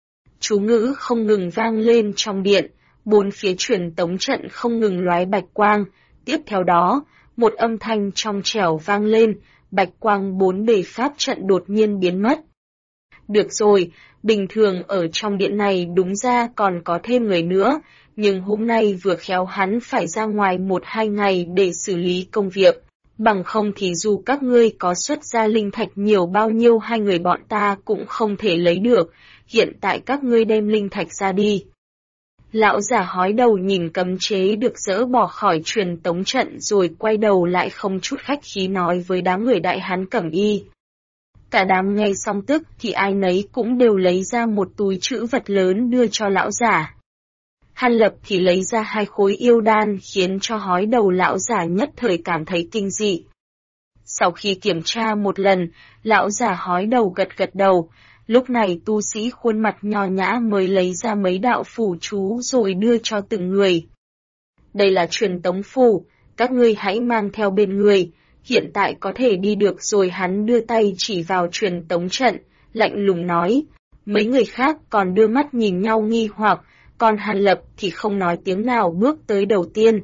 Chú ngữ không ngừng vang lên trong điện, bốn phía truyền tống trận không ngừng lóe bạch quang, tiếp theo đó, một âm thanh trong trẻo vang lên, bạch quang bốn bề pháp trận đột nhiên biến mất. Được rồi, bình thường ở trong điện này đúng ra còn có thêm người nữa, nhưng hôm nay vừa khéo hắn phải ra ngoài 1-2 ngày để xử lý công việc. Bằng không thì dù các ngươi có xuất ra linh thạch nhiều bao nhiêu hai người bọn ta cũng không thể lấy được, hiện tại các ngươi đem linh thạch ra đi. Lão giả hói đầu nhìn cấm chế được dỡ bỏ khỏi truyền tống trận rồi quay đầu lại không chút khách khí nói với đám người đại hán cẩm y. Cả đám nghe xong tức thì ai nấy cũng đều lấy ra một túi trữ vật lớn đưa cho lão giả. Hàn Lập thì lấy ra 2 khối yêu đan khiến cho hói đầu lão giả nhất thời cảm thấy kinh dị. Sau khi kiểm tra một lần, lão giả hói đầu gật gật đầu, lúc này tu sĩ khuôn mặt nho nhã mới lấy ra mấy đạo phù chú rồi đưa cho từng người. Đây là truyền tống phù, các ngươi hãy mang theo bên người, hiện tại có thể đi được rồi. Hắn đưa tay chỉ vào truyền tống trận, lạnh lùng nói, mấy người khác còn đưa mắt nhìn nhau nghi hoặc, còn Hàn Lập thì không nói tiếng nào bước tới đầu tiên.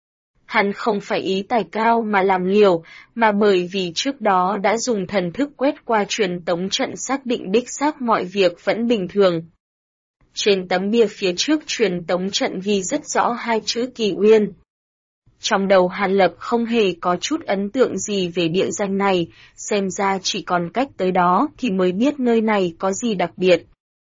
Hắn không phải ý tài cao mà làm liều, mà bởi vì trước đó đã dùng thần thức quét qua truyền tống trận xác định đích xác mọi việc vẫn bình thường. Trên tấm bia phía trước truyền tống trận ghi rất rõ 2 chữ Kỳ Uyên. Trong đầu Hàn Lập không hề có chút ấn tượng gì về địa danh này, xem ra chỉ còn cách tới đó thì mới biết nơi này có gì đặc biệt.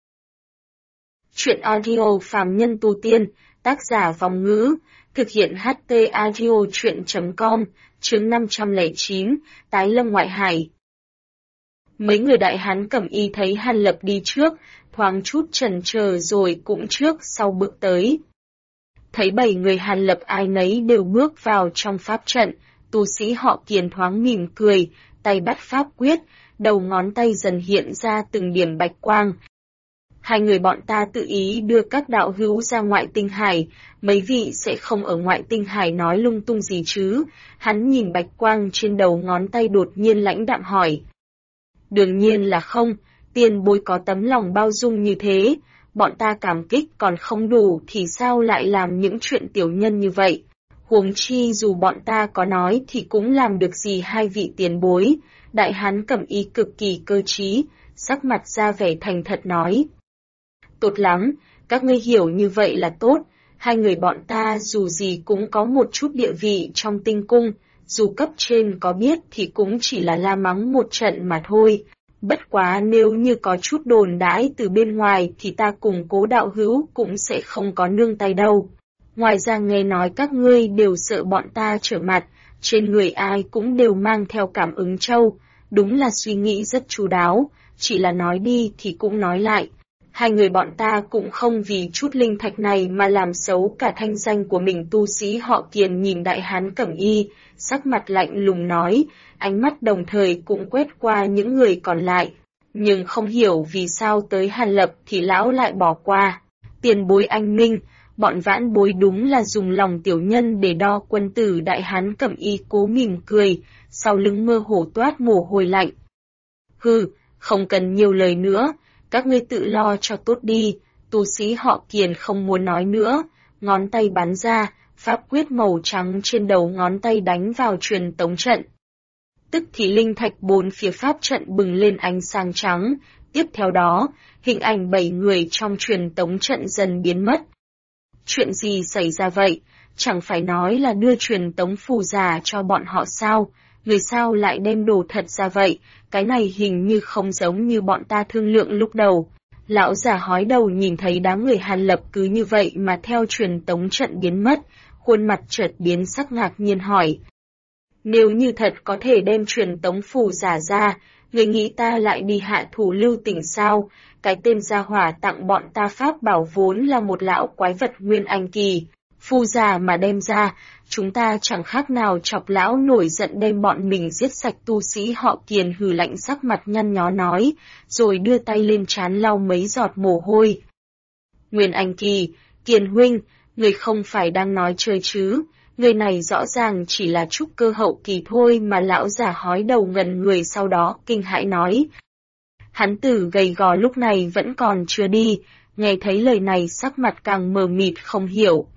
Chuyện audio phàm nhân tu tiên, tác giả Vong Ngữ, thực hiện HT audio chuyện.com, chương 509, Tái lâm ngoại hải. Mấy người đại hán cẩm y thấy Hàn Lập đi trước, thoáng chút chần chờ rồi cũng trước sau bước tới. Thấy 7 người Hàn Lập ai nấy đều bước vào trong pháp trận, tu sĩ họ Kiền thoáng mỉm cười, tay bắt pháp quyết, đầu ngón tay dần hiện ra từng điểm bạch quang. Hai người bọn ta tự ý đưa các đạo hữu ra ngoại tinh hải, mấy vị sẽ không ở ngoại tinh hải nói lung tung gì chứ? Hắn nhìn bạch quang trên đầu ngón tay đột nhiên lãnh đạm hỏi. Đương nhiên là không, tiền bối có tấm lòng bao dung như thế, bọn ta cảm kích còn không đủ thì sao lại làm những chuyện tiểu nhân như vậy? Huống chi dù bọn ta có nói thì cũng làm được gì hai vị tiền bối. Đại hán Cẩm Y cực kỳ cơ trí, sắc mặt ra vẻ thành thật nói. Tốt lắm, các ngươi hiểu như vậy là tốt, hai người bọn ta dù gì cũng có một chút địa vị trong tinh cung, dù cấp trên có biết thì cũng chỉ là la mắng một trận mà thôi. Bất quá nếu như có chút đồn đãi từ bên ngoài thì ta cùng Cố đạo hữu cũng sẽ không có nương tay đâu. Ngoài ra nghe nói các ngươi đều sợ bọn ta trở mặt, trên người ai cũng đều mang theo cảm ứng châu, đúng là suy nghĩ rất chu đáo, chỉ là nói đi thì cũng nói lại. Hai người bọn ta cũng không vì chút linh thạch này mà làm xấu cả thanh danh của mình. Tu sĩ họ Kiền nhìn đại hán Cẩm Y, sắc mặt lạnh lùng nói, ánh mắt đồng thời cũng quét qua những người còn lại. Nhưng không hiểu vì sao tới Hàn Lập thì lão lại bỏ qua. Tiền bối anh minh, bọn vãn bối đúng là dùng lòng tiểu nhân để đo quân tử. Đại hán Cẩm Y cố mỉm cười, sau lưng mơ hồ toát mồ hôi lạnh. Hừ, không cần nhiều lời nữa, các ngươi tự lo cho tốt đi. Tu sĩ họ Kiền không muốn nói nữa, ngón tay bắn ra, pháp quyết màu trắng trên đầu ngón tay đánh vào truyền tống trận. Tức thì linh thạch bốn phía pháp trận bừng lên ánh sáng trắng, tiếp theo đó, hình ảnh 7 người trong truyền tống trận dần biến mất. Chuyện gì xảy ra vậy? Chẳng phải nói là đưa truyền tống phù giả cho bọn họ sao? Người sao lại đem đồ thật ra vậy? Cái này hình như không giống như bọn ta thương lượng lúc đầu. Lão già hói đầu nhìn thấy đám người Hàn Lập cứ như vậy mà theo truyền tống trận biến mất, khuôn mặt chợt biến sắc ngạc nhiên hỏi. Nếu như thật có thể đem truyền tống phù giả ra, người nghĩ ta lại đi hạ thủ lưu tình sao? Cái tên gia hỏa tặng bọn ta pháp bảo vốn là một lão quái vật nguyên anh kỳ. Phù giả mà đem ra, chúng ta chẳng khác nào chọc lão nổi giận đem bọn mình giết sạch. Tu sĩ họ Kiền hừ lạnh sắc mặt nhăn nhó nói, rồi đưa tay lên trán lau mấy giọt mồ hôi. Nguyên anh kỳ, Kiền huynh, người không phải đang nói chơi chứ? Người này rõ ràng chỉ là trúc cơ hậu kỳ thôi mà. Lão già hói đầu ngần người, sau đó kinh hãi nói. Hắn tử gầy gò lúc này vẫn còn chưa đi, nghe thấy lời này sắc mặt càng mờ mịt không hiểu.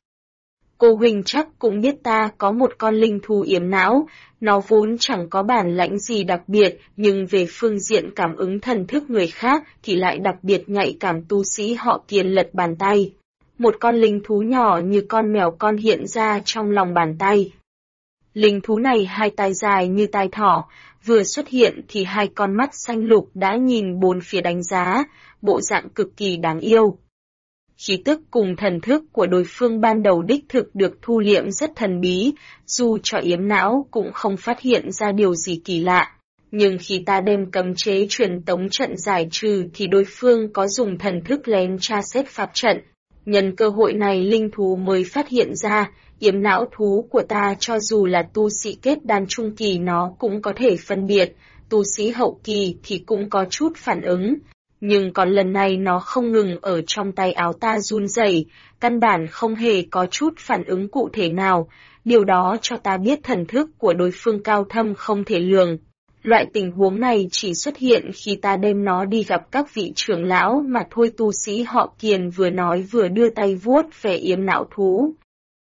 Cô huynh chắc cũng biết ta có một con linh thú yếm não, nó vốn chẳng có bản lãnh gì đặc biệt, nhưng về phương diện cảm ứng thần thức người khác thì lại đặc biệt nhạy cảm. Tu sĩ họ Kiền lật bàn tay. Một con linh thú nhỏ như con mèo con hiện ra trong lòng bàn tay. Linh thú này hai tai dài như tai thỏ, vừa xuất hiện thì hai con mắt xanh lục đã nhìn bốn phía đánh giá, bộ dạng cực kỳ đáng yêu. Khí tức cùng thần thức của đối phương ban đầu đích thực được thu liệm rất thần bí, dù cho yếm não cũng không phát hiện ra điều gì kỳ lạ. Nhưng khi ta đem cấm chế truyền tống trận giải trừ thì đối phương có dùng thần thức lén tra xét pháp trận. Nhân cơ hội này linh thú mới phát hiện ra, yếm não thú của ta cho dù là tu sĩ kết đan trung kỳ nó cũng có thể phân biệt, tu sĩ hậu kỳ thì cũng có chút phản ứng. Nhưng còn lần này nó không ngừng ở trong tay áo ta run rẩy, căn bản không hề có chút phản ứng cụ thể nào, điều đó cho ta biết thần thức của đối phương cao thâm không thể lường. Loại tình huống này chỉ xuất hiện khi ta đem nó đi gặp các vị trưởng lão mà thôi. Tu sĩ họ Kiền vừa nói vừa đưa tay vuốt về yếm não thú.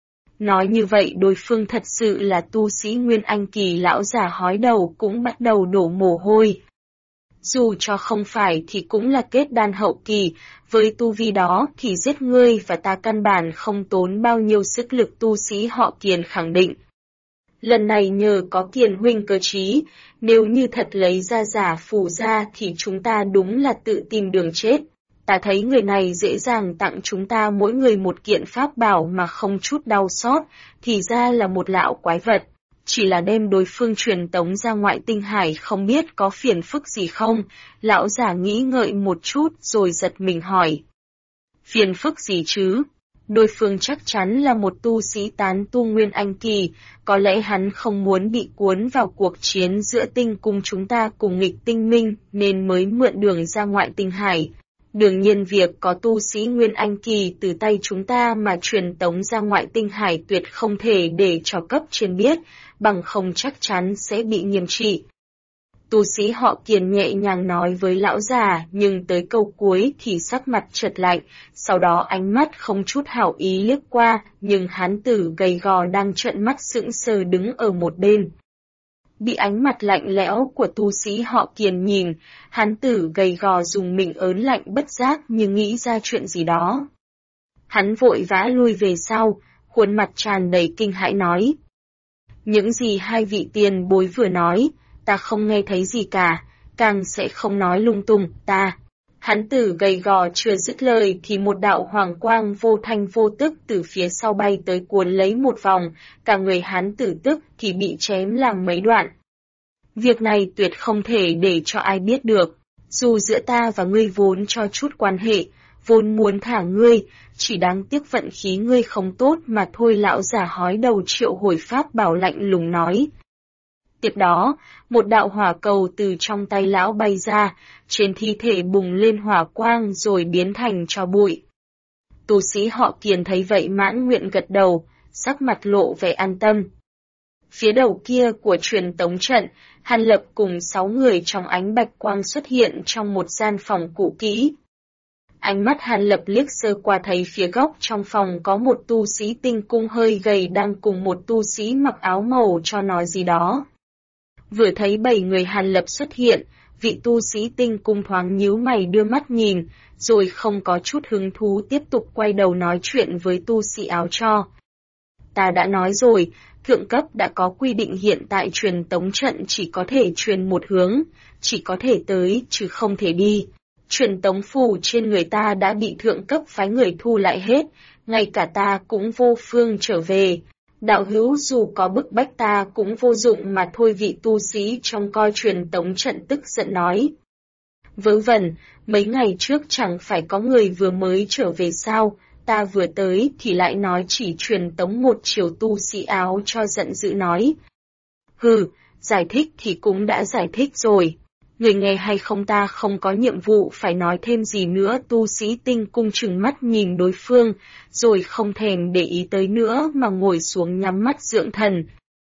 Nói như vậy đối phương thật sự là tu sĩ nguyên anh kỳ. Lão già hói đầu cũng bắt đầu đổ mồ hôi. Dù cho không phải thì cũng là kết đan hậu kỳ, với tu vi đó thì giết ngươi và ta căn bản không tốn bao nhiêu sức lực. Tu sĩ họ Kiền khẳng định. Lần này nhờ có Kiền huynh cơ trí, nếu như thật lấy ra giả phù ra thì chúng ta đúng là tự tìm đường chết. Ta thấy người này dễ dàng tặng chúng ta mỗi người một kiện pháp bảo mà không chút đau xót, thì ra là một lão quái vật. Chỉ là đem đối phương truyền tống ra ngoại tinh hải không biết có phiền phức gì không? Lão già nghĩ ngợi một chút rồi giật mình hỏi. Phiền phức gì chứ? Đối phương chắc chắn là một tu sĩ tán tu nguyên anh kỳ, có lẽ hắn không muốn bị cuốn vào cuộc chiến giữa tinh cung chúng ta cùng nghịch tinh minh nên mới mượn đường ra ngoại tinh hải. Đương nhiên việc có tu sĩ nguyên anh kỳ từ tay chúng ta mà truyền tống ra ngoại tinh hải tuyệt không thể để cho cấp trên biết, bằng không chắc chắn sẽ bị nghiêm trị. Tu sĩ họ Kiền nhẹ nhàng nói với lão già, nhưng tới câu cuối thì sắc mặt chợt lạnh, sau đó ánh mắt không chút hảo ý liếc qua, nhưng hán tử gầy gò đang trợn mắt sững sờ đứng ở một bên. Bị ánh mặt lạnh lẽo của tu sĩ họ Kiền nhìn, hán tử gầy gò dùng mình ớn lạnh bất giác như nghĩ ra chuyện gì đó. Hắn vội vã lui về sau, khuôn mặt tràn đầy kinh hãi nói. Những gì hai vị tiền bối vừa nói, ta không nghe thấy gì cả, càng sẽ không nói lung tung, ta. Hán tử gầy gò chưa dứt lời thì một đạo hoàng quang vô thanh vô tức từ phía sau bay tới cuốn lấy một vòng, cả người hán tử tức thì bị chém làm mấy đoạn. Việc này tuyệt không thể để cho ai biết được, dù giữa ta và ngươi vốn cho chút quan hệ, vốn muốn thả ngươi, chỉ đáng tiếc vận khí ngươi không tốt mà thôi. Lão già hói đầu Triệu Hồi Pháp bảo lạnh lùng nói. Tiếp đó, một đạo hỏa cầu từ trong tay lão bay ra, trên thi thể bùng lên hỏa quang rồi biến thành tro bụi. Tu sĩ họ Kiền thấy vậy mãn nguyện gật đầu, sắc mặt lộ vẻ an tâm. Phía đầu kia của truyền tống trận, Hàn Lập cùng 6 người trong ánh bạch quang xuất hiện trong một gian phòng cũ kỹ. Ánh mắt Hàn Lập liếc sơ qua thấy phía góc trong phòng có một tu sĩ tinh cung hơi gầy đang cùng một tu sĩ mặc áo màu cho nói gì đó. Vừa thấy 7 người Hàn Lập xuất hiện, vị tu sĩ tinh cung thoáng nhíu mày đưa mắt nhìn, rồi không có chút hứng thú tiếp tục quay đầu nói chuyện với tu sĩ áo cho. Ta đã nói rồi, thượng cấp đã có quy định hiện tại truyền tống trận chỉ có thể truyền một hướng, chỉ có thể tới chứ không thể đi. Truyền tống phù trên người ta đã bị thượng cấp phái người thu lại hết, ngay cả ta cũng vô phương trở về. Đạo hữu dù có bức bách ta cũng vô dụng mà thôi. Vị tu sĩ trong coi truyền tống trận tức giận nói. Vớ vẩn, mấy ngày trước chẳng phải có người vừa mới trở về sao, ta vừa tới thì lại nói chỉ truyền tống một chiều. Tu sĩ áo cho giận dữ nói. Hừ, giải thích thì cũng đã giải thích rồi. Người nghe hay không, ta không có nhiệm vụ phải nói thêm gì nữa. Tu sĩ tinh cung trừng mắt nhìn đối phương, rồi không thèm để ý tới nữa mà ngồi xuống nhắm mắt dưỡng thần.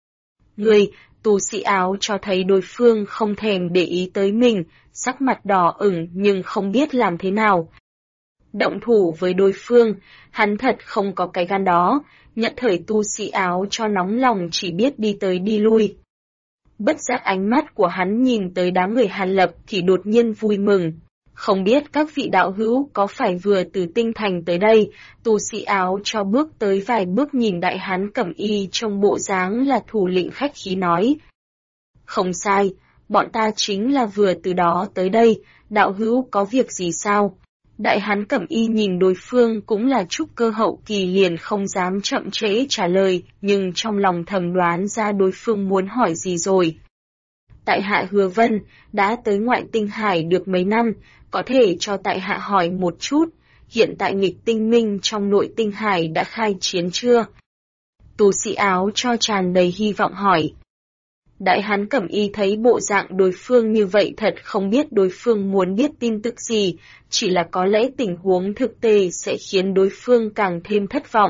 Người, tu sĩ áo cho thấy đối phương không thèm để ý tới mình, sắc mặt đỏ ửng nhưng không biết làm thế nào. Động thủ với đối phương, hắn thật không có cái gan đó, nhận thời tu sĩ áo cho nóng lòng chỉ biết đi tới đi lui. Bất giác ánh mắt của hắn nhìn tới đám người Hàn Lập thì đột nhiên vui mừng. Không biết các vị đạo hữu có phải vừa từ tinh thành tới đây. Tu sĩ áo cho bước tới vài bước nhìn đại hán cẩm y trong bộ dáng là thủ lĩnh khách khí nói. Không sai, bọn ta chính là vừa từ đó tới đây, đạo hữu có việc gì sao? Đại hán cẩm y nhìn đối phương cũng là trúc cơ hậu kỳ liền không dám chậm trễ trả lời, nhưng trong lòng thầm đoán ra đối phương muốn hỏi gì rồi. Tại hạ Hứa Vân, đã tới ngoại tinh hải được mấy năm, có thể cho tại hạ hỏi một chút, hiện tại nghịch tinh minh trong nội tinh hải đã khai chiến chưa? Tu sĩ áo cho tràn đầy hy vọng hỏi. Đại hán cẩm y thấy bộ dạng đối phương như vậy thật không biết đối phương muốn biết tin tức gì, chỉ là có lẽ tình huống thực tế sẽ khiến đối phương càng thêm thất vọng.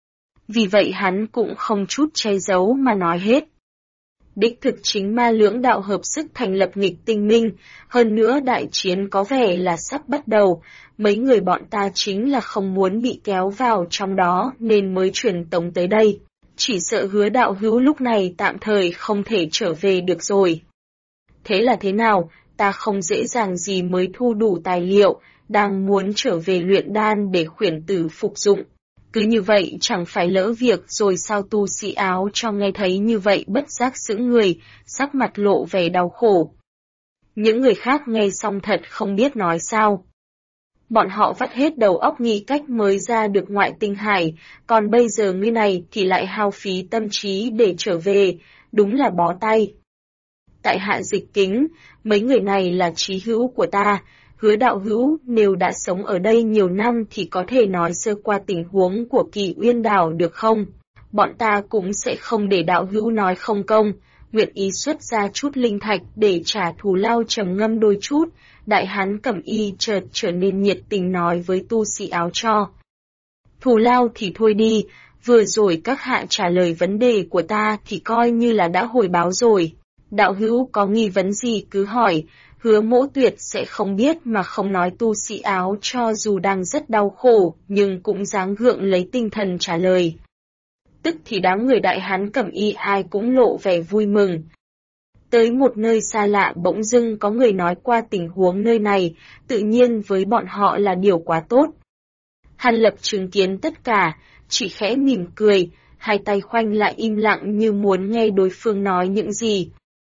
Vì vậy hắn cũng không chút che giấu mà nói hết. Đích thực chính ma lưỡng đạo hợp sức thành lập nghịch tinh minh, hơn nữa đại chiến có vẻ là sắp bắt đầu, mấy người bọn ta chính là không muốn bị kéo vào trong đó nên mới truyền tống tới đây. Chỉ sợ Hứa đạo hữu lúc này tạm thời không thể trở về được rồi. Thế là thế nào, ta không dễ dàng gì mới thu đủ tài liệu, đang muốn trở về luyện đan để khuyển tử phục dụng. Cứ như vậy chẳng phải lỡ việc rồi sao? Tu sĩ áo cho nghe thấy như vậy bất giác sững người, sắc mặt lộ vẻ đau khổ. Những người khác nghe xong thật không biết nói sao. Bọn họ vắt hết đầu óc nghĩ cách mới ra được ngoại tinh hải, còn bây giờ như này thì lại hao phí tâm trí để trở về, đúng là bó tay. Tại hạ Dịch Kính, mấy người này là chí hữu của ta, Hứa đạo hữu nếu đã sống ở đây nhiều năm thì có thể nói sơ qua tình huống của Kỳ Uyên đảo được không? Bọn ta cũng sẽ không để đạo hữu nói không công, nguyện ý xuất ra chút linh thạch để trả thù lao. Trầm ngâm đôi chút, đại hán cẩm y chợt trở nên nhiệt tình nói với tu sĩ áo cho. Thù lao thì thôi đi, vừa rồi các hạ trả lời vấn đề của ta thì coi như là đã hồi báo rồi. Đạo hữu có nghi vấn gì cứ hỏi, Hứa Mỗ tuyệt sẽ không biết mà không nói. Tu sĩ áo cho dù đang rất đau khổ, nhưng cũng dáng gượng lấy tinh thần trả lời. Tức thì đám người Đại Hán Cẩm Y ai cũng lộ vẻ vui mừng. Tới một nơi xa lạ bỗng dưng có người nói qua tình huống nơi này, tự nhiên với bọn họ là điều quá tốt. Hàn Lập chứng kiến tất cả, chỉ khẽ mỉm cười, hai tay khoanh lại im lặng như muốn nghe đối phương nói những gì.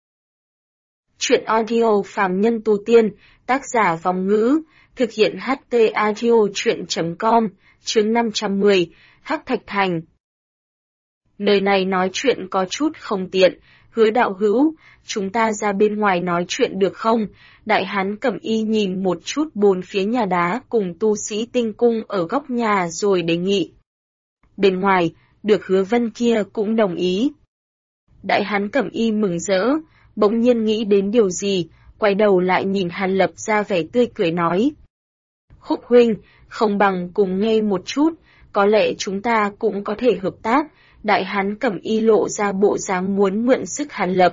Chuyện audio phàm nhân tu tiên, tác giả Vong Ngữ, thực hiện HT Audio Chuyện.com, chương 510, Hắc Thạch Thành. Nơi này nói chuyện có chút không tiện, Hứa đạo hữu, chúng ta ra bên ngoài nói chuyện được không? Đại Hán Cẩm Y nhìn một chút bốn phía nhà đá cùng tu sĩ tinh cung ở góc nhà rồi đề nghị. Bên ngoài, được Hứa Vân kia cũng đồng ý. Đại Hán Cẩm Y mừng rỡ, bỗng nhiên nghĩ đến điều gì, quay đầu lại nhìn Hàn Lập ra vẻ tươi cười nói. Khúc huynh, không bằng cùng nghe một chút, có lẽ chúng ta cũng có thể hợp tác. Đại Hán Cẩm Y lộ ra bộ dáng muốn mượn sức Hàn Lập.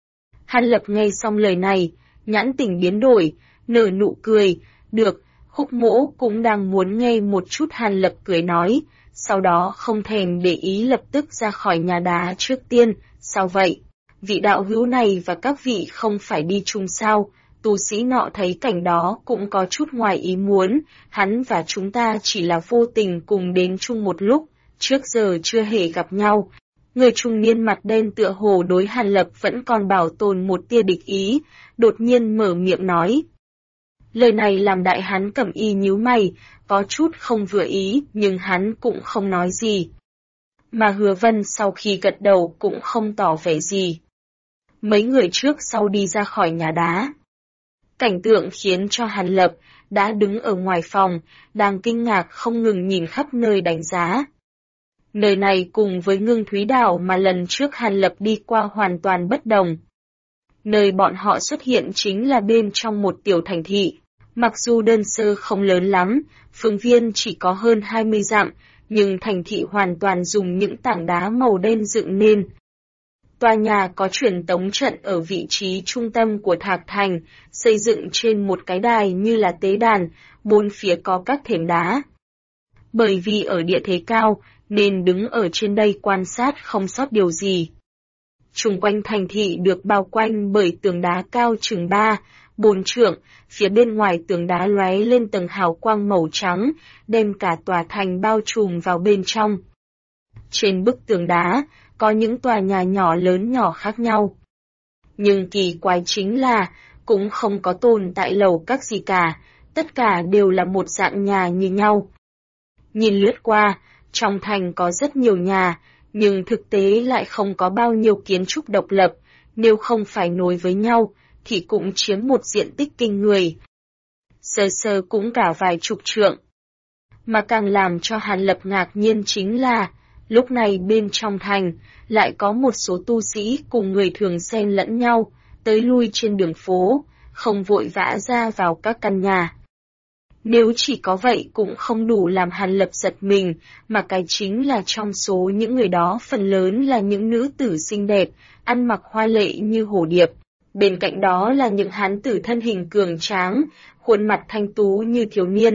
Hàn Lập nghe xong lời này, nhãn tình biến đổi, nở nụ cười, được, Khúc Mỗ cũng đang muốn nghe một chút. Hàn Lập cười nói, sau đó không thèm để ý lập tức ra khỏi nhà đá trước tiên. Sao vậy? Vị đạo hữu này và các vị không phải đi chung sao? Tu sĩ nọ thấy cảnh đó cũng có chút ngoài ý muốn, hắn và chúng ta chỉ là vô tình cùng đến chung một lúc, trước giờ chưa hề gặp nhau. Người trung niên mặt đen tựa hồ đối Hàn Lập vẫn còn bảo tồn một tia địch ý, đột nhiên mở miệng nói. Lời này làm Đại Hán Cẩm Y nhíu mày, có chút không vừa ý, nhưng hắn cũng không nói gì. Mà Hứa Vân sau khi gật đầu cũng không tỏ vẻ gì. Mấy người trước sau đi ra khỏi nhà đá. Cảnh tượng khiến cho Hàn Lập đã đứng ở ngoài phòng, đang kinh ngạc không ngừng nhìn khắp nơi đánh giá. Nơi này cùng với Ngưng Thúy Đảo mà lần trước Hàn Lập đi qua hoàn toàn bất đồng. Nơi bọn họ xuất hiện chính là bên trong một tiểu thành thị. Mặc dù đơn sơ không lớn lắm, phương viên chỉ có hơn 20 dặm, nhưng thành thị hoàn toàn dùng những tảng đá màu đen dựng nên. Tòa nhà có truyền tống trận ở vị trí trung tâm của Thạc Thành, xây dựng trên một cái đài như là tế đàn, bốn phía có các thềm đá. Bởi vì ở địa thế cao, nên đứng ở trên đây quan sát không sót điều gì. Chung quanh thành thị được bao quanh bởi tường đá cao chừng 3-4 trượng, phía bên ngoài tường đá lóe lên tầng hào quang màu trắng, đem cả tòa thành bao trùm vào bên trong. Trên bức tường đá, có những tòa nhà nhỏ lớn nhỏ khác nhau. Nhưng kỳ quái chính là, cũng không có tồn tại lầu các gì cả, tất cả đều là một dạng nhà như nhau. Nhìn lướt qua, trong thành có rất nhiều nhà, nhưng thực tế lại không có bao nhiêu kiến trúc độc lập, nếu không phải nối với nhau, thì cũng chiếm một diện tích kinh người. Sơ sơ cũng cả vài chục trượng. Mà càng làm cho Hàn Lập ngạc nhiên chính là, lúc này bên trong thành, lại có một số tu sĩ cùng người thường xen lẫn nhau, tới lui trên đường phố, không vội vã ra vào các căn nhà. Nếu chỉ có vậy cũng không đủ làm Hàn Lập giật mình, mà cái chính là trong số những người đó phần lớn là những nữ tử xinh đẹp, ăn mặc hoa lệ như hổ điệp. Bên cạnh đó là những hán tử thân hình cường tráng, khuôn mặt thanh tú như thiếu niên.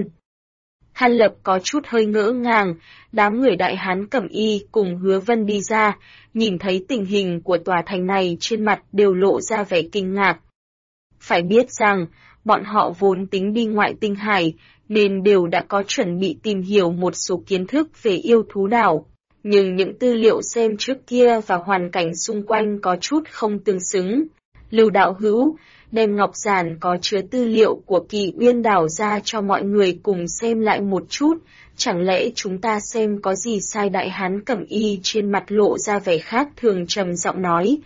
Hàn Lập có chút hơi ngỡ ngàng, đám người Đại Hán Cẩm Y cùng Hứa Vân đi ra, nhìn thấy tình hình của tòa thành này trên mặt đều lộ ra vẻ kinh ngạc. Phải biết rằng, bọn họ vốn tính đi ngoại tinh hải, nên đều đã có chuẩn bị tìm hiểu một số kiến thức về yêu thú đảo. Nhưng những tư liệu xem trước kia và hoàn cảnh xung quanh có chút không tương xứng. Lưu đạo hữu, đem ngọc giản có chứa tư liệu của Kỳ Uyên đảo ra cho mọi người cùng xem lại một chút, chẳng lẽ chúng ta xem có gì sai? Đại Hán Cẩm Y trên mặt lộ ra vẻ khác thường trầm giọng nói.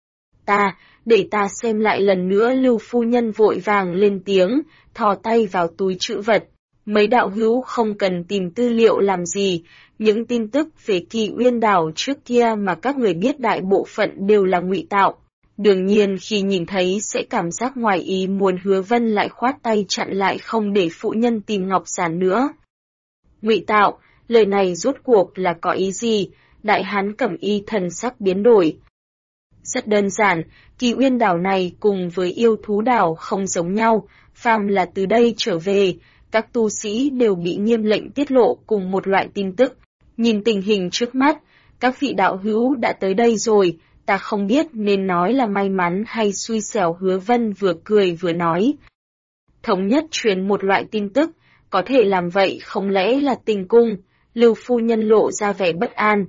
Để ta xem lại lần nữa. Lưu phu nhân vội vàng lên tiếng, thò tay vào túi trữ vật. Mấy đạo hữu không cần tìm tư liệu làm gì, những tin tức về Kỳ Uyên đảo trước kia mà các người biết đại bộ phận đều là ngụy tạo. Đương nhiên khi nhìn thấy sẽ cảm giác ngoài ý muốn. Hứa Vân lại khoát tay chặn lại không để phụ nhân tìm ngọc giản nữa. Ngụy tạo, lời này rốt cuộc là có ý gì? Đại Hán Cẩm Y thần sắc biến đổi. Rất đơn giản, Kỳ Uyên đảo này cùng với yêu thú đảo không giống nhau, phàm là từ đây trở về, các tu sĩ đều bị nghiêm lệnh tiết lộ cùng một loại tin tức. Nhìn tình hình trước mắt, các vị đạo hữu đã tới đây rồi, ta không biết nên nói là may mắn hay xui xẻo. Hứa Vân vừa cười vừa nói. Thống nhất truyền một loại tin tức, có thể làm vậy không lẽ là Tinh Cung? Lưu phu nhân lộ ra vẻ bất an.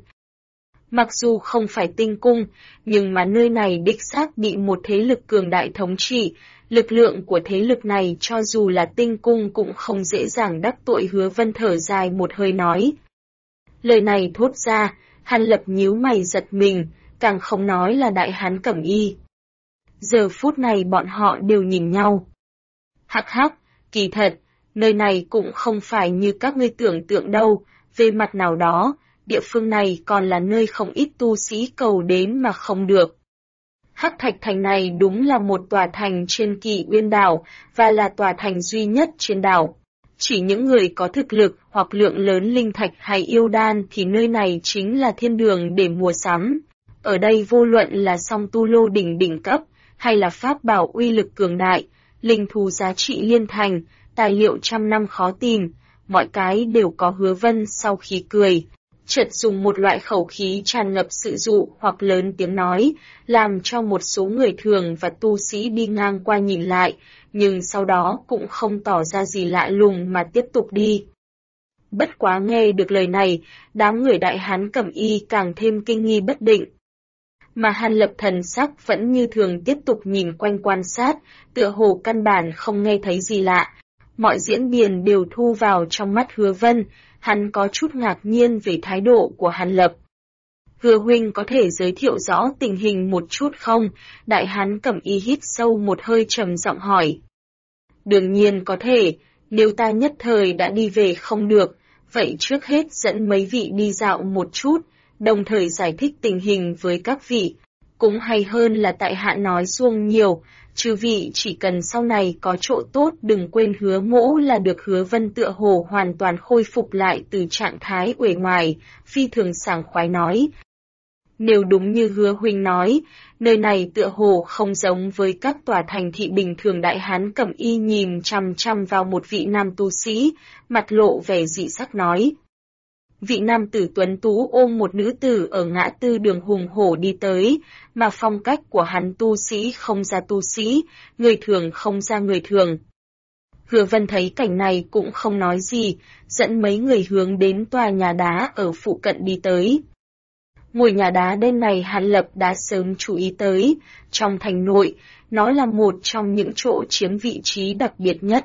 Mặc dù không phải Tinh Cung, nhưng mà nơi này đích xác bị một thế lực cường đại thống trị, lực lượng của thế lực này cho dù là Tinh Cung cũng không dễ dàng đắc tội. Hứa Vân thở dài một hơi nói. Lời này thốt ra, Hàn Lập nhíu mày giật mình, càng không nói là Đại Hán Cẩm Y. Giờ phút này bọn họ đều nhìn nhau. Hắc hắc, kỳ thật, nơi này cũng không phải như các ngươi tưởng tượng đâu, về mặt nào đó, địa phương này còn là nơi không ít tu sĩ cầu đến mà không được. Hắc Thạch Thành này đúng là một tòa thành trên Kỳ Uyên đảo, và là tòa thành duy nhất trên đảo. Chỉ những người có thực lực hoặc lượng lớn linh thạch hay yêu đan thì nơi này chính là thiên đường để mua sắm. Ở đây vô luận là song tu lô đỉnh cấp, hay là pháp bảo uy lực cường đại, linh thú giá trị liên thành, tài liệu trăm năm khó tìm, mọi cái đều có. Hứa Vân sau khi cười, chợt dùng một loại khẩu khí tràn ngập sự dụ hoặc lớn tiếng nói, làm cho một số người thường và tu sĩ đi ngang qua nhìn lại, nhưng sau đó cũng không tỏ ra gì lạ lùng mà tiếp tục đi. Bất quá nghe được lời này, đám người Đại Hán Cẩm Y càng thêm kinh nghi bất định. Mà Hàn Lập thần sắc vẫn như thường tiếp tục nhìn quanh quan sát, tựa hồ căn bản không nghe thấy gì lạ. Mọi diễn biến đều thu vào trong mắt Hứa Vân, hắn có chút ngạc nhiên về thái độ của Hàn Lập. Hứa huynh có thể giới thiệu rõ tình hình một chút không? Đại Hán Cẩm Y hít sâu một hơi trầm giọng hỏi. Đương nhiên có thể, nếu ta nhất thời đã đi về không được, vậy trước hết dẫn mấy vị đi dạo một chút, đồng thời giải thích tình hình với các vị. Cũng hay hơn là tại hạ nói suông nhiều, chư vị chỉ cần sau này có chỗ tốt đừng quên Hứa mỗ là được. Hứa Vân tựa hồ hoàn toàn khôi phục lại từ trạng thái uể ngoài, phi thường sảng khoái nói. Nếu đúng như Hứa huynh nói, nơi này tựa hồ không giống với các tòa thành thị bình thường. Đại Hán Cẩm Y nhìn chằm chằm vào một vị nam tu sĩ, mặt lộ vẻ dị sắc nói. Vị nam tử tuấn tú ôm một nữ tử ở ngã tư đường hùng hổ đi tới, mà phong cách của hắn tu sĩ không ra tu sĩ, người thường không ra người thường. Hứa Vân thấy cảnh này cũng không nói gì, dẫn mấy người hướng đến tòa nhà đá ở phụ cận đi tới. Ngôi nhà đá đen này Hàn Lập đã sớm chú ý tới, trong thành nội, nó là một trong những chỗ chiếm vị trí đặc biệt nhất.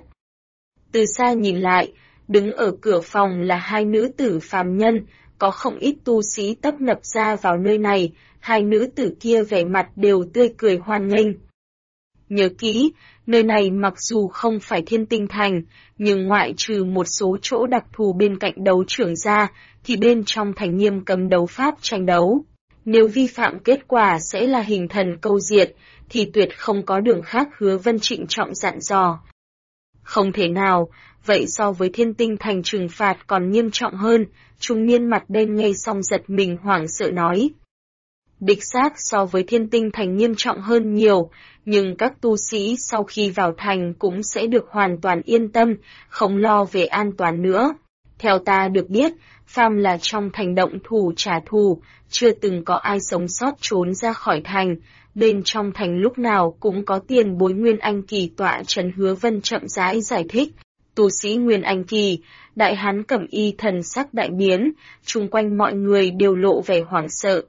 Từ xa nhìn lại, đứng ở cửa phòng là hai nữ tử phàm nhân, có không ít tu sĩ tấp nập ra vào nơi này, hai nữ tử kia vẻ mặt đều tươi cười hoan nghênh. Nhớ kỹ, nơi này mặc dù không phải Thiên Tinh Thành, nhưng ngoại trừ một số chỗ đặc thù bên cạnh đấu trưởng ra, thì bên trong thành nghiêm cấm đấu pháp tranh đấu. Nếu vi phạm kết quả sẽ là hình thần câu diệt, thì tuyệt không có đường khác. Hứa Vân trịnh trọng dặn dò. Không thể nào, vậy so với Thiên Tinh Thành trừng phạt còn nghiêm trọng hơn. Trung niên mặt đen nghe xong giật mình hoảng sợ nói. Đích xác so với Thiên Tinh Thành nghiêm trọng hơn nhiều, nhưng các tu sĩ sau khi vào thành cũng sẽ được hoàn toàn yên tâm, không lo về an toàn nữa. Theo ta được biết, phàm là trong thành động thủ trả thù, chưa từng có ai sống sót trốn ra khỏi thành, bên trong thành lúc nào cũng có tiền bối Nguyên Anh Kỳ tọa trấn. Hứa Vân chậm rãi giải thích. Tu sĩ Nguyên Anh Kỳ, Đại Hán Cẩm Y thần sắc đại biến, chung quanh mọi người đều lộ vẻ hoảng sợ.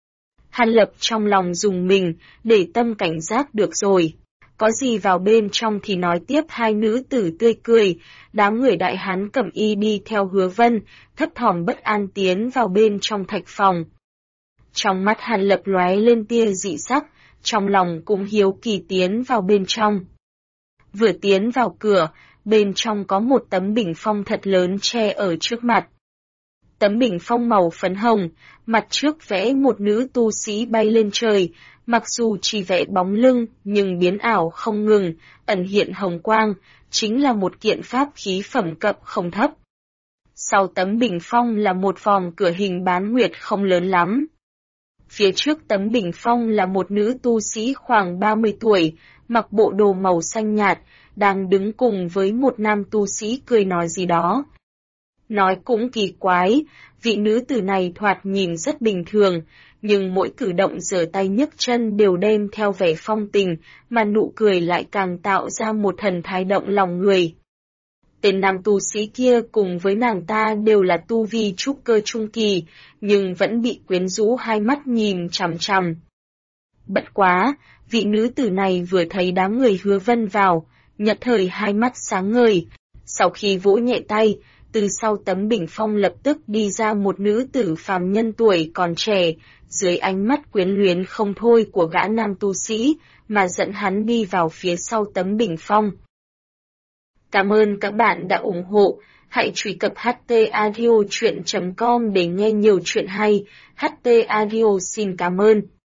Hàn Lập trong lòng dùng mình, để tâm cảnh giác được rồi. Có gì vào bên trong thì nói tiếp. Hai nữ tử tươi cười, đám người Đại Hán Cẩm Y đi theo Hứa Vân, thấp thỏm bất an tiến vào bên trong thạch phòng. Trong mắt Hàn Lập lóe lên tia dị sắc, trong lòng cũng hiếu kỳ tiến vào bên trong. Vừa tiến vào cửa, bên trong có một tấm bình phong thật lớn che ở trước mặt. Tấm bình phong màu phấn hồng, mặt trước vẽ một nữ tu sĩ bay lên trời, mặc dù chỉ vẽ bóng lưng nhưng biến ảo không ngừng, ẩn hiện hồng quang, chính là một kiện pháp khí phẩm cấp không thấp. Sau tấm bình phong là một vòng cửa hình bán nguyệt không lớn lắm. Phía trước tấm bình phong là một nữ tu sĩ khoảng 30 tuổi, mặc bộ đồ màu xanh nhạt, đang đứng cùng với một nam tu sĩ cười nói gì đó. Nói cũng kỳ quái, vị nữ tử này thoạt nhìn rất bình thường, nhưng mỗi cử động giở tay nhấc chân đều đem theo vẻ phong tình, mà nụ cười lại càng tạo ra một thần thái động lòng người. Tên nam tu sĩ kia cùng với nàng ta đều là tu vi trúc cơ trung kỳ, nhưng vẫn bị quyến rũ hai mắt nhìn chằm chằm. Bất quá, vị nữ tử này vừa thấy đám người Hứa Vân vào, nhất thời hai mắt sáng ngời. Sau khi vỗ nhẹ tay, từ sau tấm bình phong lập tức đi ra một nữ tử phàm nhân tuổi còn trẻ, dưới ánh mắt quyến luyến không thôi của gã nam tu sĩ, mà dẫn hắn đi vào phía sau tấm bình phong. Cảm ơn các bạn đã ủng hộ, hãy truy cập htaudio.com để nghe nhiều chuyện hay. HT Audio xin cảm ơn.